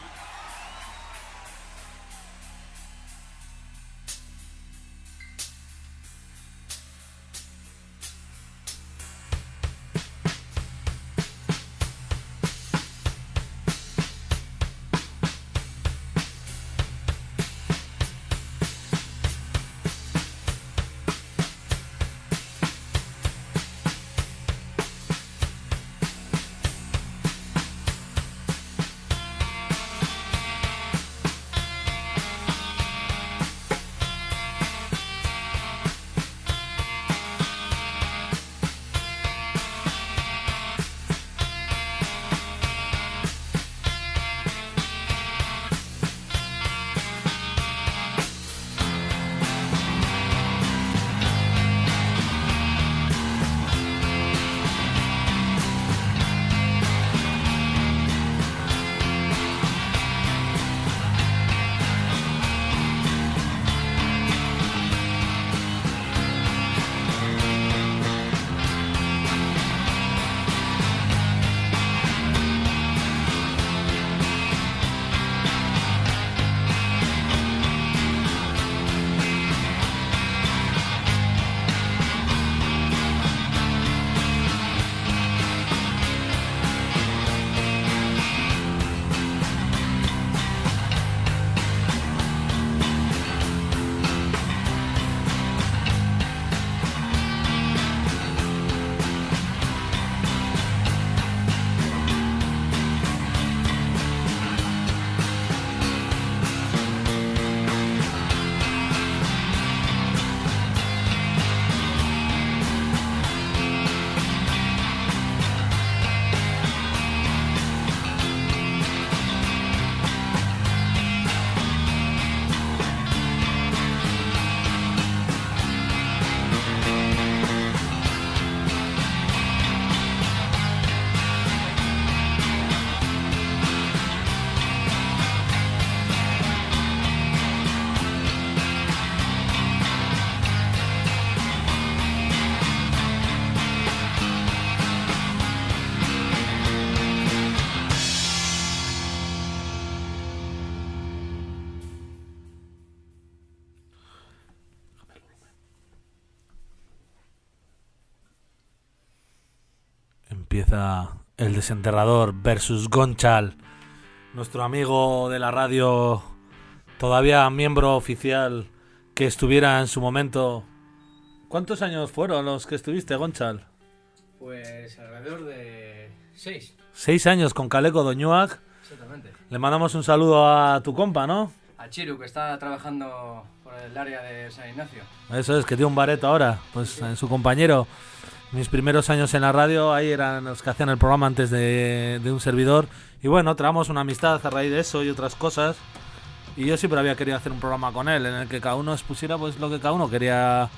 empieza El Desenterrador versus Gonchal, nuestro amigo de la radio, todavía miembro oficial, que estuviera en su momento. ¿Cuántos años fueron los que estuviste, Gonchal? Pues alrededor de seis. Seis años con Caleco Doñuac. Exactamente. Le mandamos un saludo a tu compa, ¿no? A Chiru, que está trabajando por el área de San Ignacio. Eso es, que tiene un bareto ahora. Pues sí. Su compañero. Mis primeros años en la radio, ahí eran los que hacían el programa antes de, de un servidor. Y bueno, traemos una amistad a raíz de eso y otras cosas. Y yo siempre había querido hacer un programa con él, en el que cada uno expusiera pues lo que cada uno quería.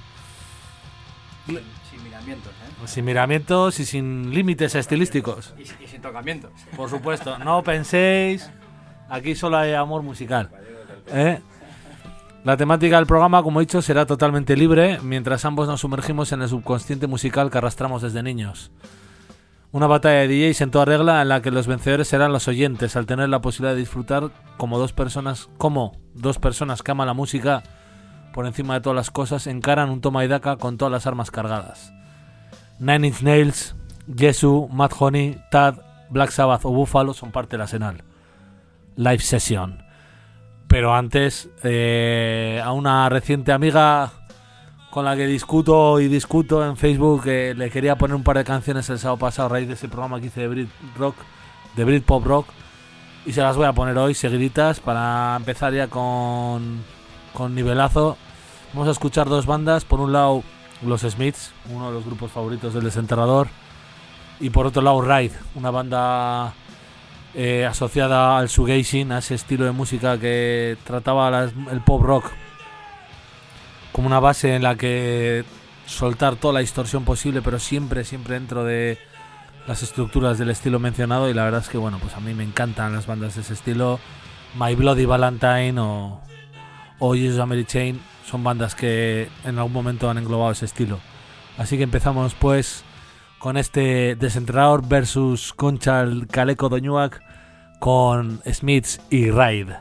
Sin, sin miramientos, ¿eh? Sin miramientos y sin límites estilísticos. Y, y sin tocamientos. Por supuesto, no penséis, aquí solo hay amor musical. ¿Eh? La temática del programa, como he dicho, será totalmente libre, mientras ambos nos sumergimos en el subconsciente musical que arrastramos desde niños. Una batalla de D Js en toda regla en la que los vencedores serán los oyentes, al tener la posibilidad de disfrutar como dos personas, como dos personas que aman la música por encima de todas las cosas, encaran un toma y daca con todas las armas cargadas. Nine Inch Nails, Jesus, Mad Honey, Tad, Black Sabbath o Buffalo son parte del arsenal. Live Session. Pero antes, eh, a una reciente amiga con la que discuto y discuto en Facebook, eh, le quería poner un par de canciones el sábado pasado a raíz de ese programa que hice de Brit Rock, de Brit Pop Rock, y se las voy a poner hoy seguiditas para empezar ya con, con nivelazo. Vamos a escuchar dos bandas, por un lado los Smiths, uno de los grupos favoritos del Desenterrador, y por otro lado Ride, una banda Eh, asociada al shoegazing, a ese estilo de música que trataba las, el pop rock como una base en la que soltar toda la distorsión posible, pero siempre, siempre dentro de las estructuras del estilo mencionado. Y la verdad es que, bueno, pues a mí me encantan las bandas de ese estilo. My Bloody Valentine o, o Jesus Mary Chain son bandas que en algún momento han englobado ese estilo. Así que empezamos pues con este Desenterrador versus Gonchal Caleco Doñuac con Smiths y Ride.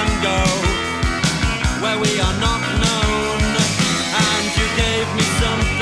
Where we are not known, and you gave me some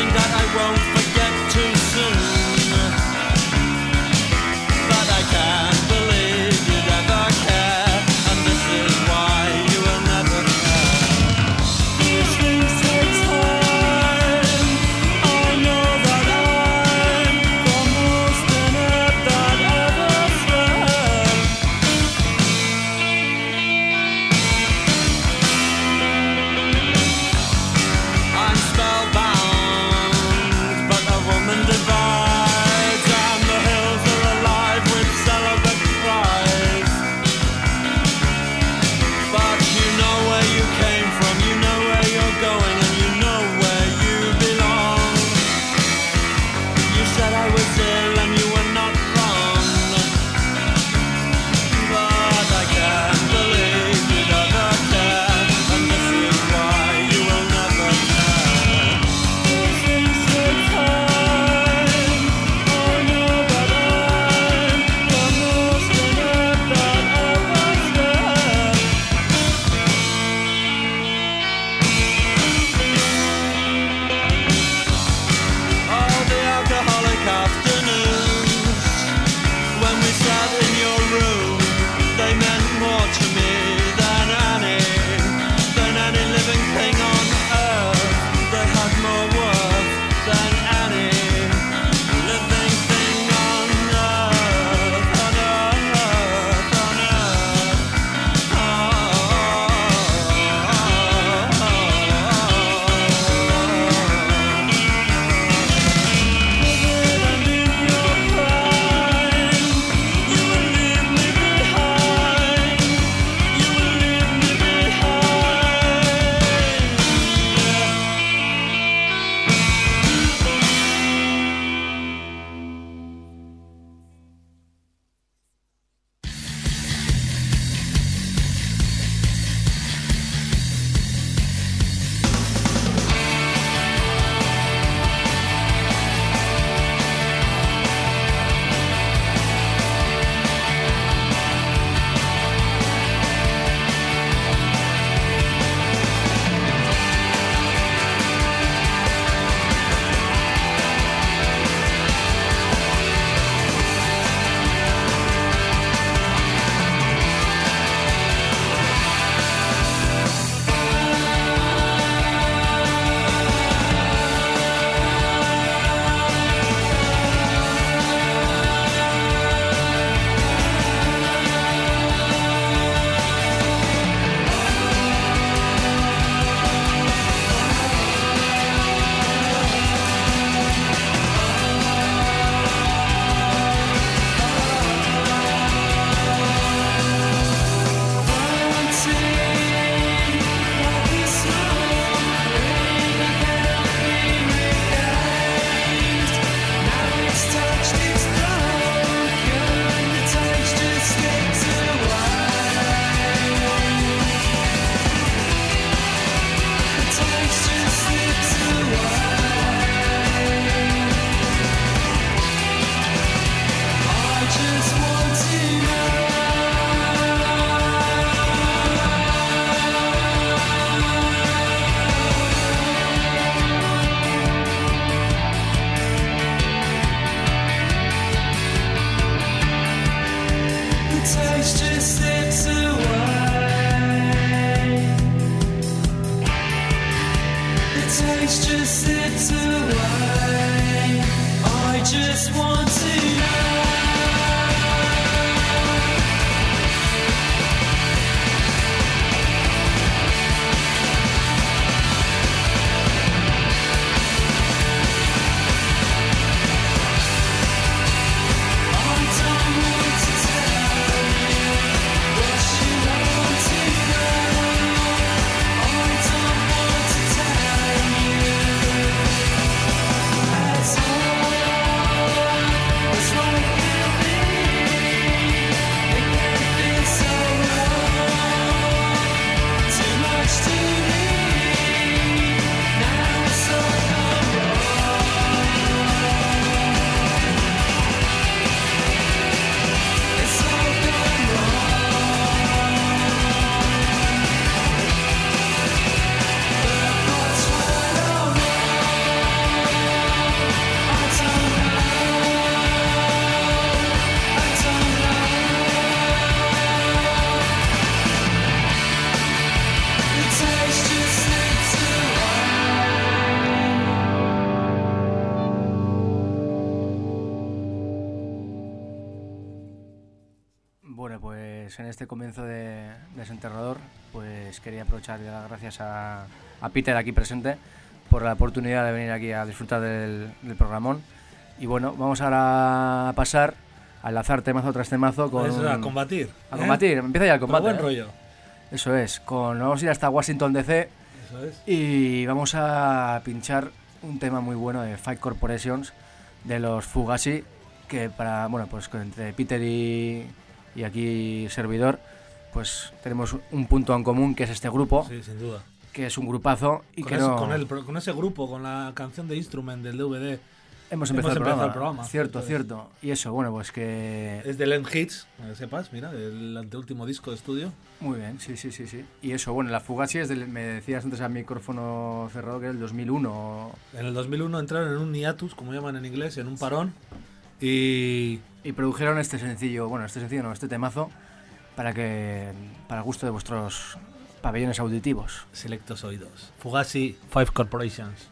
pues en este comienzo de Desenterrador, pues quería aprovechar y dar las gracias a, a Peter aquí presente por la oportunidad de venir aquí a disfrutar del, del programón. Y bueno, vamos ahora a pasar a enlazar temazo tras temazo con... Eso, a combatir. A ¿eh? combatir, empieza ya el combate. Pero buen ¿eh? rollo. Eso es, con, vamos a ir hasta Washington D C. Eso es. Y vamos a pinchar un tema muy bueno de Fight Corporations, de los Fugazi, que para, bueno, pues entre Peter y, y aquí servidor, pues tenemos un punto en común, que es este grupo. Sí, sin duda. Que es un grupazo y con que ese, no... Con, el, con ese grupo, con la canción de Instrument del D V D, hemos empezado, hemos el, empezado programa. el programa. Cierto, Entonces, cierto. Y eso, bueno, pues que... es de Len Hits, que sepas, mira, el anteúltimo disco de estudio. Muy bien, sí, sí, sí, sí. Y eso, bueno, la Fugazi es del, me decías antes al micrófono cerrado que era el dos mil uno. En el dos mil uno entraron en un hiatus, como llaman en inglés, en un parón, y... Y produjeron este sencillo, bueno, este sencillo no, este temazo, para que, para el gusto de vuestros pabellones auditivos. Selectos oídos. Fugazi, Five Corporations.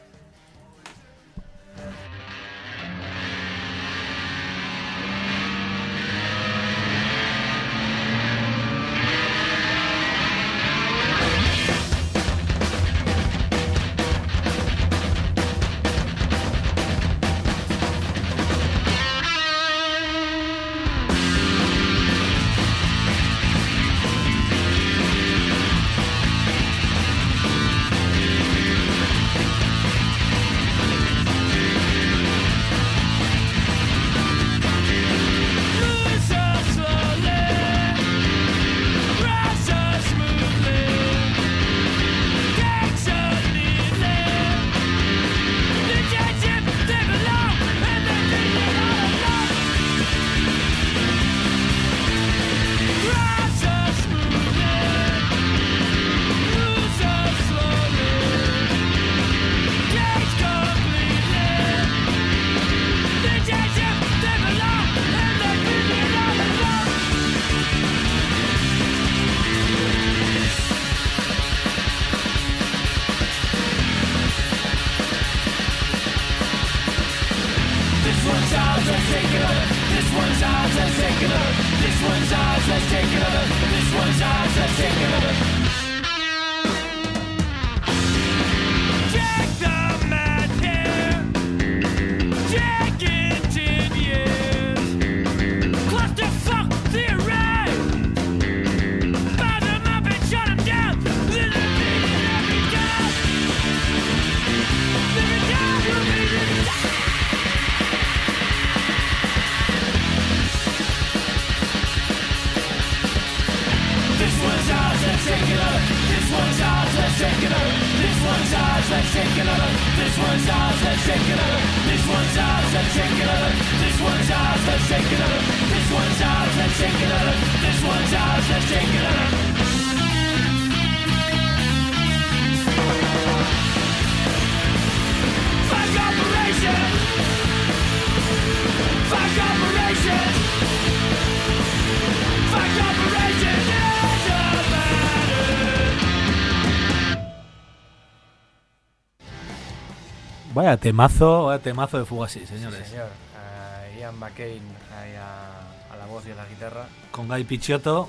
Vaya temazo, vaya temazo de Fugazi, señores. Sí, señor. Uh, Ian McCain ahí a, a la voz y a la guitarra. Con Guy Picciotto.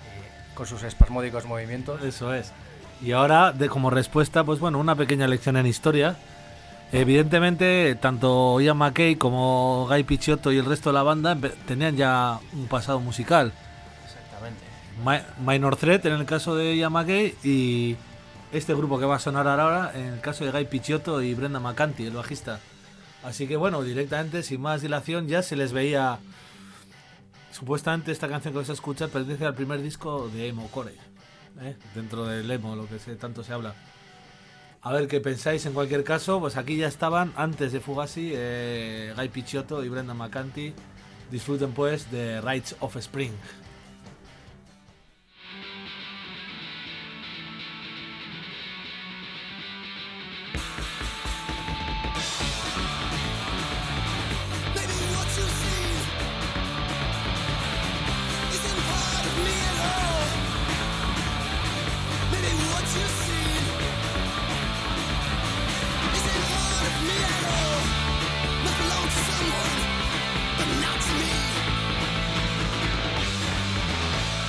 Y con sus espasmódicos movimientos. Eso es. Y ahora, de como respuesta, pues bueno, una pequeña lección en historia. Evidentemente, tanto Ian McCain como Guy Picciotto y el resto de la banda tenían ya un pasado musical. Exactamente. Ma- Minor Threat en el caso de Ian McCain y este grupo que va a sonar ahora en el caso de Guy Picciotto y Brendan McCarthy, el bajista. Así que bueno, directamente, sin más dilación, ya se les veía... Supuestamente esta canción que vais a escuchar pertenece al primer disco de Emo Core, ¿eh? Dentro del emo, lo que se, tanto se habla. A ver qué pensáis en cualquier caso, pues aquí ya estaban, antes de Fugazi, eh, Guy Picciotto y Brendan McCarthy. Disfruten pues de Rites of Spring. Someone, but not to me.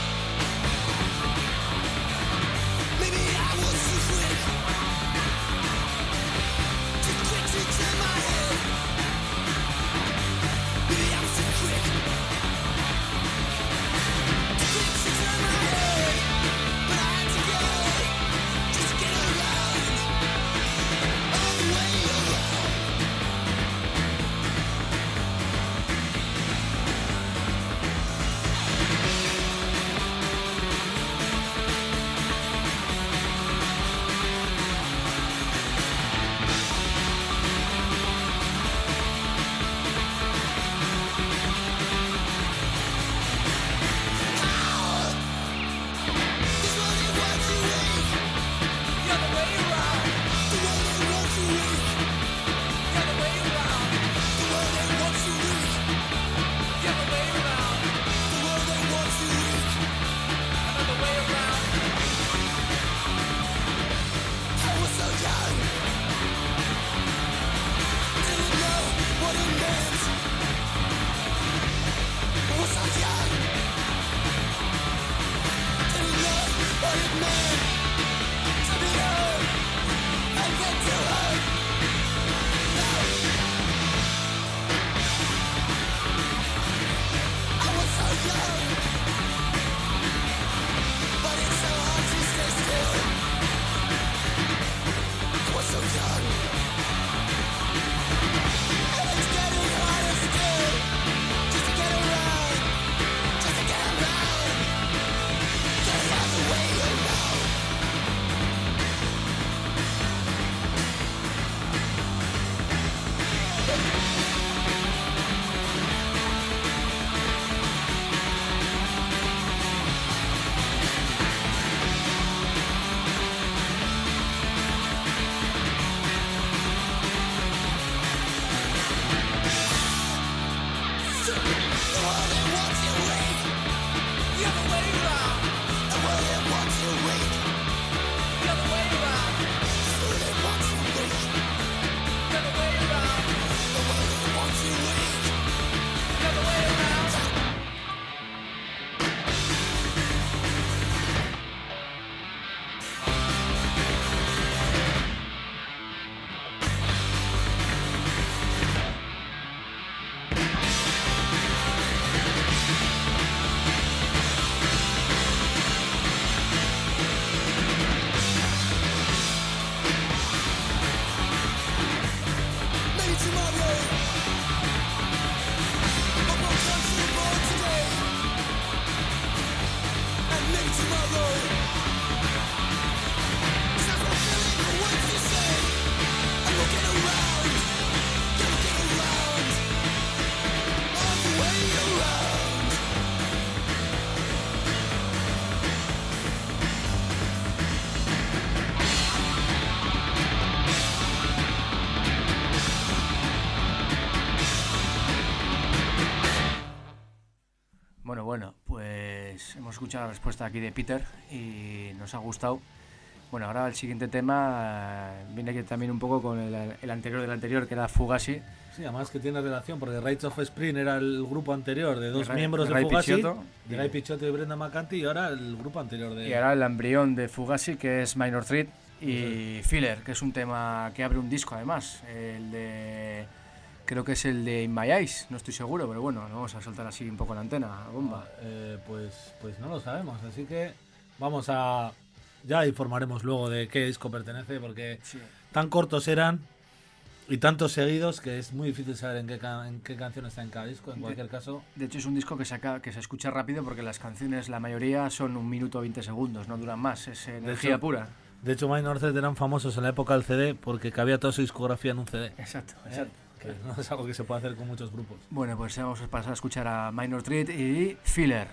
escuchado la respuesta aquí de Peter y nos ha gustado. Bueno, ahora el siguiente tema eh, viene aquí también un poco con el, el anterior del anterior, que era Fugazi. Sí, además que tiene relación, porque Rites of Spring era el grupo anterior de dos de miembros de, de Fugazi, Picciotto, de Guy Picciotto y Brenda McCarthy, y ahora el grupo anterior de... Y ahora el embrión de Fugazi, que es Minor Threat, y sí. Filler, que es un tema que abre un disco además, el de... Creo que es el de In My Eyes, no estoy seguro, pero bueno, lo vamos a soltar así un poco la antena, bomba. Eh, pues, pues no lo sabemos, así que vamos a... Ya informaremos luego de qué disco pertenece, porque sí. tan cortos eran y tantos seguidos que es muy difícil saber en qué, can en qué canción está en cada disco, en cualquier de, caso. De hecho es un disco que se, que se escucha rápido porque las canciones, la mayoría, son un minuto veinte segundos, no duran más, es energía de hecho, pura. De hecho, Minor Threat eran famosos en la época del C D porque cabía toda su discografía en un C D. Exacto, ¿Eh? exacto. Que no es algo que se puede hacer con muchos grupos. Bueno, pues vamos a pasar a escuchar a Minor Threat y Filler.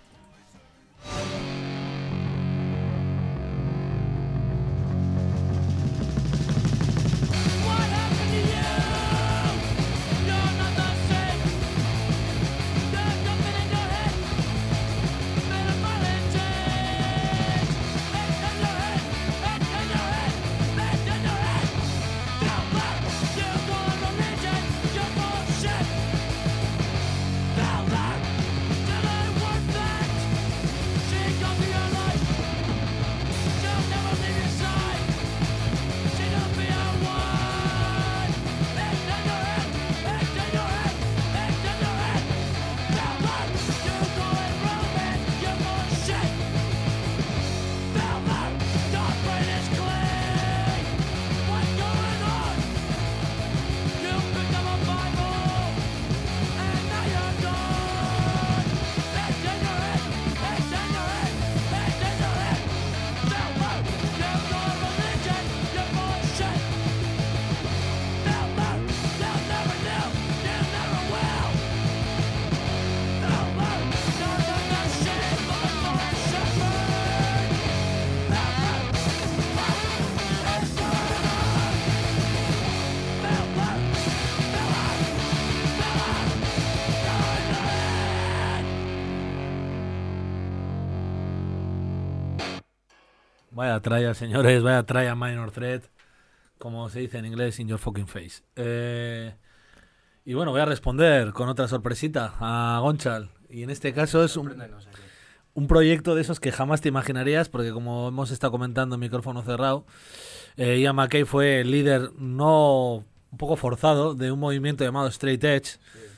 Vaya tralla, señores, vaya tralla Minor Threat, como se dice en inglés, in your fucking face. Eh, y bueno, voy a responder con otra sorpresita a Gonchal. Y en este caso es un, un proyecto de esos que jamás te imaginarías, porque como hemos estado comentando en micrófono cerrado, eh, Ian MacKaye fue el líder no un poco forzado de un movimiento llamado Straight Edge,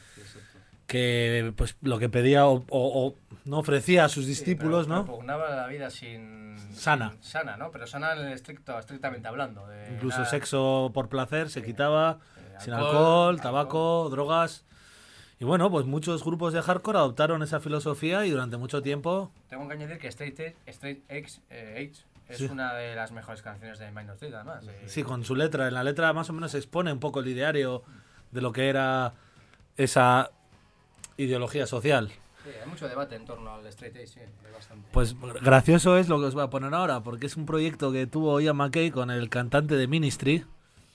que pues lo que pedía o, o, o no ofrecía a sus discípulos, sí, pero, ¿no? Pero propugnaba la vida sin sana, sin, sana, ¿no? Pero sana en el estricto, estrictamente hablando. De Incluso nada, sexo por placer se sí, quitaba, eh, sin alcohol, alcohol, tabaco, alcohol. drogas. Y bueno, pues muchos grupos de hardcore adoptaron esa filosofía y durante mucho tiempo... Tengo que añadir que Straight Edge, Straight Edge, eh, Edge es sí. una de las mejores canciones de Minor Threat, además. Eh. Sí, con su letra. En la letra más o menos se expone un poco el ideario de lo que era esa ideología social. Sí, hay mucho debate en torno al Straight Edge, sí, hay bastante. Pues gracioso es lo que os voy a poner ahora, porque es un proyecto que tuvo Ian MacKaye con el cantante de Ministry,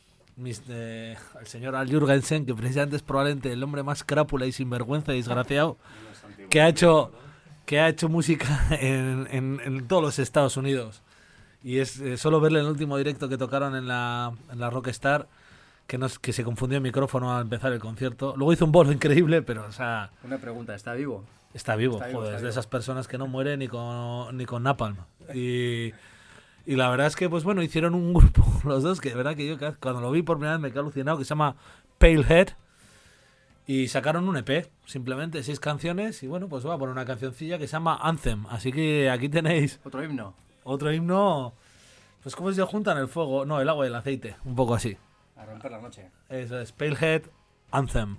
eh, el señor Al Jurgensen, que precisamente es probablemente el hombre más crápula y sinvergüenza y desgraciado que ha hecho que ha hecho música en, en, en todos los Estados Unidos. Y es eh, solo verle en el último directo que tocaron en la, en la Rockstar, que, nos, que se confundió el micrófono al empezar el concierto. Luego hizo un bolo increíble, pero, o sea... Una pregunta, ¿está vivo? Está vivo, está vivo joder, está es vivo. de esas personas que no mueren ni con, ni con napalm. Y, y la verdad es que, pues bueno, hicieron un grupo, los dos, que de verdad que yo cuando lo vi por primera vez me quedé alucinado, que se llama Palehead. Y sacaron un E P, simplemente seis canciones. Y bueno, pues voy a poner una cancioncilla que se llama Anthem. Así que aquí tenéis... Otro himno. Otro himno... Pues como se juntan el fuego, no, el agua y el aceite, un poco así. A romper la noche. Eso es, Palehead, Anthem.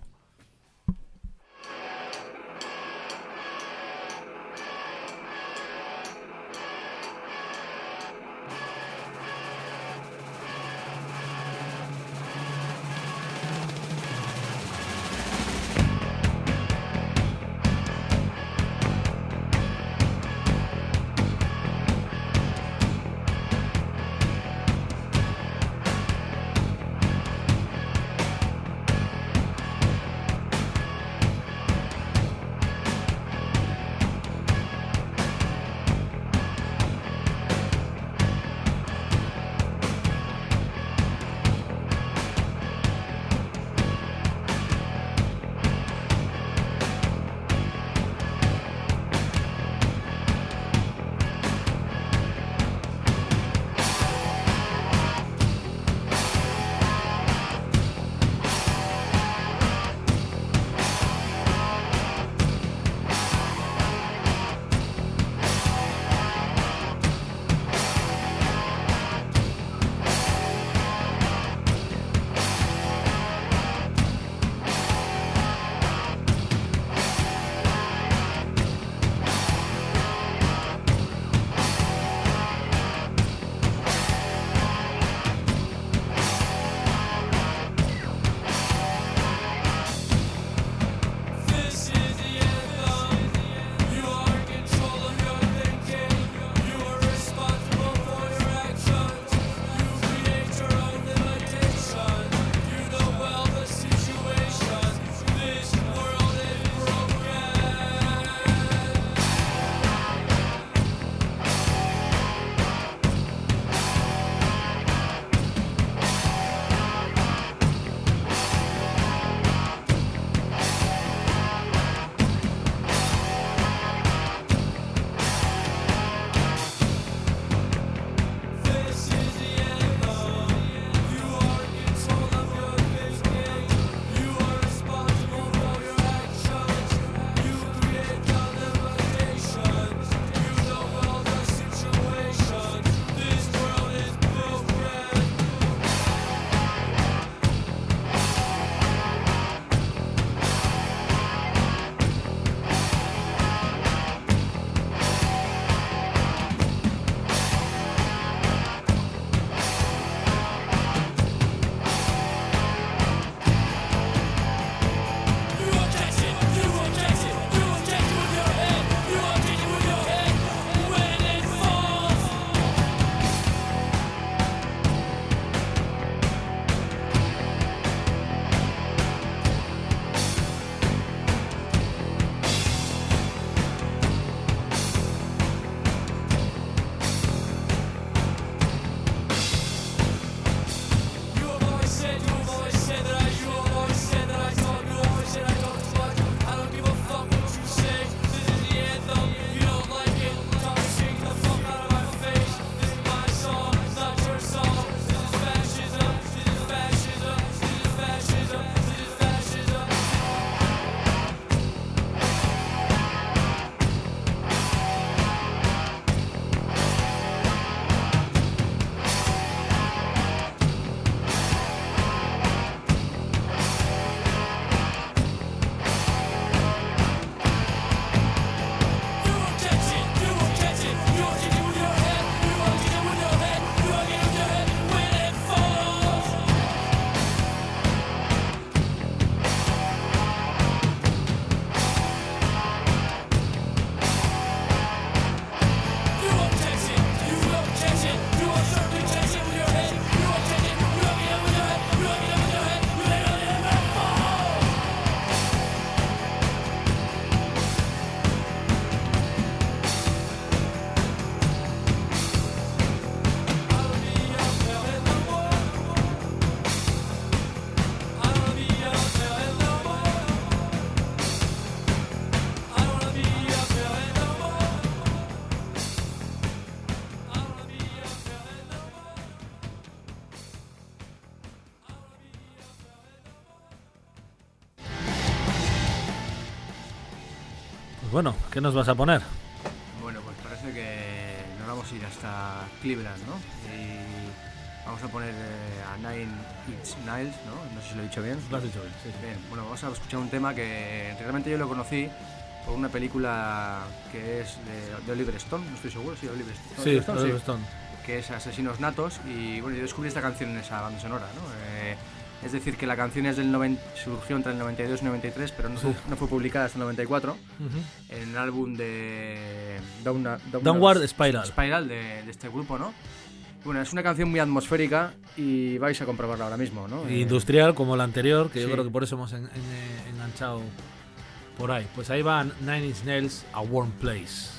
bueno, ¿qué nos vas a poner? Bueno, pues parece que nos vamos a ir hasta Cleveland, ¿no? Y vamos a poner eh, a Nine Inch Nails, ¿no? No sé si lo he dicho bien. Lo has dicho bien, sí. Bien, bueno, vamos a escuchar un tema que realmente yo lo conocí por una película que es de, de Oliver Stone, no estoy seguro, sí, Oliver Stone. Sí, Oliver Stone, Oliver sí, Stone. Que es Asesinos Natos, y bueno, yo descubrí esta canción en esa banda sonora, ¿no? Eh, es decir, que la canción es del noventa, surgió entre el noventa y dos y noventa y tres, pero no, Sí. fue, no fue publicada hasta el noventa y cuatro, Ujú. en el álbum de Down, Down, Downward Spiral. Spiral de, de este grupo, ¿no? Bueno, es una canción muy atmosférica y vais a comprobarla ahora mismo, ¿no? Y Eh, industrial como la anterior, que sí. yo creo que por eso hemos en- en- enganchado por ahí. Pues ahí van Nine Inch Nails, A Warm Place.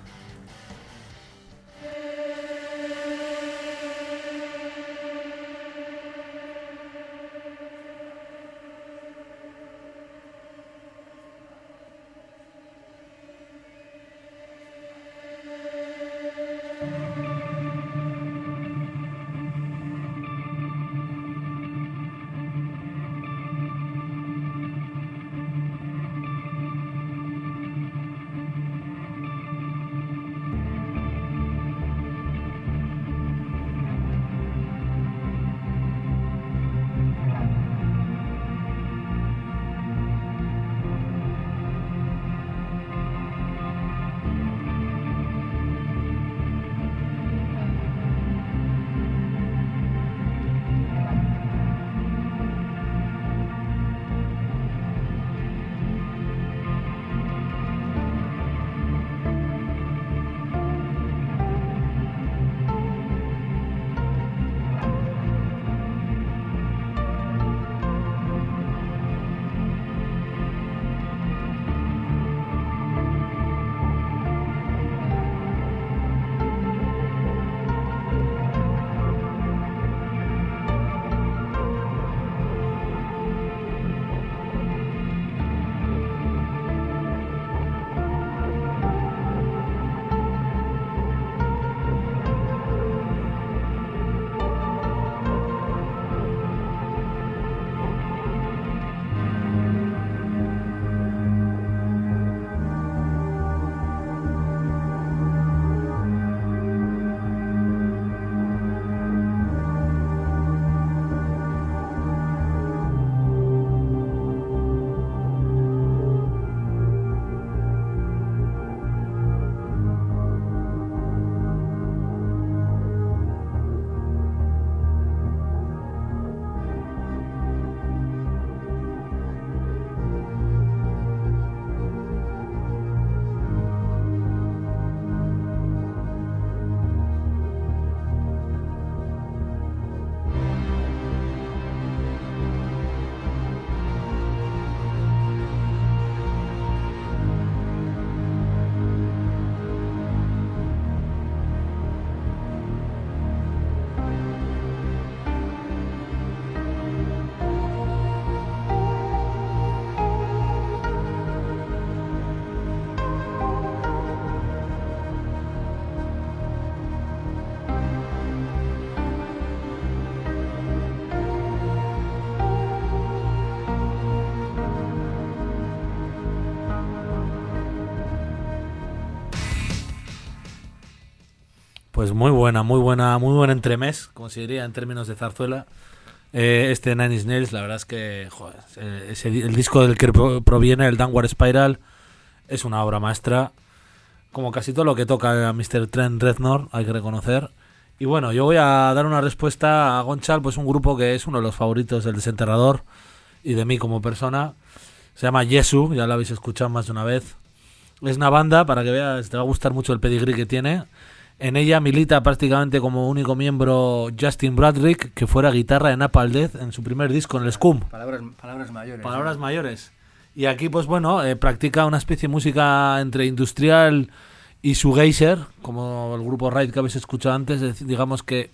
Pues muy buena, muy buena, muy buen entremés, como se diría en términos de zarzuela. Eh, este Nine Inch Nails, la verdad es que joder, eh, ese, el disco del que pro- proviene, el Downward Spiral, es una obra maestra. Como casi todo lo que toca a míster Trent Reznor, hay que reconocer. Y bueno, yo voy a dar una respuesta a Gonchal, pues un grupo que es uno de los favoritos del Desenterrador y de mí como persona. Se llama Yesu, ya lo habéis escuchado más de una vez. Es una banda, para que veas, te va a gustar mucho el pedigrí que tiene. En ella milita prácticamente como único miembro Justin Bradrick, que fuera guitarra de Napalm Death en su primer disco, en el Scum. Palabras, palabras mayores. Palabras ¿no? mayores. Y aquí, pues bueno, eh, practica una especie de música entre industrial y shoegazer, como el grupo Raid que habéis escuchado antes. Es decir, digamos que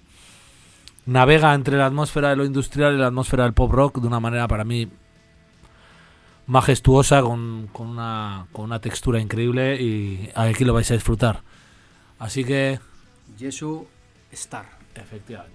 navega entre la atmósfera de lo industrial y la atmósfera del pop rock de una manera para mí majestuosa, con, con, una, con una textura increíble, y aquí lo vais a disfrutar. Así que... Yesu Star. Efectivamente.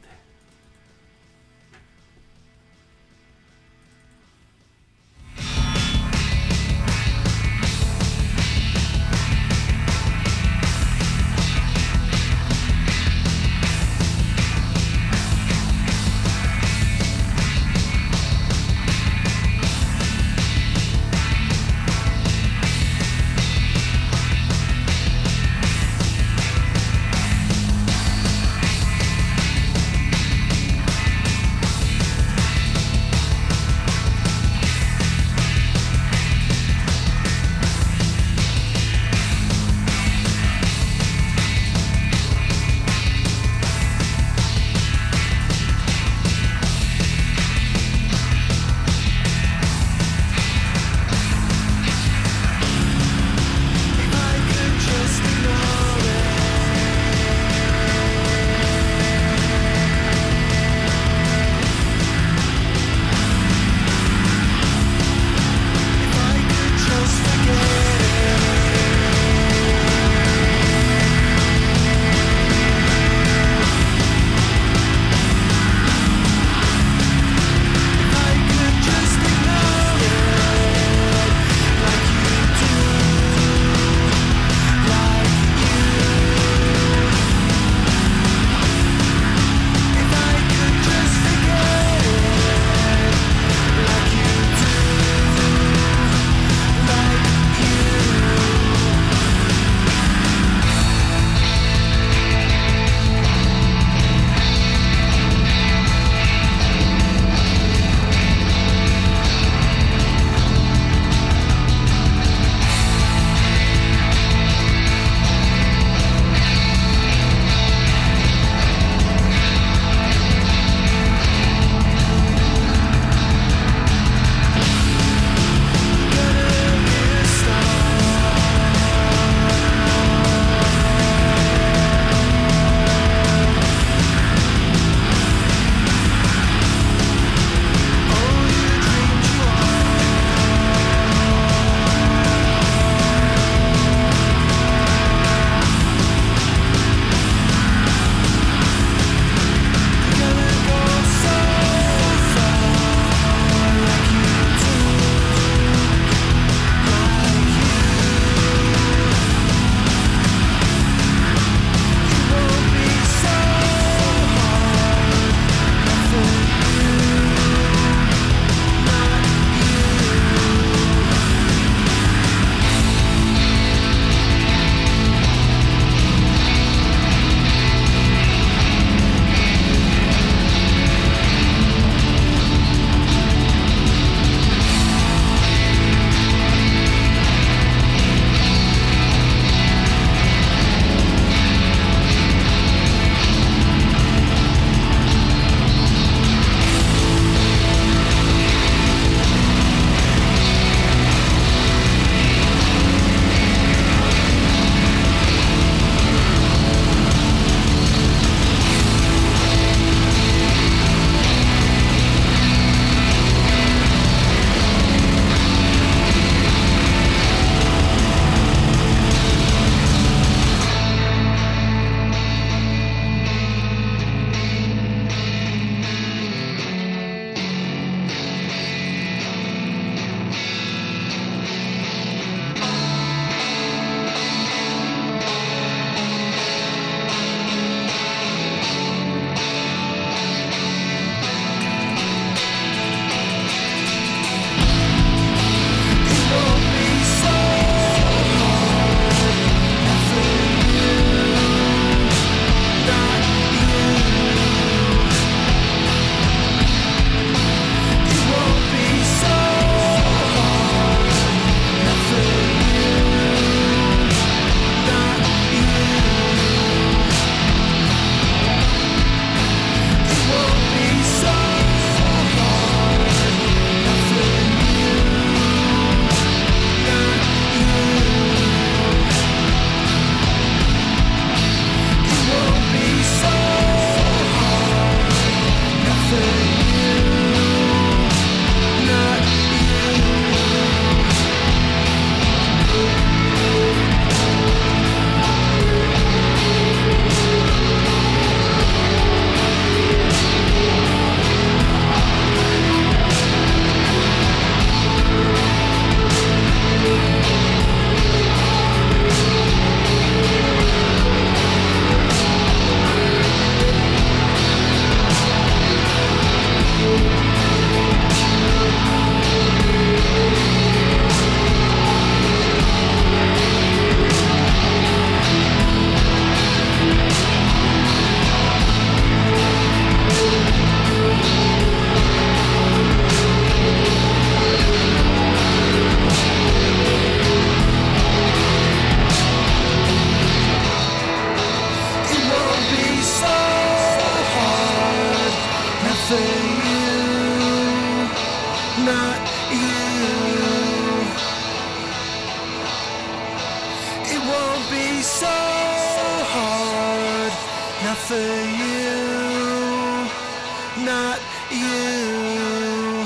you, not you.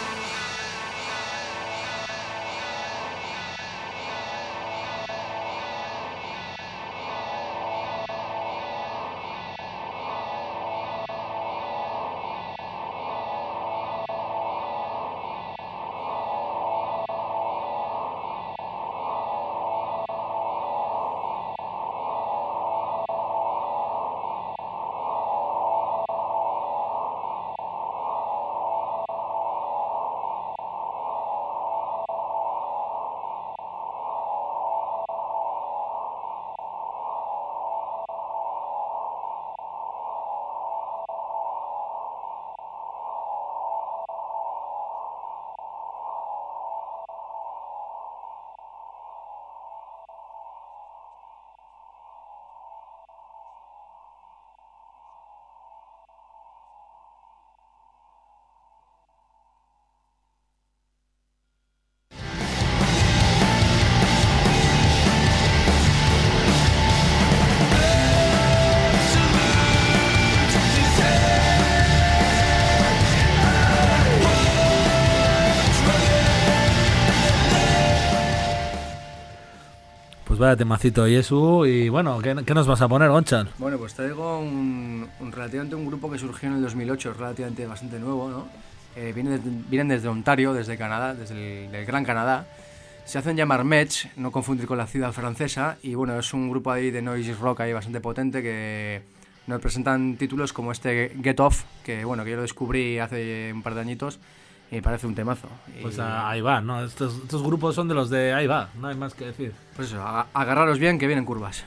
Pues vaya temacito, Yesu. Y bueno, ¿qué, qué nos vas a poner, Gonchal? Bueno, pues traigo un, un, relativamente un grupo que surgió en el dos mil ocho, relativamente bastante nuevo, ¿no? Eh, viene de, vienen desde Ontario, desde Canadá, desde el del Gran Canadá. Se hacen llamar Metz, no confundir con la ciudad francesa. Y bueno, es un grupo ahí de noise rock ahí bastante potente que nos presentan títulos como este Get Off, que bueno, que yo lo descubrí hace un par de añitos. Y parece un temazo. Pues y... ahí va, ¿no? Estos, estos grupos son de los de ahí va, no hay más que decir. Pues eso, agarraros bien que vienen curvas.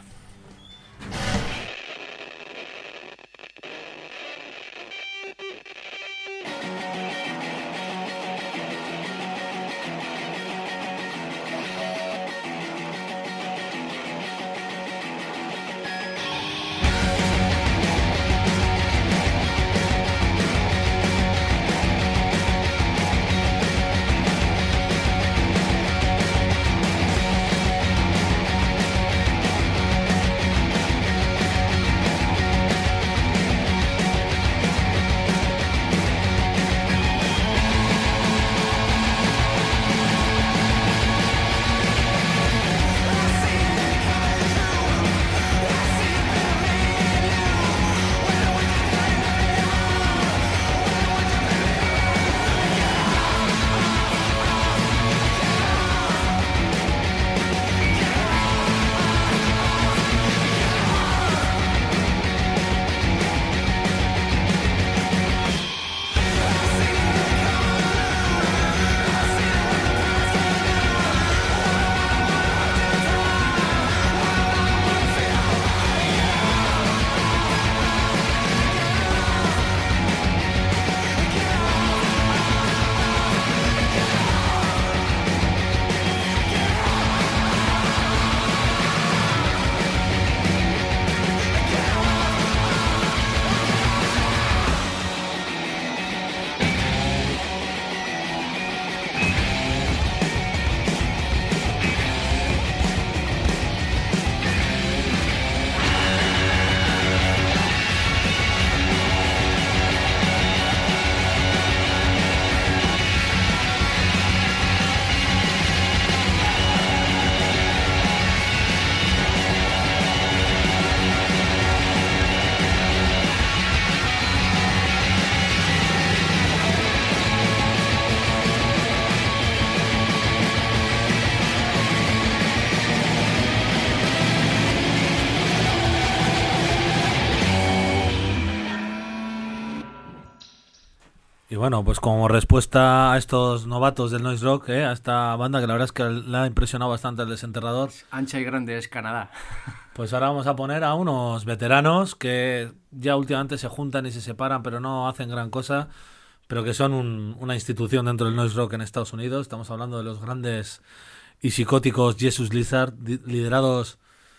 bueno, pues como respuesta a estos novatos del noise rock, ¿eh? A esta banda que la verdad es que le ha impresionado bastante al Desenterrador. Ancha y grande es Canadá. Pues ahora vamos a poner a unos veteranos que ya últimamente se juntan y se separan, pero no hacen gran cosa, pero que son un, una institución dentro del noise rock en Estados Unidos. Estamos hablando de los grandes y psicóticos Jesus Lizard, liderados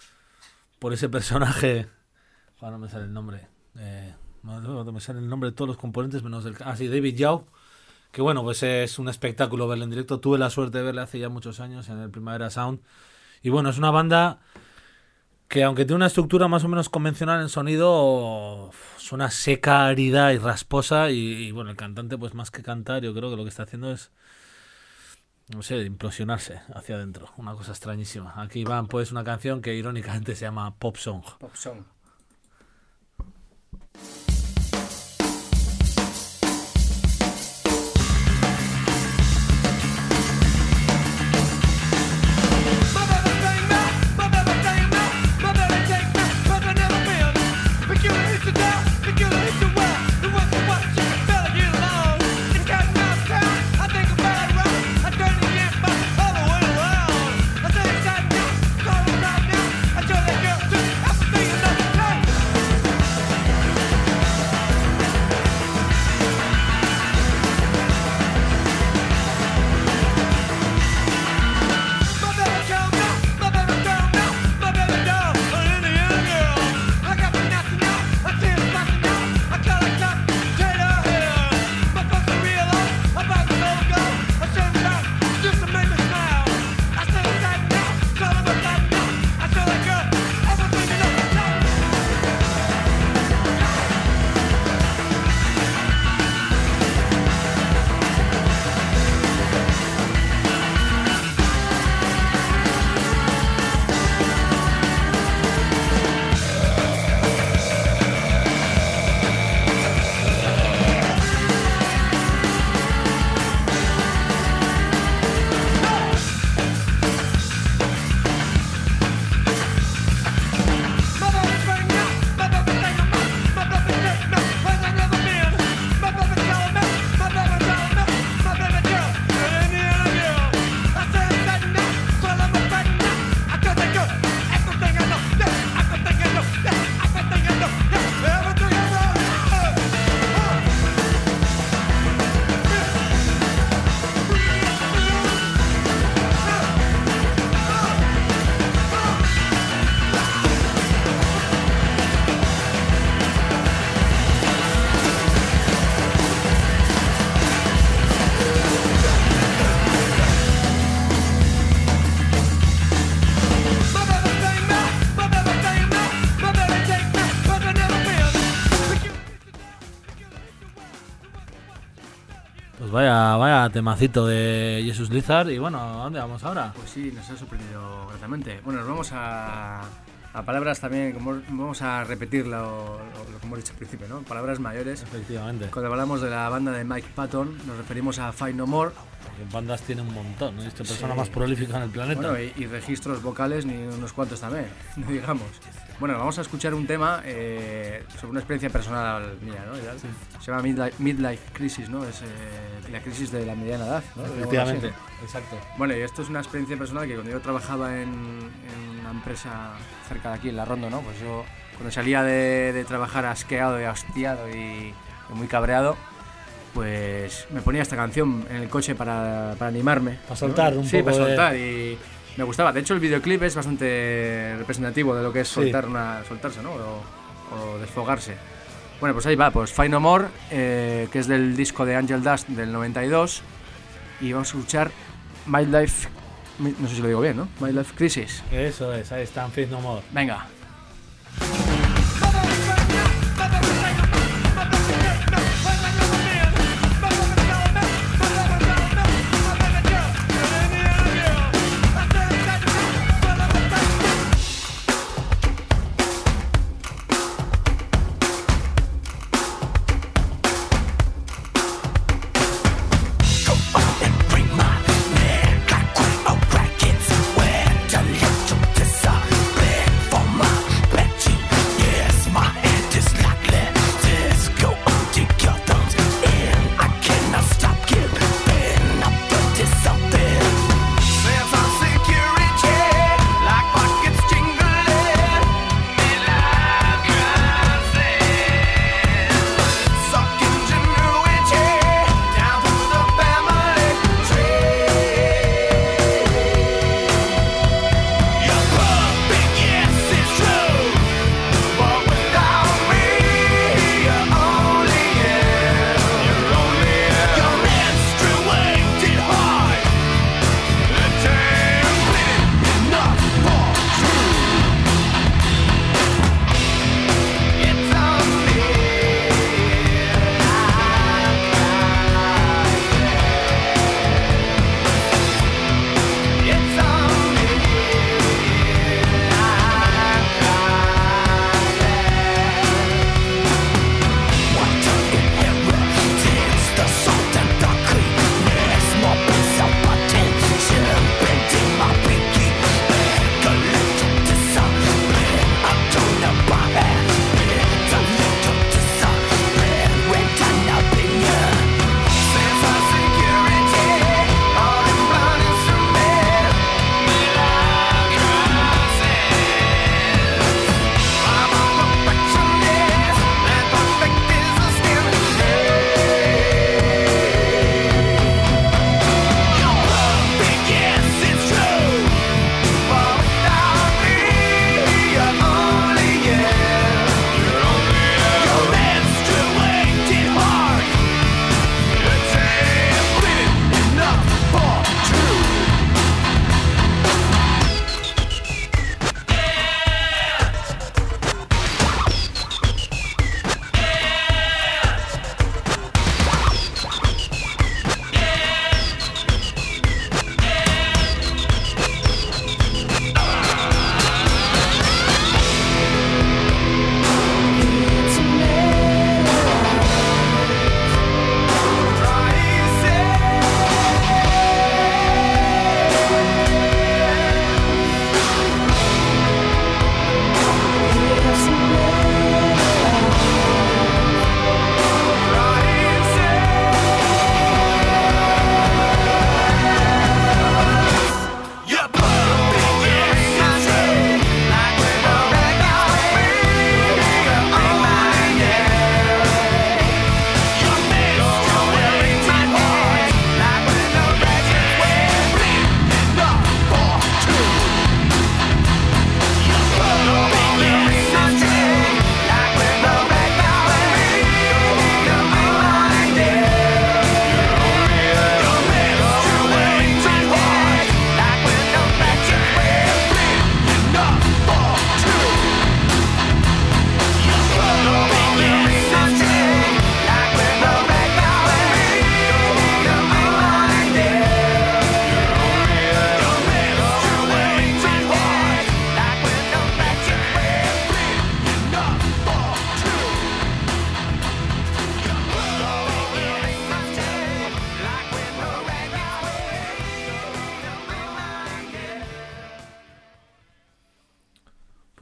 por ese personaje... Joder, no me sale el nombre. Eh, no me sale el nombre de todos los componentes menos del... Ah, sí, David Yao. Que bueno, pues es un espectáculo verle en directo. Tuve la suerte de verle hace ya muchos años en el Primavera Sound. Y bueno, es una banda que aunque tiene una estructura más o menos convencional en sonido, suena seca, árida y rasposa, y, y bueno, el cantante pues más que cantar, yo creo que lo que está haciendo es, no sé, implosionarse hacia adentro, una cosa extrañísima. Aquí van pues una canción que irónicamente se llama Pop Song. Pop Song. Vaya, vaya temacito de Jesus Lizard. Y bueno, ¿a dónde vamos ahora? Pues sí, nos ha sorprendido gratamente. Bueno, nos vamos a, a palabras también, como vamos a repetir lo, lo, lo que hemos dicho al principio, ¿no? Palabras mayores. Efectivamente. Cuando hablamos de la banda de Mike Patton, nos referimos a Faith No More. Porque bandas tiene un montón, ¿no? Esta persona Sí. más prolífica en el planeta. Bueno, y, y registros vocales ni unos cuantos también, no digamos. Bueno, vamos a escuchar un tema eh, sobre una experiencia personal mía, ¿no? Sí. Se llama Midlife, Midlife Crisis, ¿no? Es eh, la crisis de la mediana edad, ¿no? Efectivamente, Así, ¿no? exacto. Bueno, y esto es una experiencia personal que cuando yo trabajaba en, en una empresa cerca de aquí, en La Rondo, ¿no? Pues yo cuando salía de, de trabajar asqueado y hastiado y, y muy cabreado, pues me ponía esta canción en el coche para, para animarme. Para soltar, ¿no? Un sí, poco para de... soltar y me gustaba. De hecho, el videoclip es bastante representativo de lo que es soltar Sí. una, soltarse, ¿no? O, o desfogarse. Bueno, pues ahí va, pues Faith No More, eh, que es del disco de Angel Dust del noventa y dos, y vamos a escuchar Midlife, no sé si lo digo bien, ¿no? Midlife Crisis. Eso es, ahí está, Faith No More. Venga. For my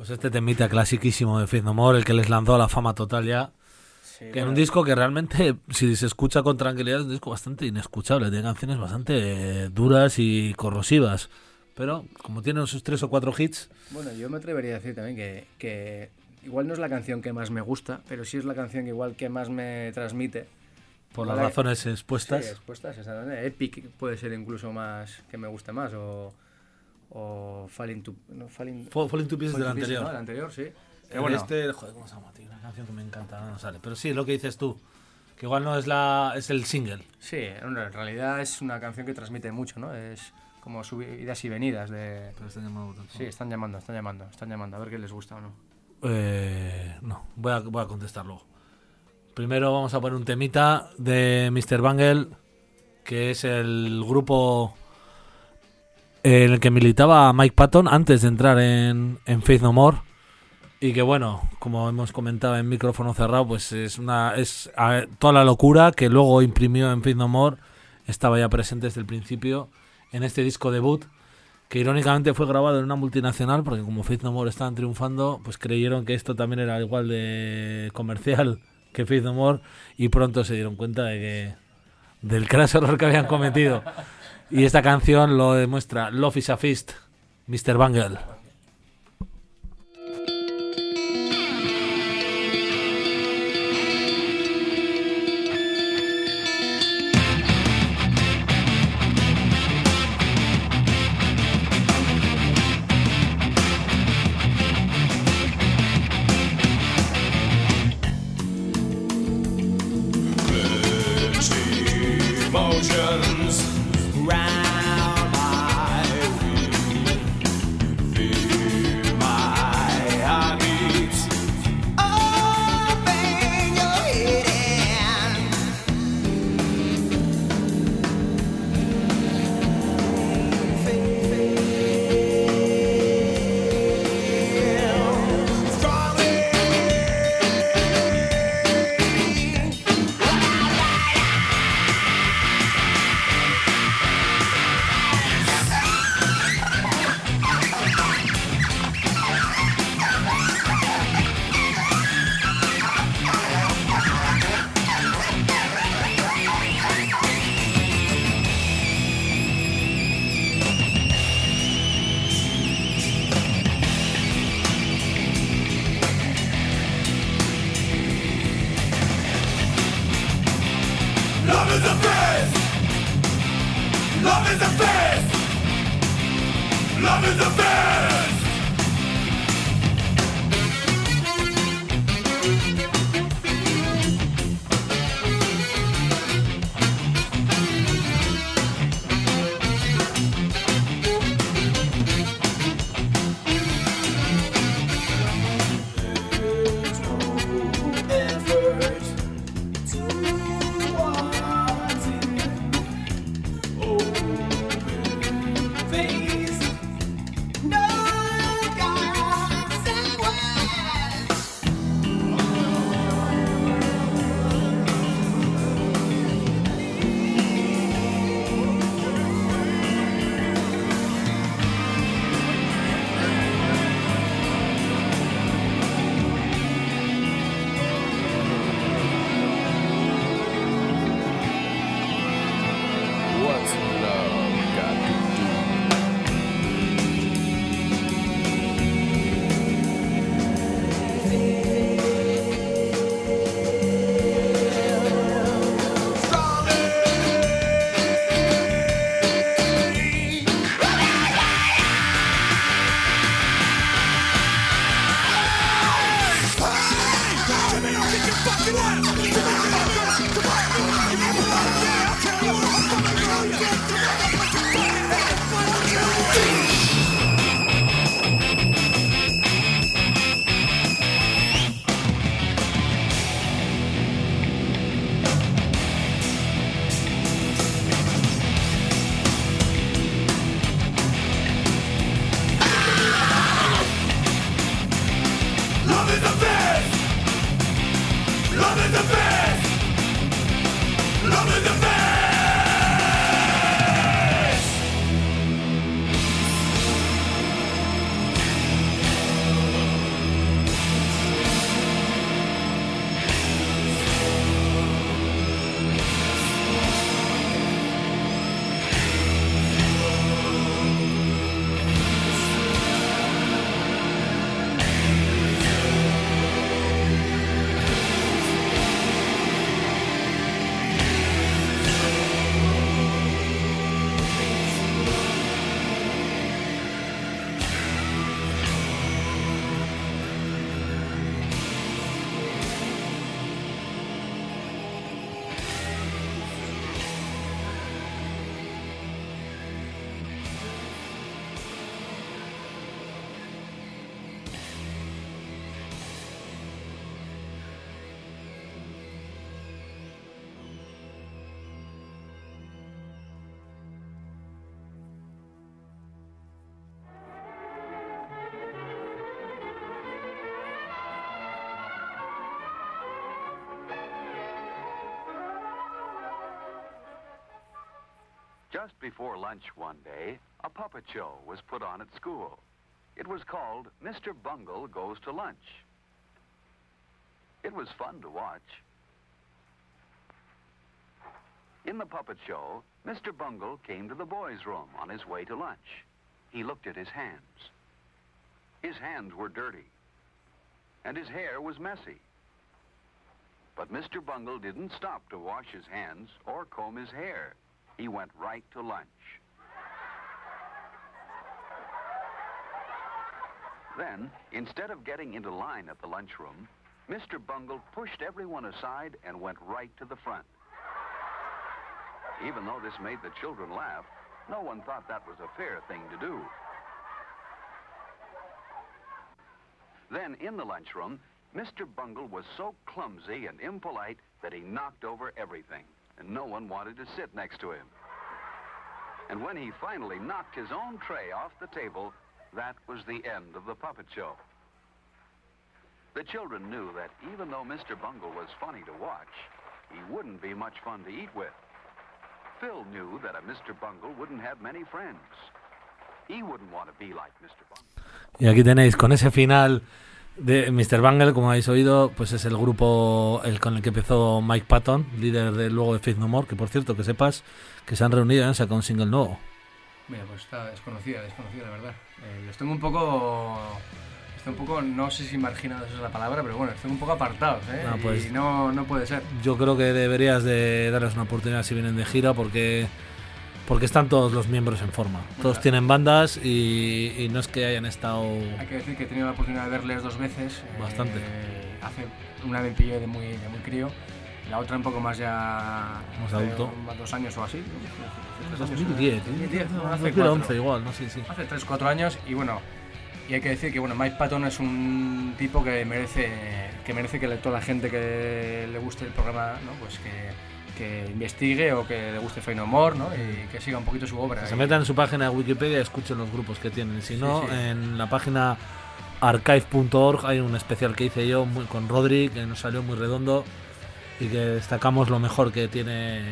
Pues este temita clasiquísimo de Faith No More, el que les lanzó a la fama total ya. Sí, que bueno. En un disco que realmente, si se escucha con tranquilidad, es un disco bastante inescuchable. Tiene canciones bastante eh, duras y corrosivas. Pero como tiene sus tres o cuatro hits... Bueno, yo me atrevería a decir también que, que igual no es la canción que más me gusta, pero sí es la canción que igual que más me transmite. Por las razones expuestas. Sí, expuestas, exactamente. Epic puede ser incluso más, que me guste más, o... o Falling to... No, Falling, Falling to Pieces del anterior. ¿no? El anterior, sí. Pero bueno. Este, joder, ¿cómo se llama? Tío? Una canción que me encanta, no sale. Pero sí, lo que dices tú, que igual no es la es el single. Sí, en realidad es una canción que transmite mucho, ¿no? Es como subidas y venidas de... Pero están llamando tampoco. Sí, están llamando, están llamando, están llamando, a ver qué les gusta o no. Eh, no, voy a, voy a contestar luego. Primero vamos a poner un temita de mister Bungle, que es el grupo en el que militaba Mike Patton antes de entrar en, en Faith No More. Y que bueno, como hemos comentado en micrófono cerrado, pues es una es a, toda la locura que luego imprimió en Faith No More estaba ya presente desde el principio en este disco debut, que irónicamente fue grabado en una multinacional, porque como Faith No More estaban triunfando, pues creyeron que esto también era igual de comercial que Faith No More, y pronto se dieron cuenta de que del craso error que habían cometido. Y esta canción lo demuestra. Love is a Feast, mister Bungle. Emotions round my feet. Feel my heartbeat. Open your head and feel strongly. Love is a fist. Love is a fist. Love is a fist. There's no effort to want it. Open face. No consequence. What's love got to Love is a fist. Love is a fist. Love is a fist. Just before lunch one day, a puppet show was put on at school. It was called Mister Bungle Goes to Lunch. It was fun to watch. In the puppet show, Mister Bungle came to the boys' room on his way to lunch. He looked at his hands. His hands were dirty, and his hair was messy. But Mister Bungle didn't stop to wash his hands or comb his hair. He went right to lunch. Then, instead of getting into line at the lunchroom, Mister Bungle pushed everyone aside and went right to the front. Even though this made the children laugh, no one thought that was a fair thing to do. Then, in the lunchroom, Mister Bungle was so clumsy and impolite that he knocked over everything, and no one wanted to sit next to him. And when he finally knocked his own tray off the table, that was the end of the puppet show. The children knew that even though Mister Bungle was funny to watch, he wouldn't be much fun to eat with. Phil knew that a Mister Bungle wouldn't have many friends. He wouldn't want to be like Mister Bungle. Y aquí tenéis, con ese final de Mister Bungle, como habéis oído, pues es el grupo el con el que empezó Mike Patton, líder de, luego de Faith No More, que por cierto, que sepas que se han reunido y han sacado un single nuevo. Mira, pues está desconocida, desconocida la verdad. Eh, los tengo un poco... Estoy un poco, no sé si marginados es la palabra, pero bueno, estoy un poco apartados, ¿eh? Ah, pues, y no, no puede ser. Yo creo que deberías de darles una oportunidad si vienen de gira, porque porque están todos los miembros en forma. Todos Mira. tienen bandas y, y no es que hayan estado... Hay que decir que he tenido la oportunidad de verles dos veces. Bastante. Eh, hace una me pillé de muy, de muy crío, la otra un poco más ya... Más adulto. Más dos años o así. dos mil diez, dos mil diez, no, hace dos mil once cuatro. igual, no sé, sí, sí. Hace tres cuatro años y bueno... Y hay que decir que bueno, Mike Patton es un tipo que merece que merece que toda la gente que le guste el programa, ¿no? Pues que, que investigue o que le guste Faith No More, ¿no? Y que siga un poquito su obra. Que se metan en su página de Wikipedia y escuchen los grupos que tienen. Si Sí, no, sí. en la página archive punto org hay un especial que hice yo muy, con Rodri, que nos salió muy redondo y que destacamos lo mejor que tiene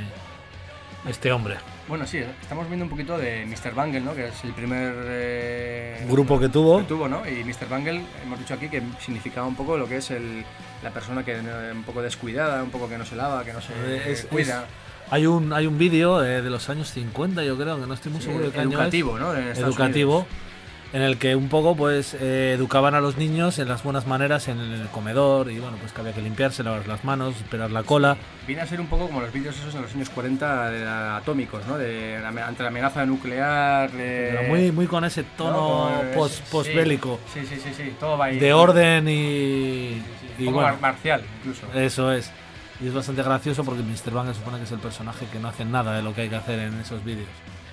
este hombre. Bueno, sí, estamos viendo un poquito de Mister Bungle, ¿no? Que es el primer eh, grupo que tuvo. Que tuvo, ¿no? Y Mister Bungle, hemos dicho aquí que significaba un poco lo que es el, la persona que eh, un poco descuidada, un poco que no se lava, que no se Es- cuida. es- hay un hay un vídeo eh, de los años cincuenta, yo creo, que no estoy muy Sí, seguro de qué año educativo, es. ¿no? En Estados Educativo. Unidos. En el que un poco pues eh, educaban a los niños en las buenas maneras en el comedor y bueno, pues que había que limpiarse, lavar las manos, esperar la cola. Viene a ser un poco como los vídeos esos de los años cuarenta de la- atómicos, ¿no? De, la- ante la amenaza nuclear. De, Pero muy, muy con ese tono ¿no? Pues, post, sí, postbélico. Sí, sí, sí, sí, todo va ahí. De orden y. Un y poco bueno, mar- marcial, incluso. Eso es. Y es bastante gracioso porque Mister Bungle supone que es el personaje que no hace nada de lo que hay que hacer en esos vídeos.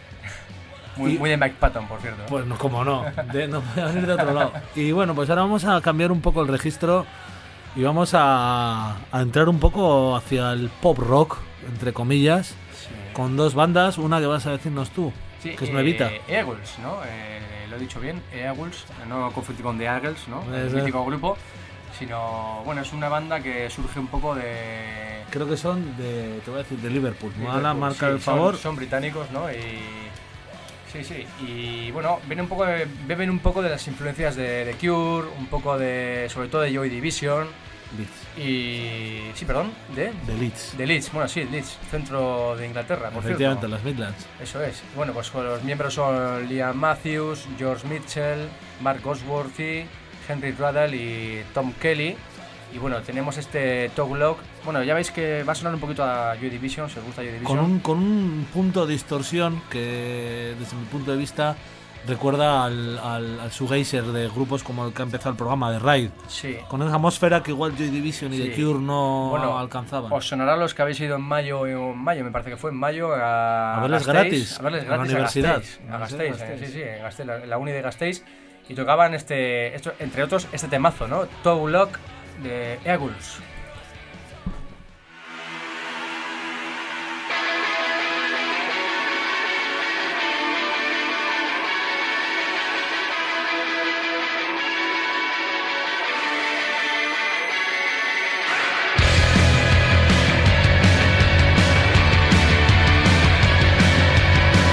Muy, Y- muy de Mike Patton, por cierto. Pues no, como no, de, no puede venir de otro lado. Y bueno, pues ahora vamos a cambiar un poco el registro y vamos a, a entrar un poco hacia el pop rock, entre comillas, con dos bandas, una que vas a decirnos tú, Sí, que es eh, nuevita. Eagles, ¿no? Eh, lo he dicho bien, Eagles, no confundir con The Eagles, ¿no? El Eso. mítico grupo, sino, bueno, es una banda que surge un poco de... Creo que son de, te voy a decir, de Liverpool. Me van a Liverpool, marcar sí, el favor. Son, son británicos, ¿no? Y... Sí, sí, y bueno, viene un poco de- beben un poco de las influencias de, de Cure, un poco de, sobre todo de Joy Division. Leeds. Y... Sí, perdón, ¿de? De Leeds. De Leeds, bueno, sí, Leeds, centro de Inglaterra, por Efectivamente, cierto. las Midlands. Eso es. Bueno, pues los miembros son Liam Matthews, George Mitchell, Mark Osworthy, Henry Ruddle y Tom Kelly. Y bueno, tenemos este Talk Lock. Bueno, ya veis que va a sonar un poquito a Joy Division, si os gusta Joy Division. Con un, con un punto de distorsión que, desde mi punto de vista, recuerda al, al, al shoegazer de grupos como el que ha empezado el programa de Raid. Sí. Con esa atmósfera que igual Joy Division y Sí. The Cure no Bueno, alcanzaban. Os sonará a los que habéis ido en mayo, en mayo, me parece que fue en mayo, a, A verles Gasteiz, gratis, a verles a la gratis universidad. A Gasteiz, a Gasteiz, Gasteiz. eh, sí, sí, en Gasteiz, la, la uni de Gasteiz. Y tocaban, este, esto, entre otros, este temazo, ¿no? Talk Lock de Eagles. Thank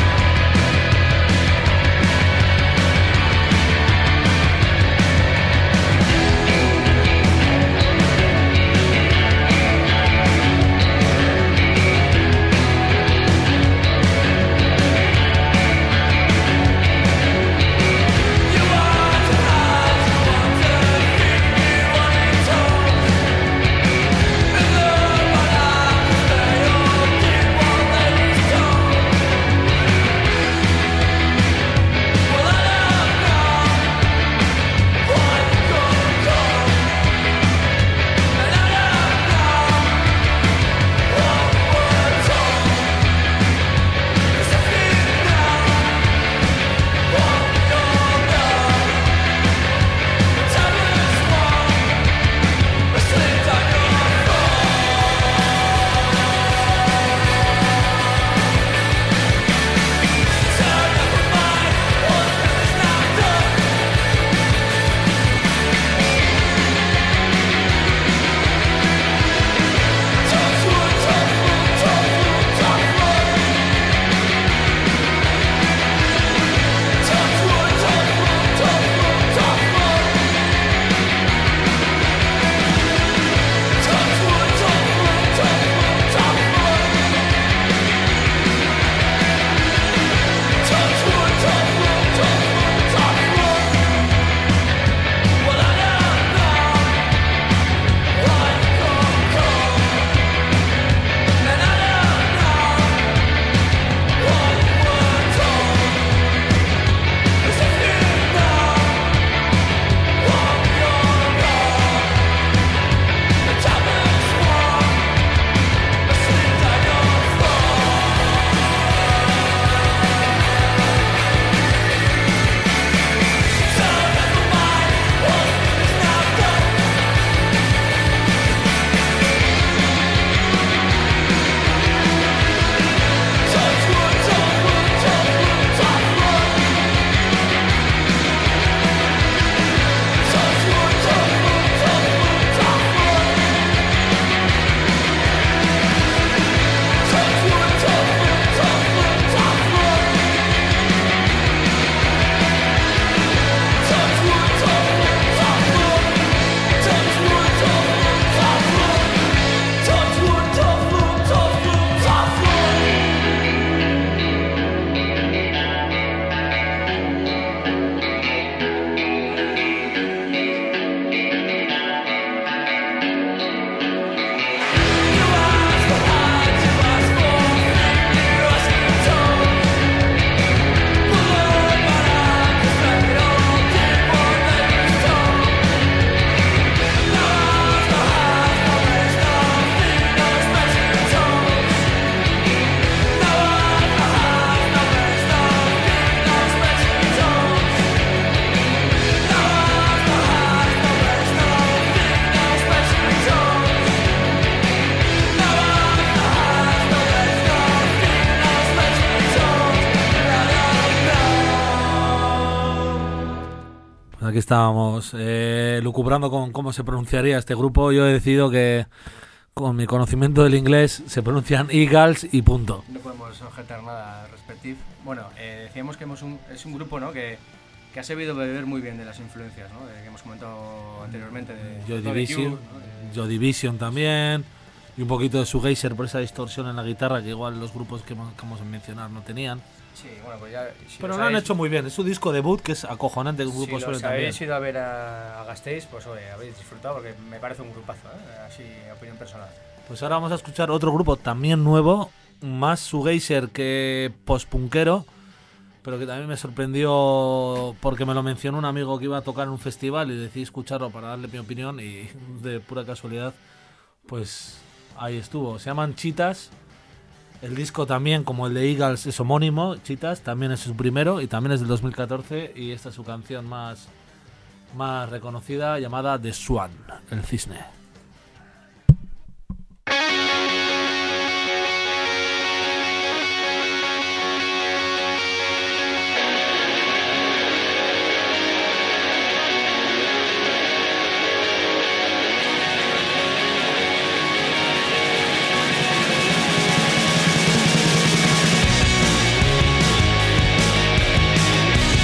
aquí estábamos eh, lucubrando con cómo se pronunciaría este grupo. Yo he decidido que con mi conocimiento del inglés se pronuncian Eagles y punto. No podemos objetar nada respectivo. Bueno, eh, decíamos que hemos un, es un grupo, ¿no?, que, que ha sabido beber muy bien de las influencias, ¿no?, de, que hemos comentado anteriormente. De Joy Joy Division, ¿no? de, Joy Division también, y un poquito de Shoegazer por esa distorsión en la guitarra que igual los grupos que vamos a mencionar no tenían. Sí, bueno, pues ya... Si Pero lo lo han sabéis, hecho muy bien, es su disco debut que es acojonante, un grupo si suele los también. habéis ido a ver a, a Gasteiz, pues oye, habéis disfrutado porque me parece un grupazo, ¿eh? Así, opinión personal. Pues ahora vamos a escuchar otro grupo también nuevo, más shoegazer que postpunkero, pero que también me sorprendió porque me lo mencionó un amigo que iba a tocar en un festival y decidí escucharlo para darle mi opinión y de pura casualidad, pues ahí estuvo. Se llaman Cheetahs. El disco también, como el de Eagles, es homónimo. Cheetahs también es su primero y también es del dos mil catorce y esta es su canción más, más reconocida llamada The Swan, el cisne.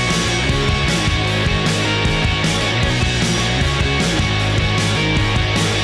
Thank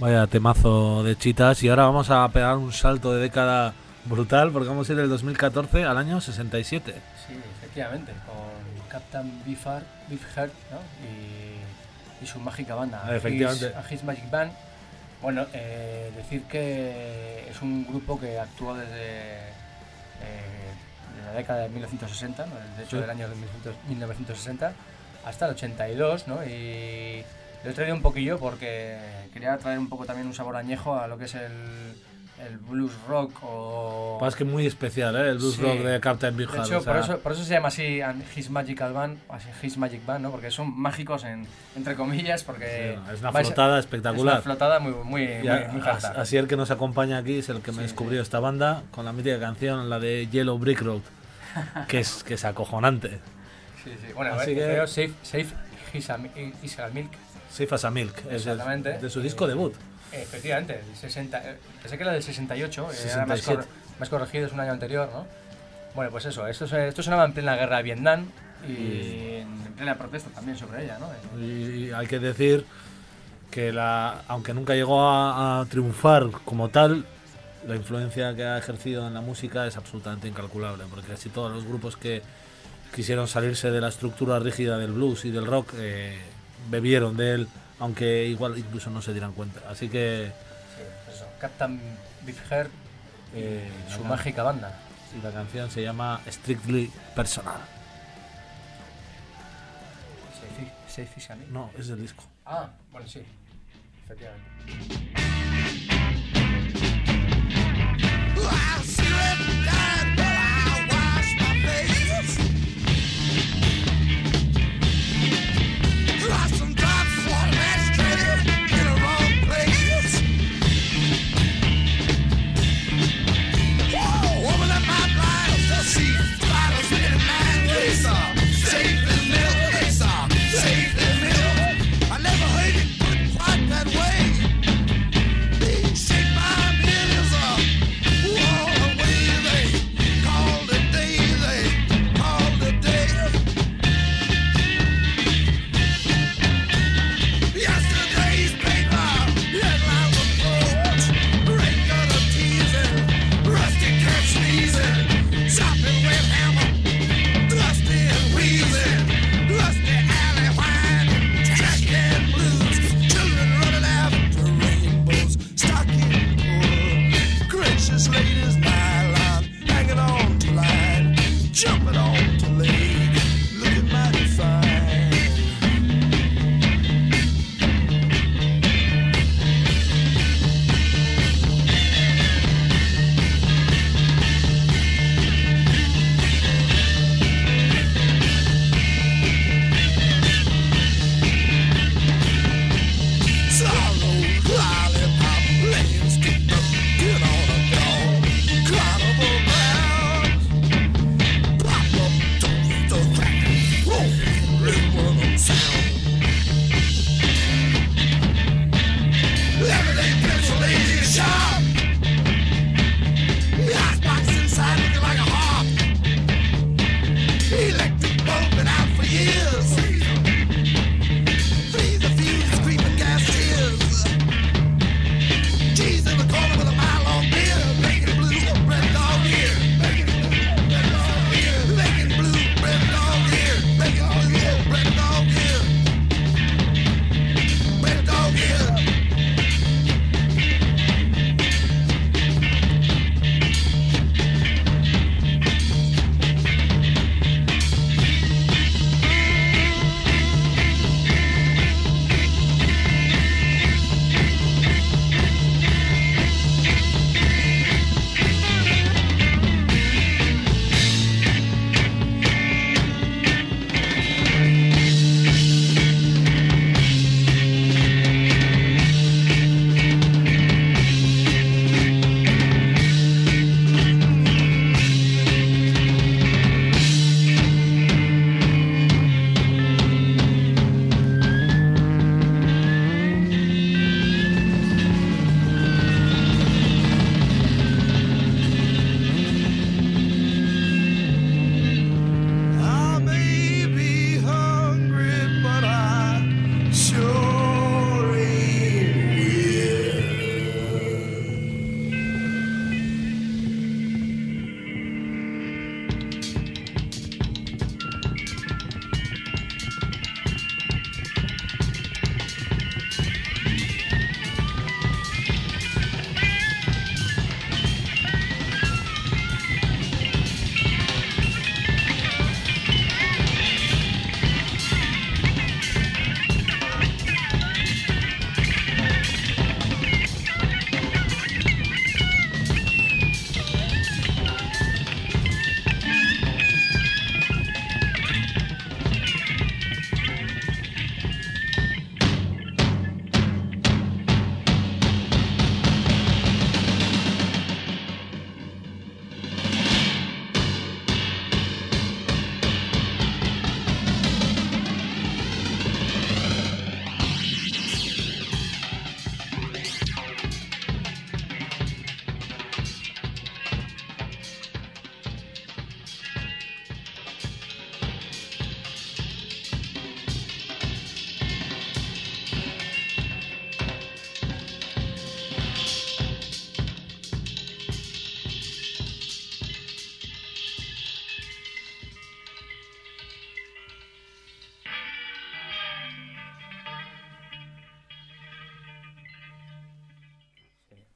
Vaya temazo de Chitas. Y ahora vamos a pegar un salto de década brutal porque vamos a ir del dos mil catorce al año sesenta y siete. Sí, efectivamente, con Captain Beefheart, Beefheart, ¿no? y, y su mágica banda, Ah, efectivamente. His, His Magic Band. Bueno, eh, decir que es un grupo que actuó desde, eh, desde la década de mil novecientos sesenta, ¿no? De hecho Sí. del año de mil novecientos sesenta hasta el ochenta y dos, ¿no? Y lo he traído un poquillo porque quería traer un poco también un sabor añejo a lo que es el, el blues rock o... Pues es que muy especial, ¿eh? El blues Sí. rock de Captain Beefheart. De hecho, o sea, por, eso, por eso se llama así and His Magical Band, así His Magic Band, ¿no? Porque son mágicos en, entre comillas, porque... Sí, es una vais a- flotada espectacular. Es una flotada muy, muy, y muy, a- muy a- harta. así el que nos acompaña aquí es el que me Sí, descubrió esta banda con la mítica canción, la de Yellow Brick Road, que es, que es acojonante. Sí, sí. Bueno, Así eh, que- creo Safe, Safe His, Am- His Milk. Safe as a Milk, es de, Exactamente. de su disco debut. Eh, Efectivamente, el sesenta, eh, pensé que era del sesenta y ocho, eh, era sesenta y más, siete. cor- más corregido, es un año anterior, ¿no? Bueno, pues eso, esto, se- esto sonaba en plena guerra de Vietnam y en plena protesta también sobre ella, ¿no? Y, y hay que decir que la, aunque nunca llegó a, a triunfar como tal, la influencia que ha ejercido en la música es absolutamente incalculable, porque casi todos los grupos que quisieron salirse de la estructura rígida del blues y del rock eh, bebieron de él, aunque igual incluso no se dieran cuenta. Así que Sí, pues eso, Captain Beefheart y Eh, su la- mágica banda. y la canción se llama Strictly Personal. Safe, Safe His Milk. No, es del disco. Ah, bueno, sí, efectivamente. I never heard it put quite that way.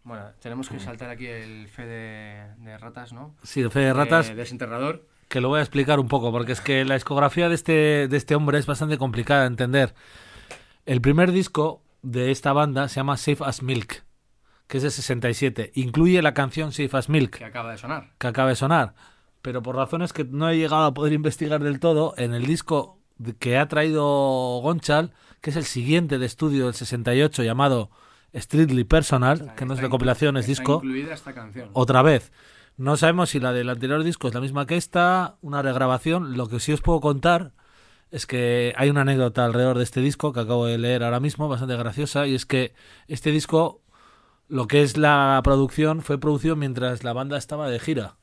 Bueno, tenemos que saltar aquí el fe de, de ratas, ¿no? Sí, el fe de ratas. De Desenterrador. Que lo voy a explicar un poco, porque es que la discografía de este, de este hombre es bastante complicada de entender. El primer disco de esta banda se llama Safe as Milk, que es de sesenta y siete. Incluye la canción Safe as Milk. Que acaba de sonar. Que acaba de sonar. Pero por razones que no he llegado a poder investigar del todo, en el disco que ha traído Gonchal, que es el siguiente de estudio del sesenta y ocho, llamado Strictly Personal, está, que no es recopilación, es disco. Incluida esta canción. Otra vez. No sabemos si la del anterior disco es la misma que esta, una regrabación. Lo que sí os puedo contar es que hay una anécdota alrededor de este disco que acabo de leer ahora mismo, bastante graciosa, y es que este disco, lo que es la producción, fue producido mientras la banda estaba de gira.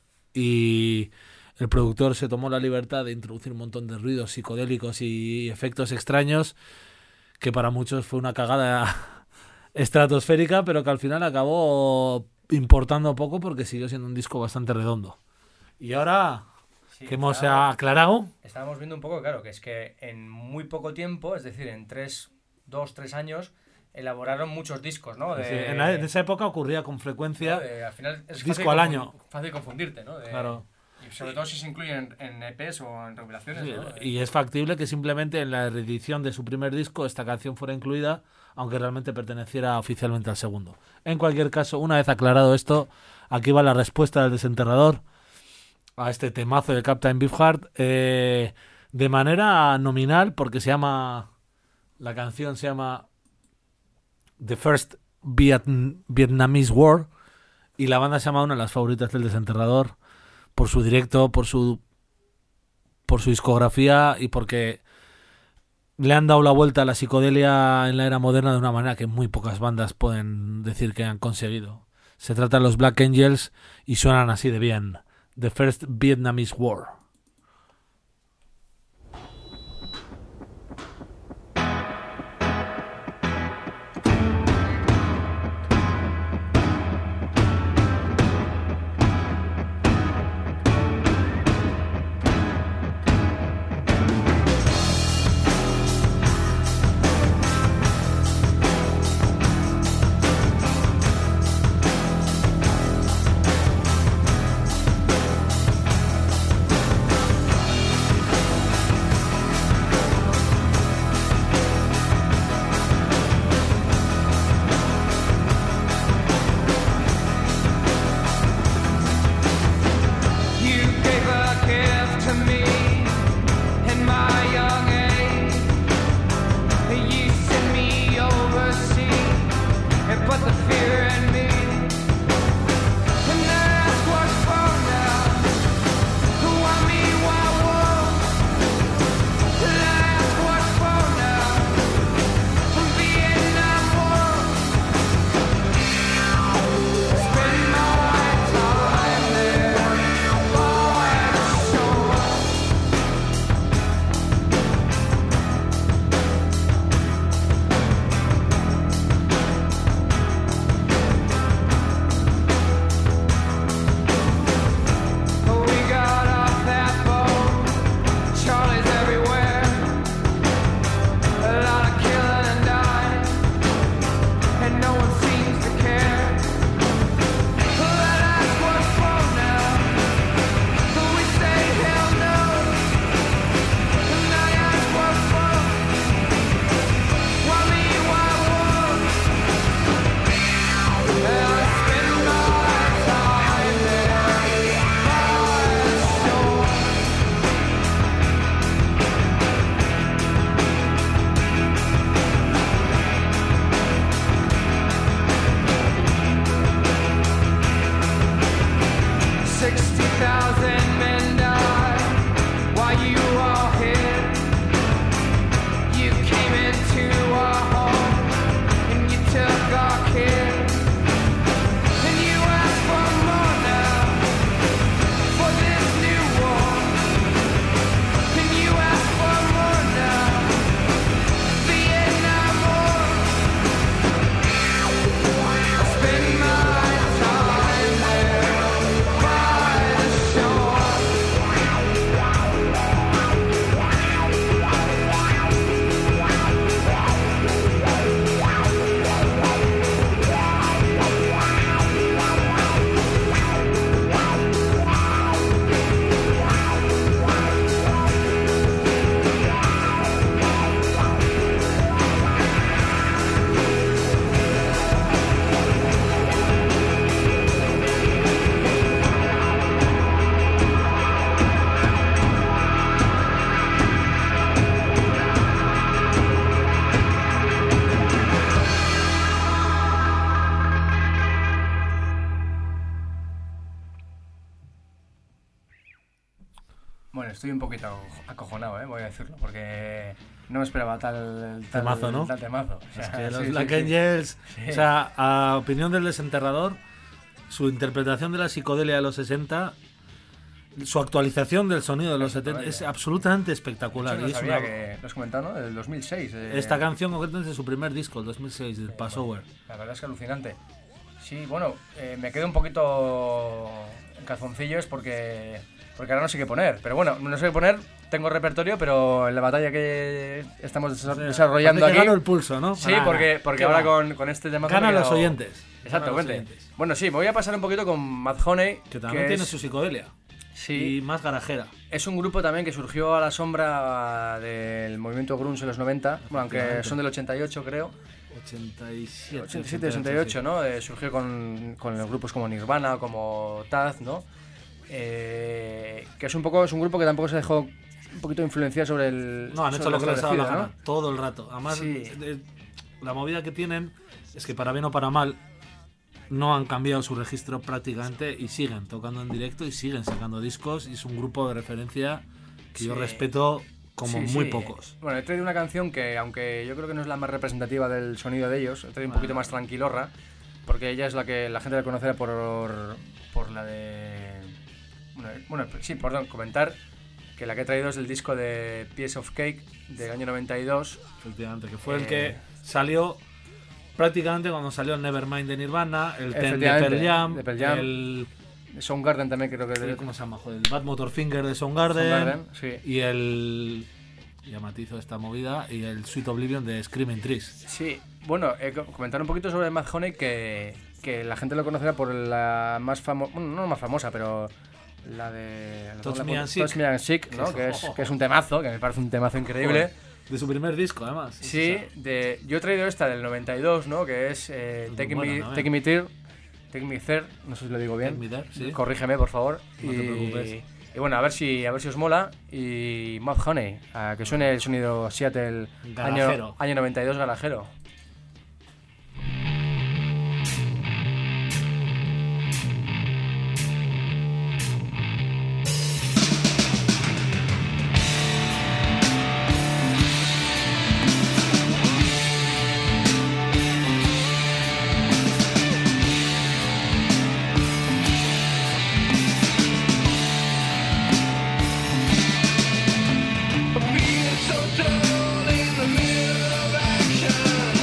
Y el productor se tomó la libertad de introducir un montón de ruidos psicodélicos y efectos extraños, que para muchos fue una cagada estratosférica, pero que al final acabó importando poco porque siguió siendo un disco bastante redondo. Y ahora sí, que hemos estábamos, aclarado... Estábamos viendo un poco, claro, que es que en muy poco tiempo, es decir, en tres, dos, tres años, elaboraron muchos discos, ¿no? De, sí, en, la, en esa época ocurría con frecuencia, ¿no? De, al final es disco al año. Fácil confundirte, ¿no? De, claro. Y sobre todo si se incluyen en E Pes o en recopilaciones. Sí, ¿no? Y es factible que simplemente en la reedición de su primer disco esta canción fuera incluida, aunque realmente perteneciera oficialmente al segundo. En cualquier caso, una vez aclarado esto, aquí va la respuesta del Desenterrador a este temazo de Captain Beefheart, eh, de manera nominal, porque se llama, la canción se llama The First Viet Vietnamese War, y la banda se llama una de las favoritas del Desenterrador por su directo, por su por su discografía y porque le han dado la vuelta a la psicodelia en la era moderna de una manera que muy pocas bandas pueden decir que han conseguido. Se trata de los Black Angels y suenan así de bien. The First Vietnamese War. Bueno, estoy un poquito acojonado, ¿eh? Voy a decirlo, porque no me esperaba tal, tal temazo, ¿no? Tal temazo. O sea, es que los sí, Black sí, Angels, sí. o sea, a opinión del desenterrador, su interpretación de la psicodelia de los sesenta, su actualización del sonido de los setenta es absolutamente espectacular. De hecho, no y es sabía una... que lo has comentado, ¿no? Del dos mil seis. Eh... Esta canción concretamente es de su primer disco, el dos mil seis, del Passover. Bueno, la verdad es que alucinante. Sí, bueno, eh, me quedo un poquito en calzoncillos porque, porque ahora no sé qué poner. Pero bueno, no sé qué poner, tengo repertorio, pero en la batalla que estamos Sí, desarrollando aquí... que gano el pulso, ¿no? Sí, Para porque, nada. porque ¿Qué ahora va? con, con este tema... Gana me he los quedado- oyentes. Exactamente. Gana los oyentes. Bueno, sí, me voy a pasar un poquito con Mad Honey. Que también que tiene es- su psicodelia. Sí. Y más garajera. Es un grupo también que surgió a la sombra del movimiento grunge en los noventa, bueno, aunque Efectivamente. son del ochenta y ocho, creo. ochenta y siete. ochenta y siete, ochenta y ocho, ¿no? Eh, surgió con, con los grupos como Nirvana, como Taz, ¿no? Eh, que es un poco, es un grupo que tampoco se dejó un poquito influenciar sobre el... No, han sobre hecho lo que les ha dado la establecido, gana, todo el rato. Además, Sí. de- la movida que tienen es que para bien o para mal no han cambiado su registro prácticamente y siguen tocando en directo y siguen sacando discos y es un grupo de referencia que yo Sí. respeto como Sí, muy sí. pocos. Bueno, he traído una canción que, aunque yo creo que no es la más representativa del sonido de ellos, he traído un Bueno. poquito más tranquilorra, porque ella es la que la gente la conocerá por, por la de... Bueno, bueno, sí, perdón, comentar que la que he traído es el disco de Piece of Cake del año noventa y dos. Efectivamente, que fue el Eh, que salió prácticamente cuando salió el Nevermind de Nirvana, el Ten de Efectivamente, Pearl Jam, de Pearl Jam. el... Soundgarden también creo que... Sí, ¿cómo se llama? Joder, el Bad Motorfinger de Soundgarden, Soundgarden, sí. y el... ya matizo esta movida, y el Sweet Oblivion de Screaming Trees. Sí, bueno, eh, co- comentar un poquito sobre Mad Honey, que, que la gente lo conocerá por la más famosa, bueno, no la más famosa, pero la de... Touch la- Me and Touch Sick. Me and Sick, ¿no? Que que, es- es, que es un temazo, que me parece un temazo increíble. Joder, de su primer disco, además. Sí, de, yo he traído esta del noventa y dos, ¿no? Que es eh, Muy Take, buena, Me, ¿no? Take Me There, Take Me There, no sé si lo digo bien. Take Me There, sí. Corrígeme, por favor. No te y, preocupes. y bueno, a ver si a ver si os mola. Y Mad Honey, a que suene el sonido Seattle Garajero. año, año noventa y dos garajero. Being so dull in the middle of action.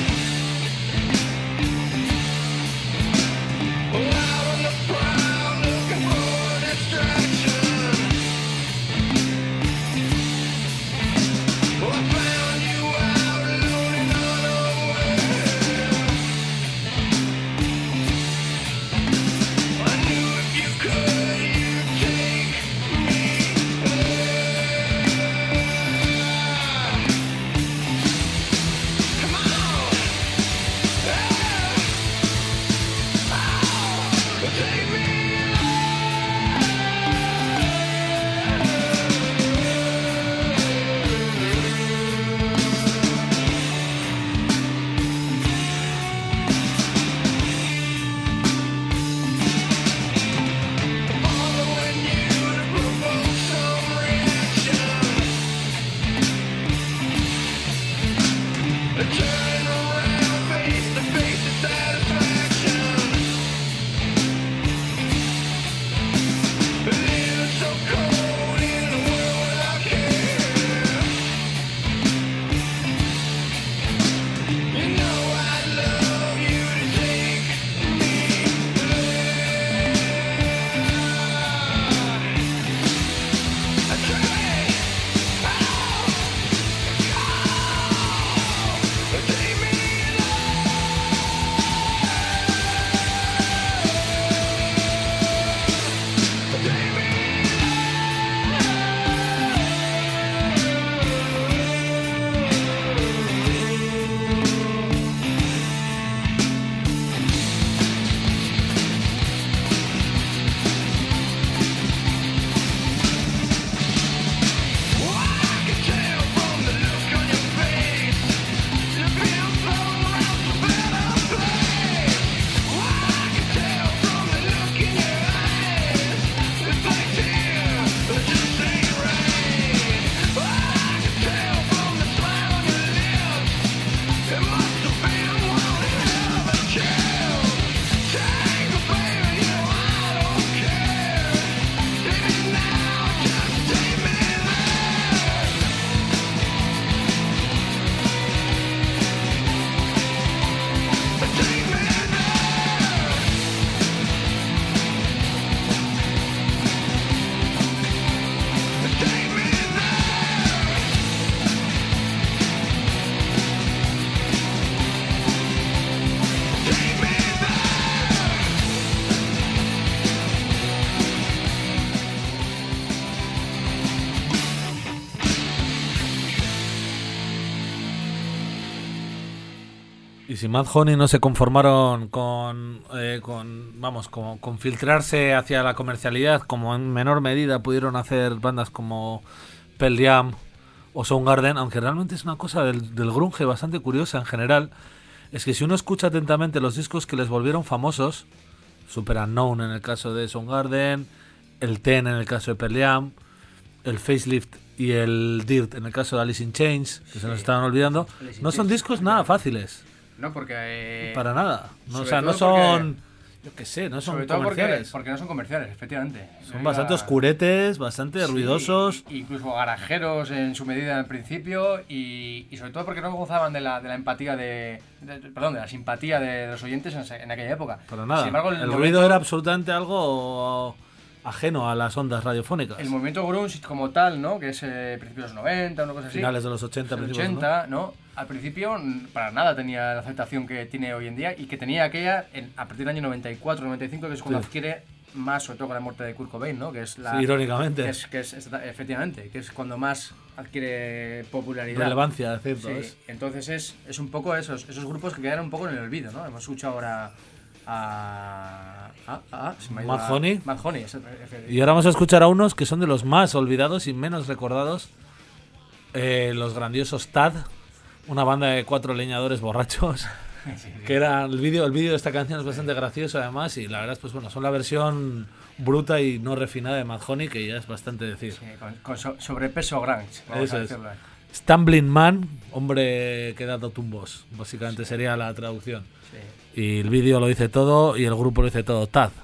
Y si Mad Honey no se conformaron con, eh, con vamos, con, con filtrarse hacia la comercialidad, como en menor medida pudieron hacer bandas como Pearl Jam o Soundgarden, aunque realmente es una cosa del, del grunge bastante curiosa en general, es que si uno escucha atentamente los discos que les volvieron famosos, Super Unknown en el caso de Soundgarden, el Ten en el caso de Pearl Jam, el Facelift y el Dirt en el caso de Alice in Chains, que sí. se nos estaban olvidando, no son discos nada fáciles. No, porque... Eh, para nada. No, o sea, no son... Yo qué sé, no son sobre todo comerciales. Porque, porque no son comerciales, efectivamente. Son Venga, bastante oscuretes, bastante sí, ruidosos. Incluso garajeros en su medida al principio. Y, y sobre todo porque no gozaban de la, de la empatía de, de... Perdón, de la simpatía de los oyentes en, en aquella época. Para nada. Sin embargo, el, el momento, ruido era absolutamente algo... ajeno a las ondas radiofónicas. El movimiento grunge como tal, ¿no? Que es eh, principios de los noventa, una cosa así. Finales de los ochenta, principios ochenta, ¿no? ¿no? Al principio para nada tenía la aceptación que tiene hoy en día y que tenía aquella en, a partir del año noventa y cuatro, noventa y cinco, que es cuando sí. adquiere más, sobre todo con la muerte de Kurt Cobain, ¿no? Que es la... Sí, irónicamente. Que es, que es, efectivamente, que es cuando más adquiere popularidad. Relevancia, es cierto. Sí. Es. Entonces es, es un poco esos, esos grupos que quedaron un poco en el olvido, ¿no? Hemos escuchado ahora... a... Ah, ah, Mad Honey. Mad Honey. Y ahora vamos a escuchar a unos que son de los más olvidados y menos recordados. Eh, los grandiosos T A D, una banda de cuatro leñadores borrachos. Sí, sí. Que era el vídeo el vídeo de esta canción es bastante gracioso además, y la verdad es pues bueno, son la versión bruta y no refinada de Mad Honey, que ya es bastante decir. Sí, con, con so, sobrepeso grunge. Eso es. Stumbling Man, hombre que da tumbos, básicamente sí. sería la traducción. Sí. Y el vídeo lo dice todo y el grupo lo dice todo. T A D.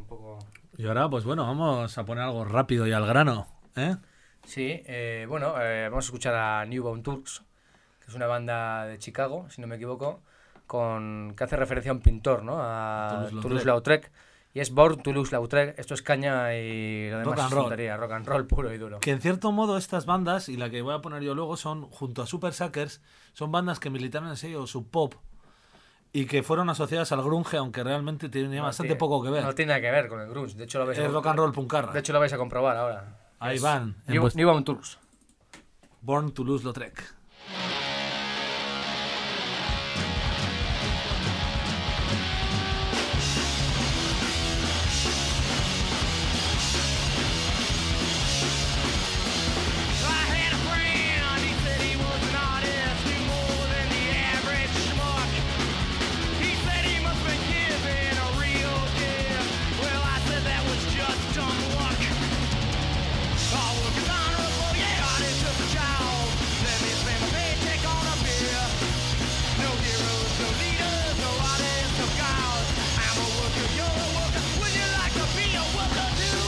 un poco... Y ahora, pues bueno, vamos a poner algo rápido y al grano, ¿eh? Sí, eh, bueno, eh, vamos a escuchar a Newborn Turks, que es una banda de Chicago, si no me equivoco, con que hace referencia a un pintor, ¿no? A Toulouse-Lautrec. Y es Born Toulouse-Lautrec. Esto es caña y lo demás rock and es roll. tontería, rock and roll puro y duro. Que en cierto modo estas bandas, y la que voy a poner yo luego, son, junto a Super Suckers, son bandas que militaron en el sello Sub Pop y que fueron asociadas al grunge, aunque realmente tenía No bastante tiene- poco que ver. No tiene nada que ver con el grunge. De hecho, lo vais a Es rock and roll puncarra. De hecho, lo vais a comprobar ahora. Ahí Es van. en New- vuest- Newborn Turks. Born Toulouse-Lautrec. I had a friend, he said he was an artist, knew more than the average schmuck. He said he must have been given a real gift. Well, I said that was just dumb luck. All work is honorable, yeah, art is just a job. Let me spend my paycheck on a beer. No heroes, no leaders, no artists, no gods. I'm a worker, you're a worker. Would you like to be a worker too?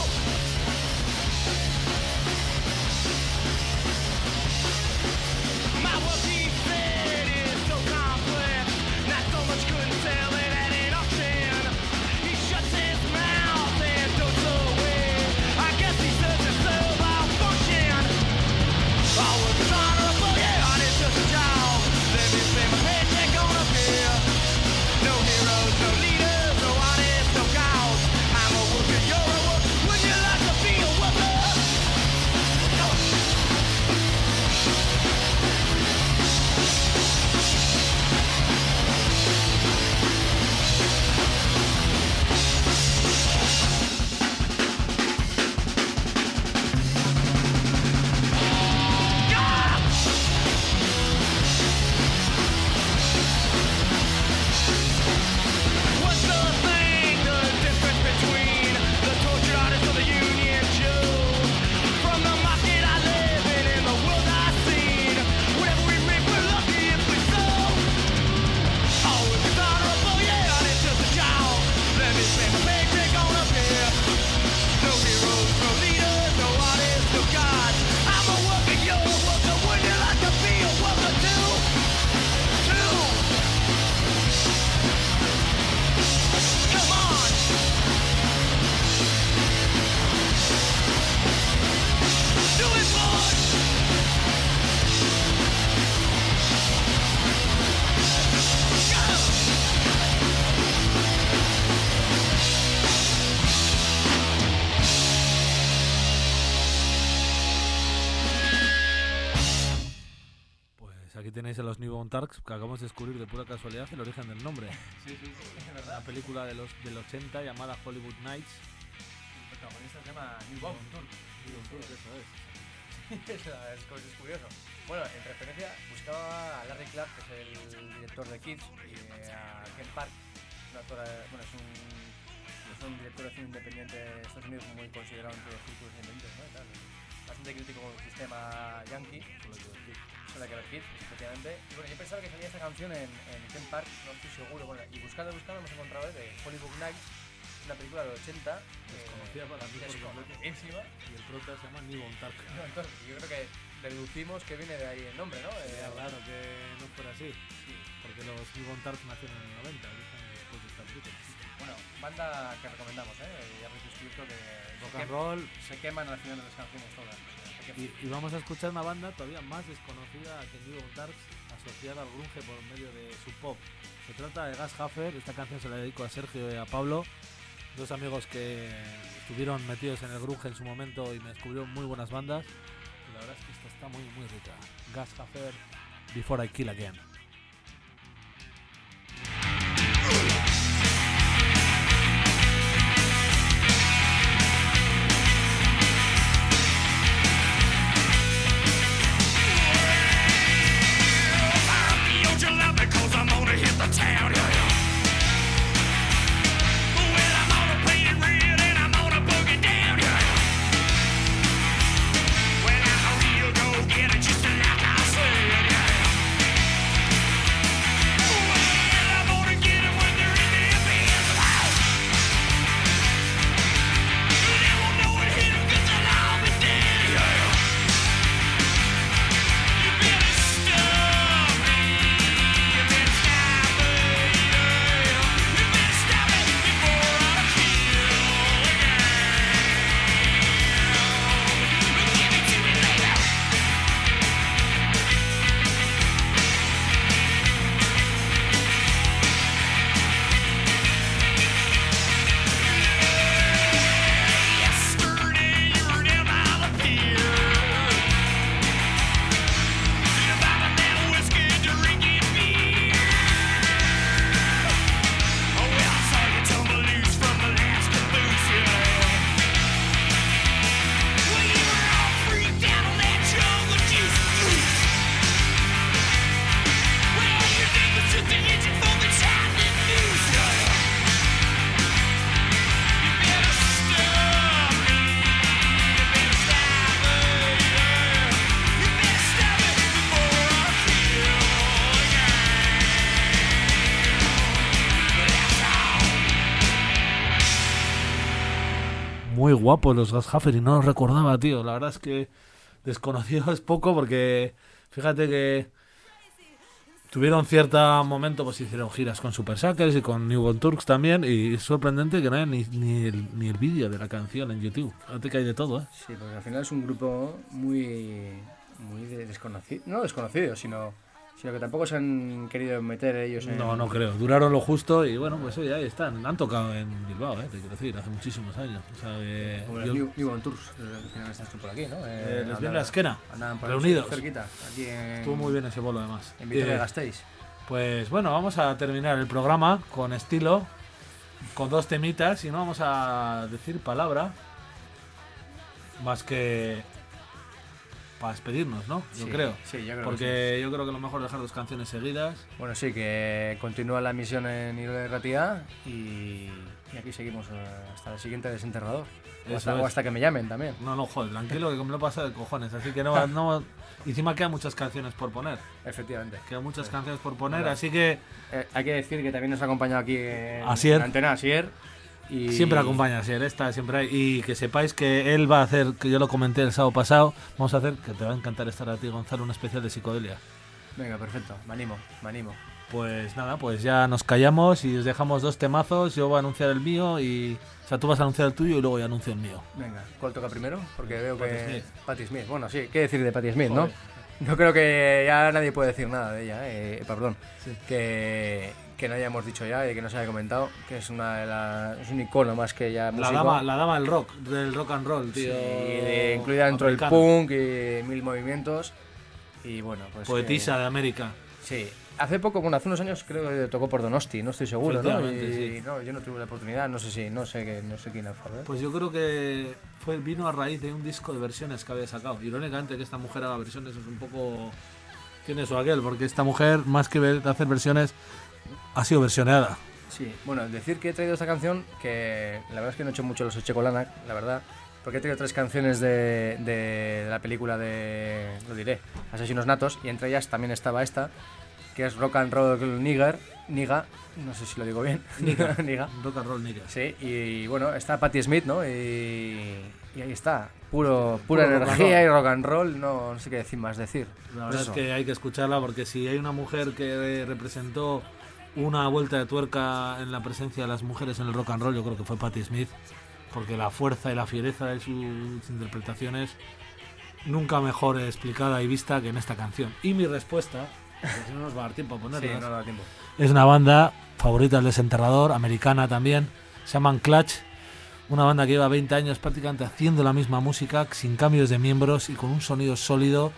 My work, he said, is so complex. Not so much couldn't sell it at an auction. He shuts his mouth and goes away. I guess he says to serve our function. All work is honorable, yeah, art is just a job. Let me spend my paycheck on a beer. No heroes, no leaders, no artists, no gods. I'm a worker, you're a worker. Would you like to be a worker? What's the thing, the difference between the tortured artist and the Union Jew? From the market I live in and the world I've seen, whatever we make, we're lucky if we sow. All work is honorable, yeah, art is just a job. Let me spend my paycheck on a beer. No heroes, no leaders, no artists, no gods. I'm a worker, you're a worker. Would you like to be a worker too? Too. Come on! Do it, boy! Pues aquí tenéis a los Newborn Turks, que acabamos de descubrir de pura casualidad el origen del nombre. Sí, sí, sí, es verdad. Una película de los, del ochenta llamada Hollywood Nights. El protagonista se llama Newborn Turks. Newborn Turks, eso es. es, la- es, como- es curioso. Bueno, en referencia, buscaba a Larry Clark, que es el director de Kids, y eh, a Ken Park, un actor, eh, bueno, es un, es un director de cine independiente de Estados Unidos muy considerado entre los círculos independientes, ¿no? Y tal. Bastante crítico con el sistema yankee, suele que ver Kids, efectivamente. Y bueno, yo pensaba que salía esta canción en, en Ken Park, no estoy seguro. Bueno, y buscando, buscando, hemos encontrado de Hollywood Nights, una película de ochenta, Desconocida para mí por completo. desconocidísima. Y el prota se llama Newborn Turks. No, entonces, yo creo que deducimos que viene de ahí el nombre, ¿no? Eh, Sería raro que no fuera así. Porque los Newborn Turks nacieron en el noventa, diez años después de Star Trek. Bueno, banda que recomendamos, ¿eh? Ya habéis descubierto que Rock se and quem- roll. se queman al final de las canciones todas. Y, y vamos a escuchar una banda todavía más desconocida que Newborn Turks, asociada al grunge por medio de su pop. Se trata de Gas Huffer. Esta canción se la dedico a Sergio y a Pablo, dos amigos que estuvieron metidos en el grunge en su momento y me descubrieron muy buenas bandas. Y la verdad es que esta está muy muy rica. Gas Huffer, Before I Kill Again. Don't you love me 'cause I'm gonna hit the town, yeah, yeah. Well, I'm gonna paint it red and I'm gonna boogie down, yeah, yeah. Well, I'm a real go-getter, just like I said, yeah, yeah. muy guapos los Gashafer y no los recordaba, tío. La verdad es que desconocido es poco porque fíjate que tuvieron cierto momento, pues hicieron giras con Super Suckers y con Newborn Turks también, y es sorprendente que no haya ni, ni el, ni el vídeo de la canción en YouTube. Fíjate que hay de todo, ¿eh? Sí, porque al final es un grupo muy, muy de desconocido, no desconocido, sino, sino que tampoco se han querido meter ellos en... No, no creo. Duraron lo justo y bueno, pues oye, ahí están. Han tocado en Bilbao, ¿eh? Te quiero decir, hace muchísimos años. O sea, eh, Bueno, yo- New, Newborn Tours, eh, al final estás tú por aquí, ¿no? Eh, les viene andaban- la esquena, andaban por reunidos. aquí cerquita, aquí en... Estuvo muy bien ese bolo, además. En Vitoria Eh, Gasteiz. Pues bueno, vamos a terminar el programa con estilo, con dos temitas, y no vamos a decir palabra más que para despedirnos, ¿no? Yo Sí, creo. sí, yo creo que Porque yo creo que lo mejor es dejar dos canciones seguidas. Bueno, sí, que continúa la misión en Irola Ratia y, y aquí seguimos eh, hasta el siguiente desenterrador. O Eso hasta, es. o hasta que me llamen también. No, no, joder, tranquilo, que me lo pasa de cojones. Así que no, no. Y encima quedan muchas canciones por poner. Efectivamente. Quedan muchas Sí. canciones por poner, Bueno, así que. eh, hay que decir que también nos ha acompañado aquí en, Asier. en Antena Asier. Y... Siempre acompaña, si él está, siempre hay. Y que sepáis que él va a hacer, que yo lo comenté el sábado pasado, vamos a hacer, que te va a encantar estar a ti, Gonzalo, un especial de psicodelia. Venga, perfecto, me animo, me animo. Pues nada, pues ya nos callamos y os dejamos dos temazos. Yo voy a anunciar el mío y. O sea, tú vas a anunciar el tuyo y luego yo anuncio el mío. Venga, ¿cuál toca primero? Porque veo Patti que... Smith. Patti Smith. Bueno, sí, ¿qué decir de Patti Smith, no? Joder. Yo creo que ya nadie puede decir nada de ella, eh, perdón. Sí. Que, que no hayamos dicho ya y que no se haya comentado, que es una de las... es un icono más que ya La músico. dama, la dama del rock, del rock and roll, tío. Sí, de- incluida dentro americana. del punk y mil movimientos. Y bueno, pues... Poetisa eh, de América. Sí. Hace poco, bueno, hace unos años creo que tocó por Donosti, no estoy seguro, ¿no? Efectivamente, Y, sí. no, yo no tuve la oportunidad, no sé si, no sé que, no sé quién fue. ¿eh? Pues yo creo que fue, vino a raíz de un disco de versiones que había sacado. Irónicamente que esta mujer haga versiones es un poco... Tiene su aquel, porque esta mujer, más que ver- hacer versiones, ha sido versioneada. Sí, bueno, decir que he traído esta canción, que la verdad es que no he hecho mucho los Echecolanak, la verdad, porque he traído tres canciones de, de, de la película de, lo diré, Asesinos Natos, y entre ellas también estaba esta, que es Rock and Roll Nigger, Niga, no sé si lo digo bien, Niga. Niga. Rock and roll nigga. Sí, y bueno, está Patti Smith, ¿no? Y, y ahí está, puro, pura Puro rock and energía roll. y rock and roll, no, no sé qué decir más decir. La Pues verdad eso. es que hay que escucharla porque si hay una mujer que representó una vuelta de tuerca en la presencia de las mujeres en el rock and roll, yo creo que fue Patti Smith, porque la fuerza y la fiereza de sus interpretaciones nunca mejor explicada y vista que en esta canción. Y mi respuesta, porque si no nos va a dar tiempo a ponerla, Sí, no da tiempo. es una banda favorita del desenterrador, americana también, se llaman Clutch, una banda que lleva veinte años prácticamente haciendo la misma música, sin cambios de miembros y con un sonido sólido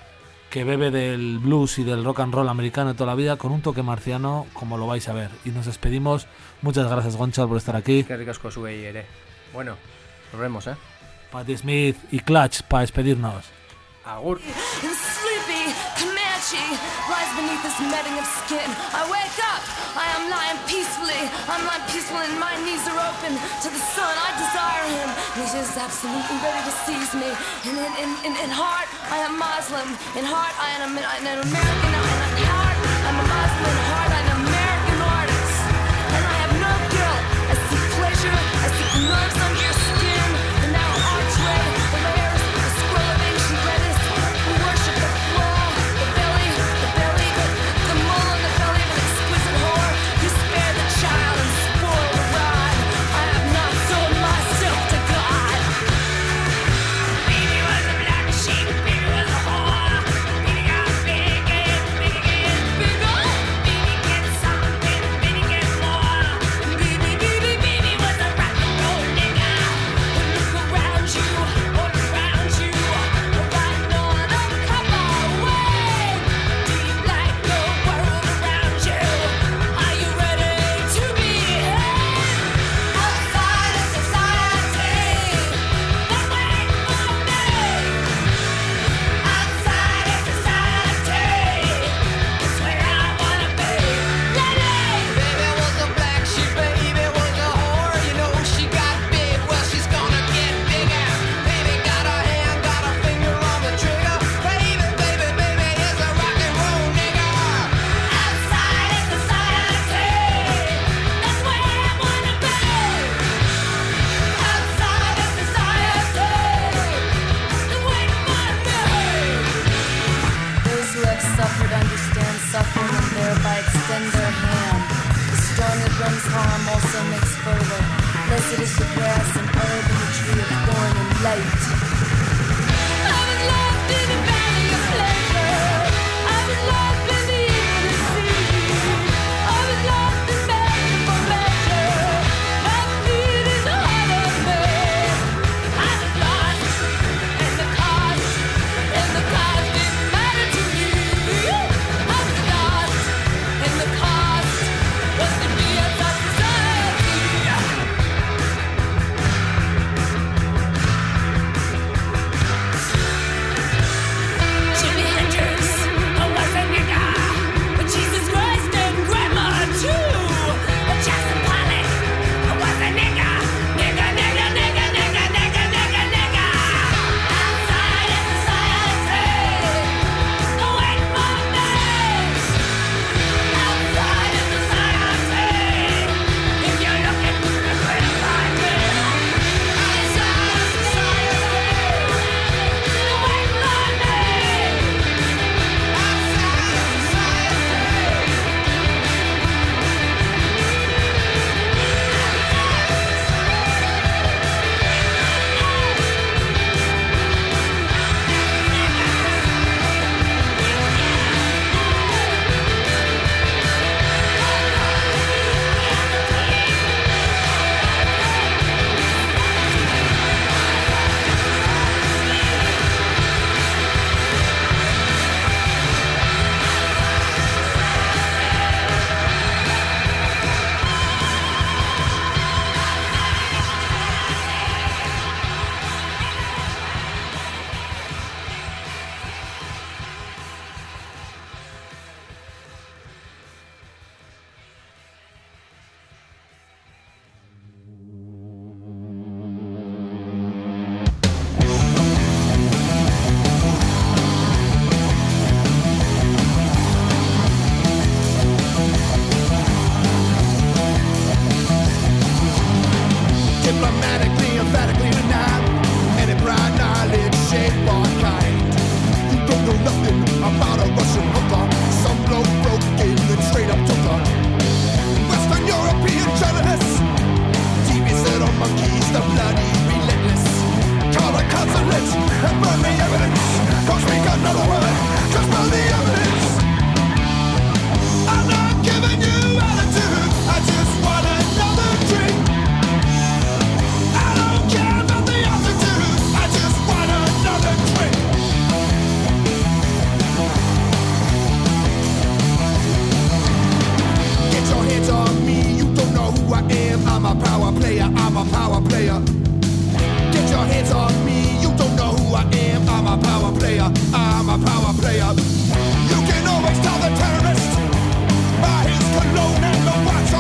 que bebe del blues y del rock and roll americano de toda la vida, con un toque marciano, como lo vais a ver. Y nos despedimos. Muchas gracias, Gonchal, por estar aquí. Qué ricasco sube y iré. Bueno, nos vemos, ¿eh? Patti Smith y Clutch para despedirnos. Agur. And sleepy Comanche lies beneath this netting of skin. I wake up, I am lying peacefully. I'm lying peacefully and my knees are open to the sun. I desire him. And he's just absolutely ready to seize me. And in, in, in, in heart, I am Muslim. In heart, I am an, an American. In heart, I'm a Muslim. In heart, I'm an American artist. And I have no guilt. I seek pleasure. I seek nerves under your skin. The narrow archway, the layers, the scroll of ancient lettuce. We worship the floor, the belly, the belly, the, the mole in the belly of an exquisite whore. You spare the child and spoil the ride. I have not sold myself to God. Baby was a black sheep, baby was a whore. Baby got big, big, big. brings harm also makes further. Blessed is the grass and herb and the tree of thorn and light. I was lost in the valley of pleasure. I was lost in the evil sea. I was lost in begging for measure. My feet in the heart of me. I was lost in the cost, and the cost didn't matter to me. I was lost in the cost, was the B S of society. Jimi Hendrix, I was a nigga, but Jesus Christ and Grandma too. But Jackson Pollock, I was a nigga, nigga, nigga, nigga, nigga, nigga, nigga, nigga. Outside in society, wait for me. Outside in society, if you're looking, you're gonna find me. Outside in society, wait for me. Diplomatically, emphatically denied any broad knowledge, shape or kind. You don't know nothing about a Russian hooker. Some bloke broke in and straight up took her. Western European journalists, T V set on monkeys, the bloody relentless. Call the consulate and burn the evidence. Don't speak another word, just burn the evidence. I'm not giving you attitude, I just want another drink. I don't care about the altitude, I just want another drink. Get your hands on me, you don't know who I am. I'm a power player, I'm a power player. Get your hands on me, you don't know who I am. I'm a power player, I'm a power player. You can always tell the terrorist by his cologne and the watch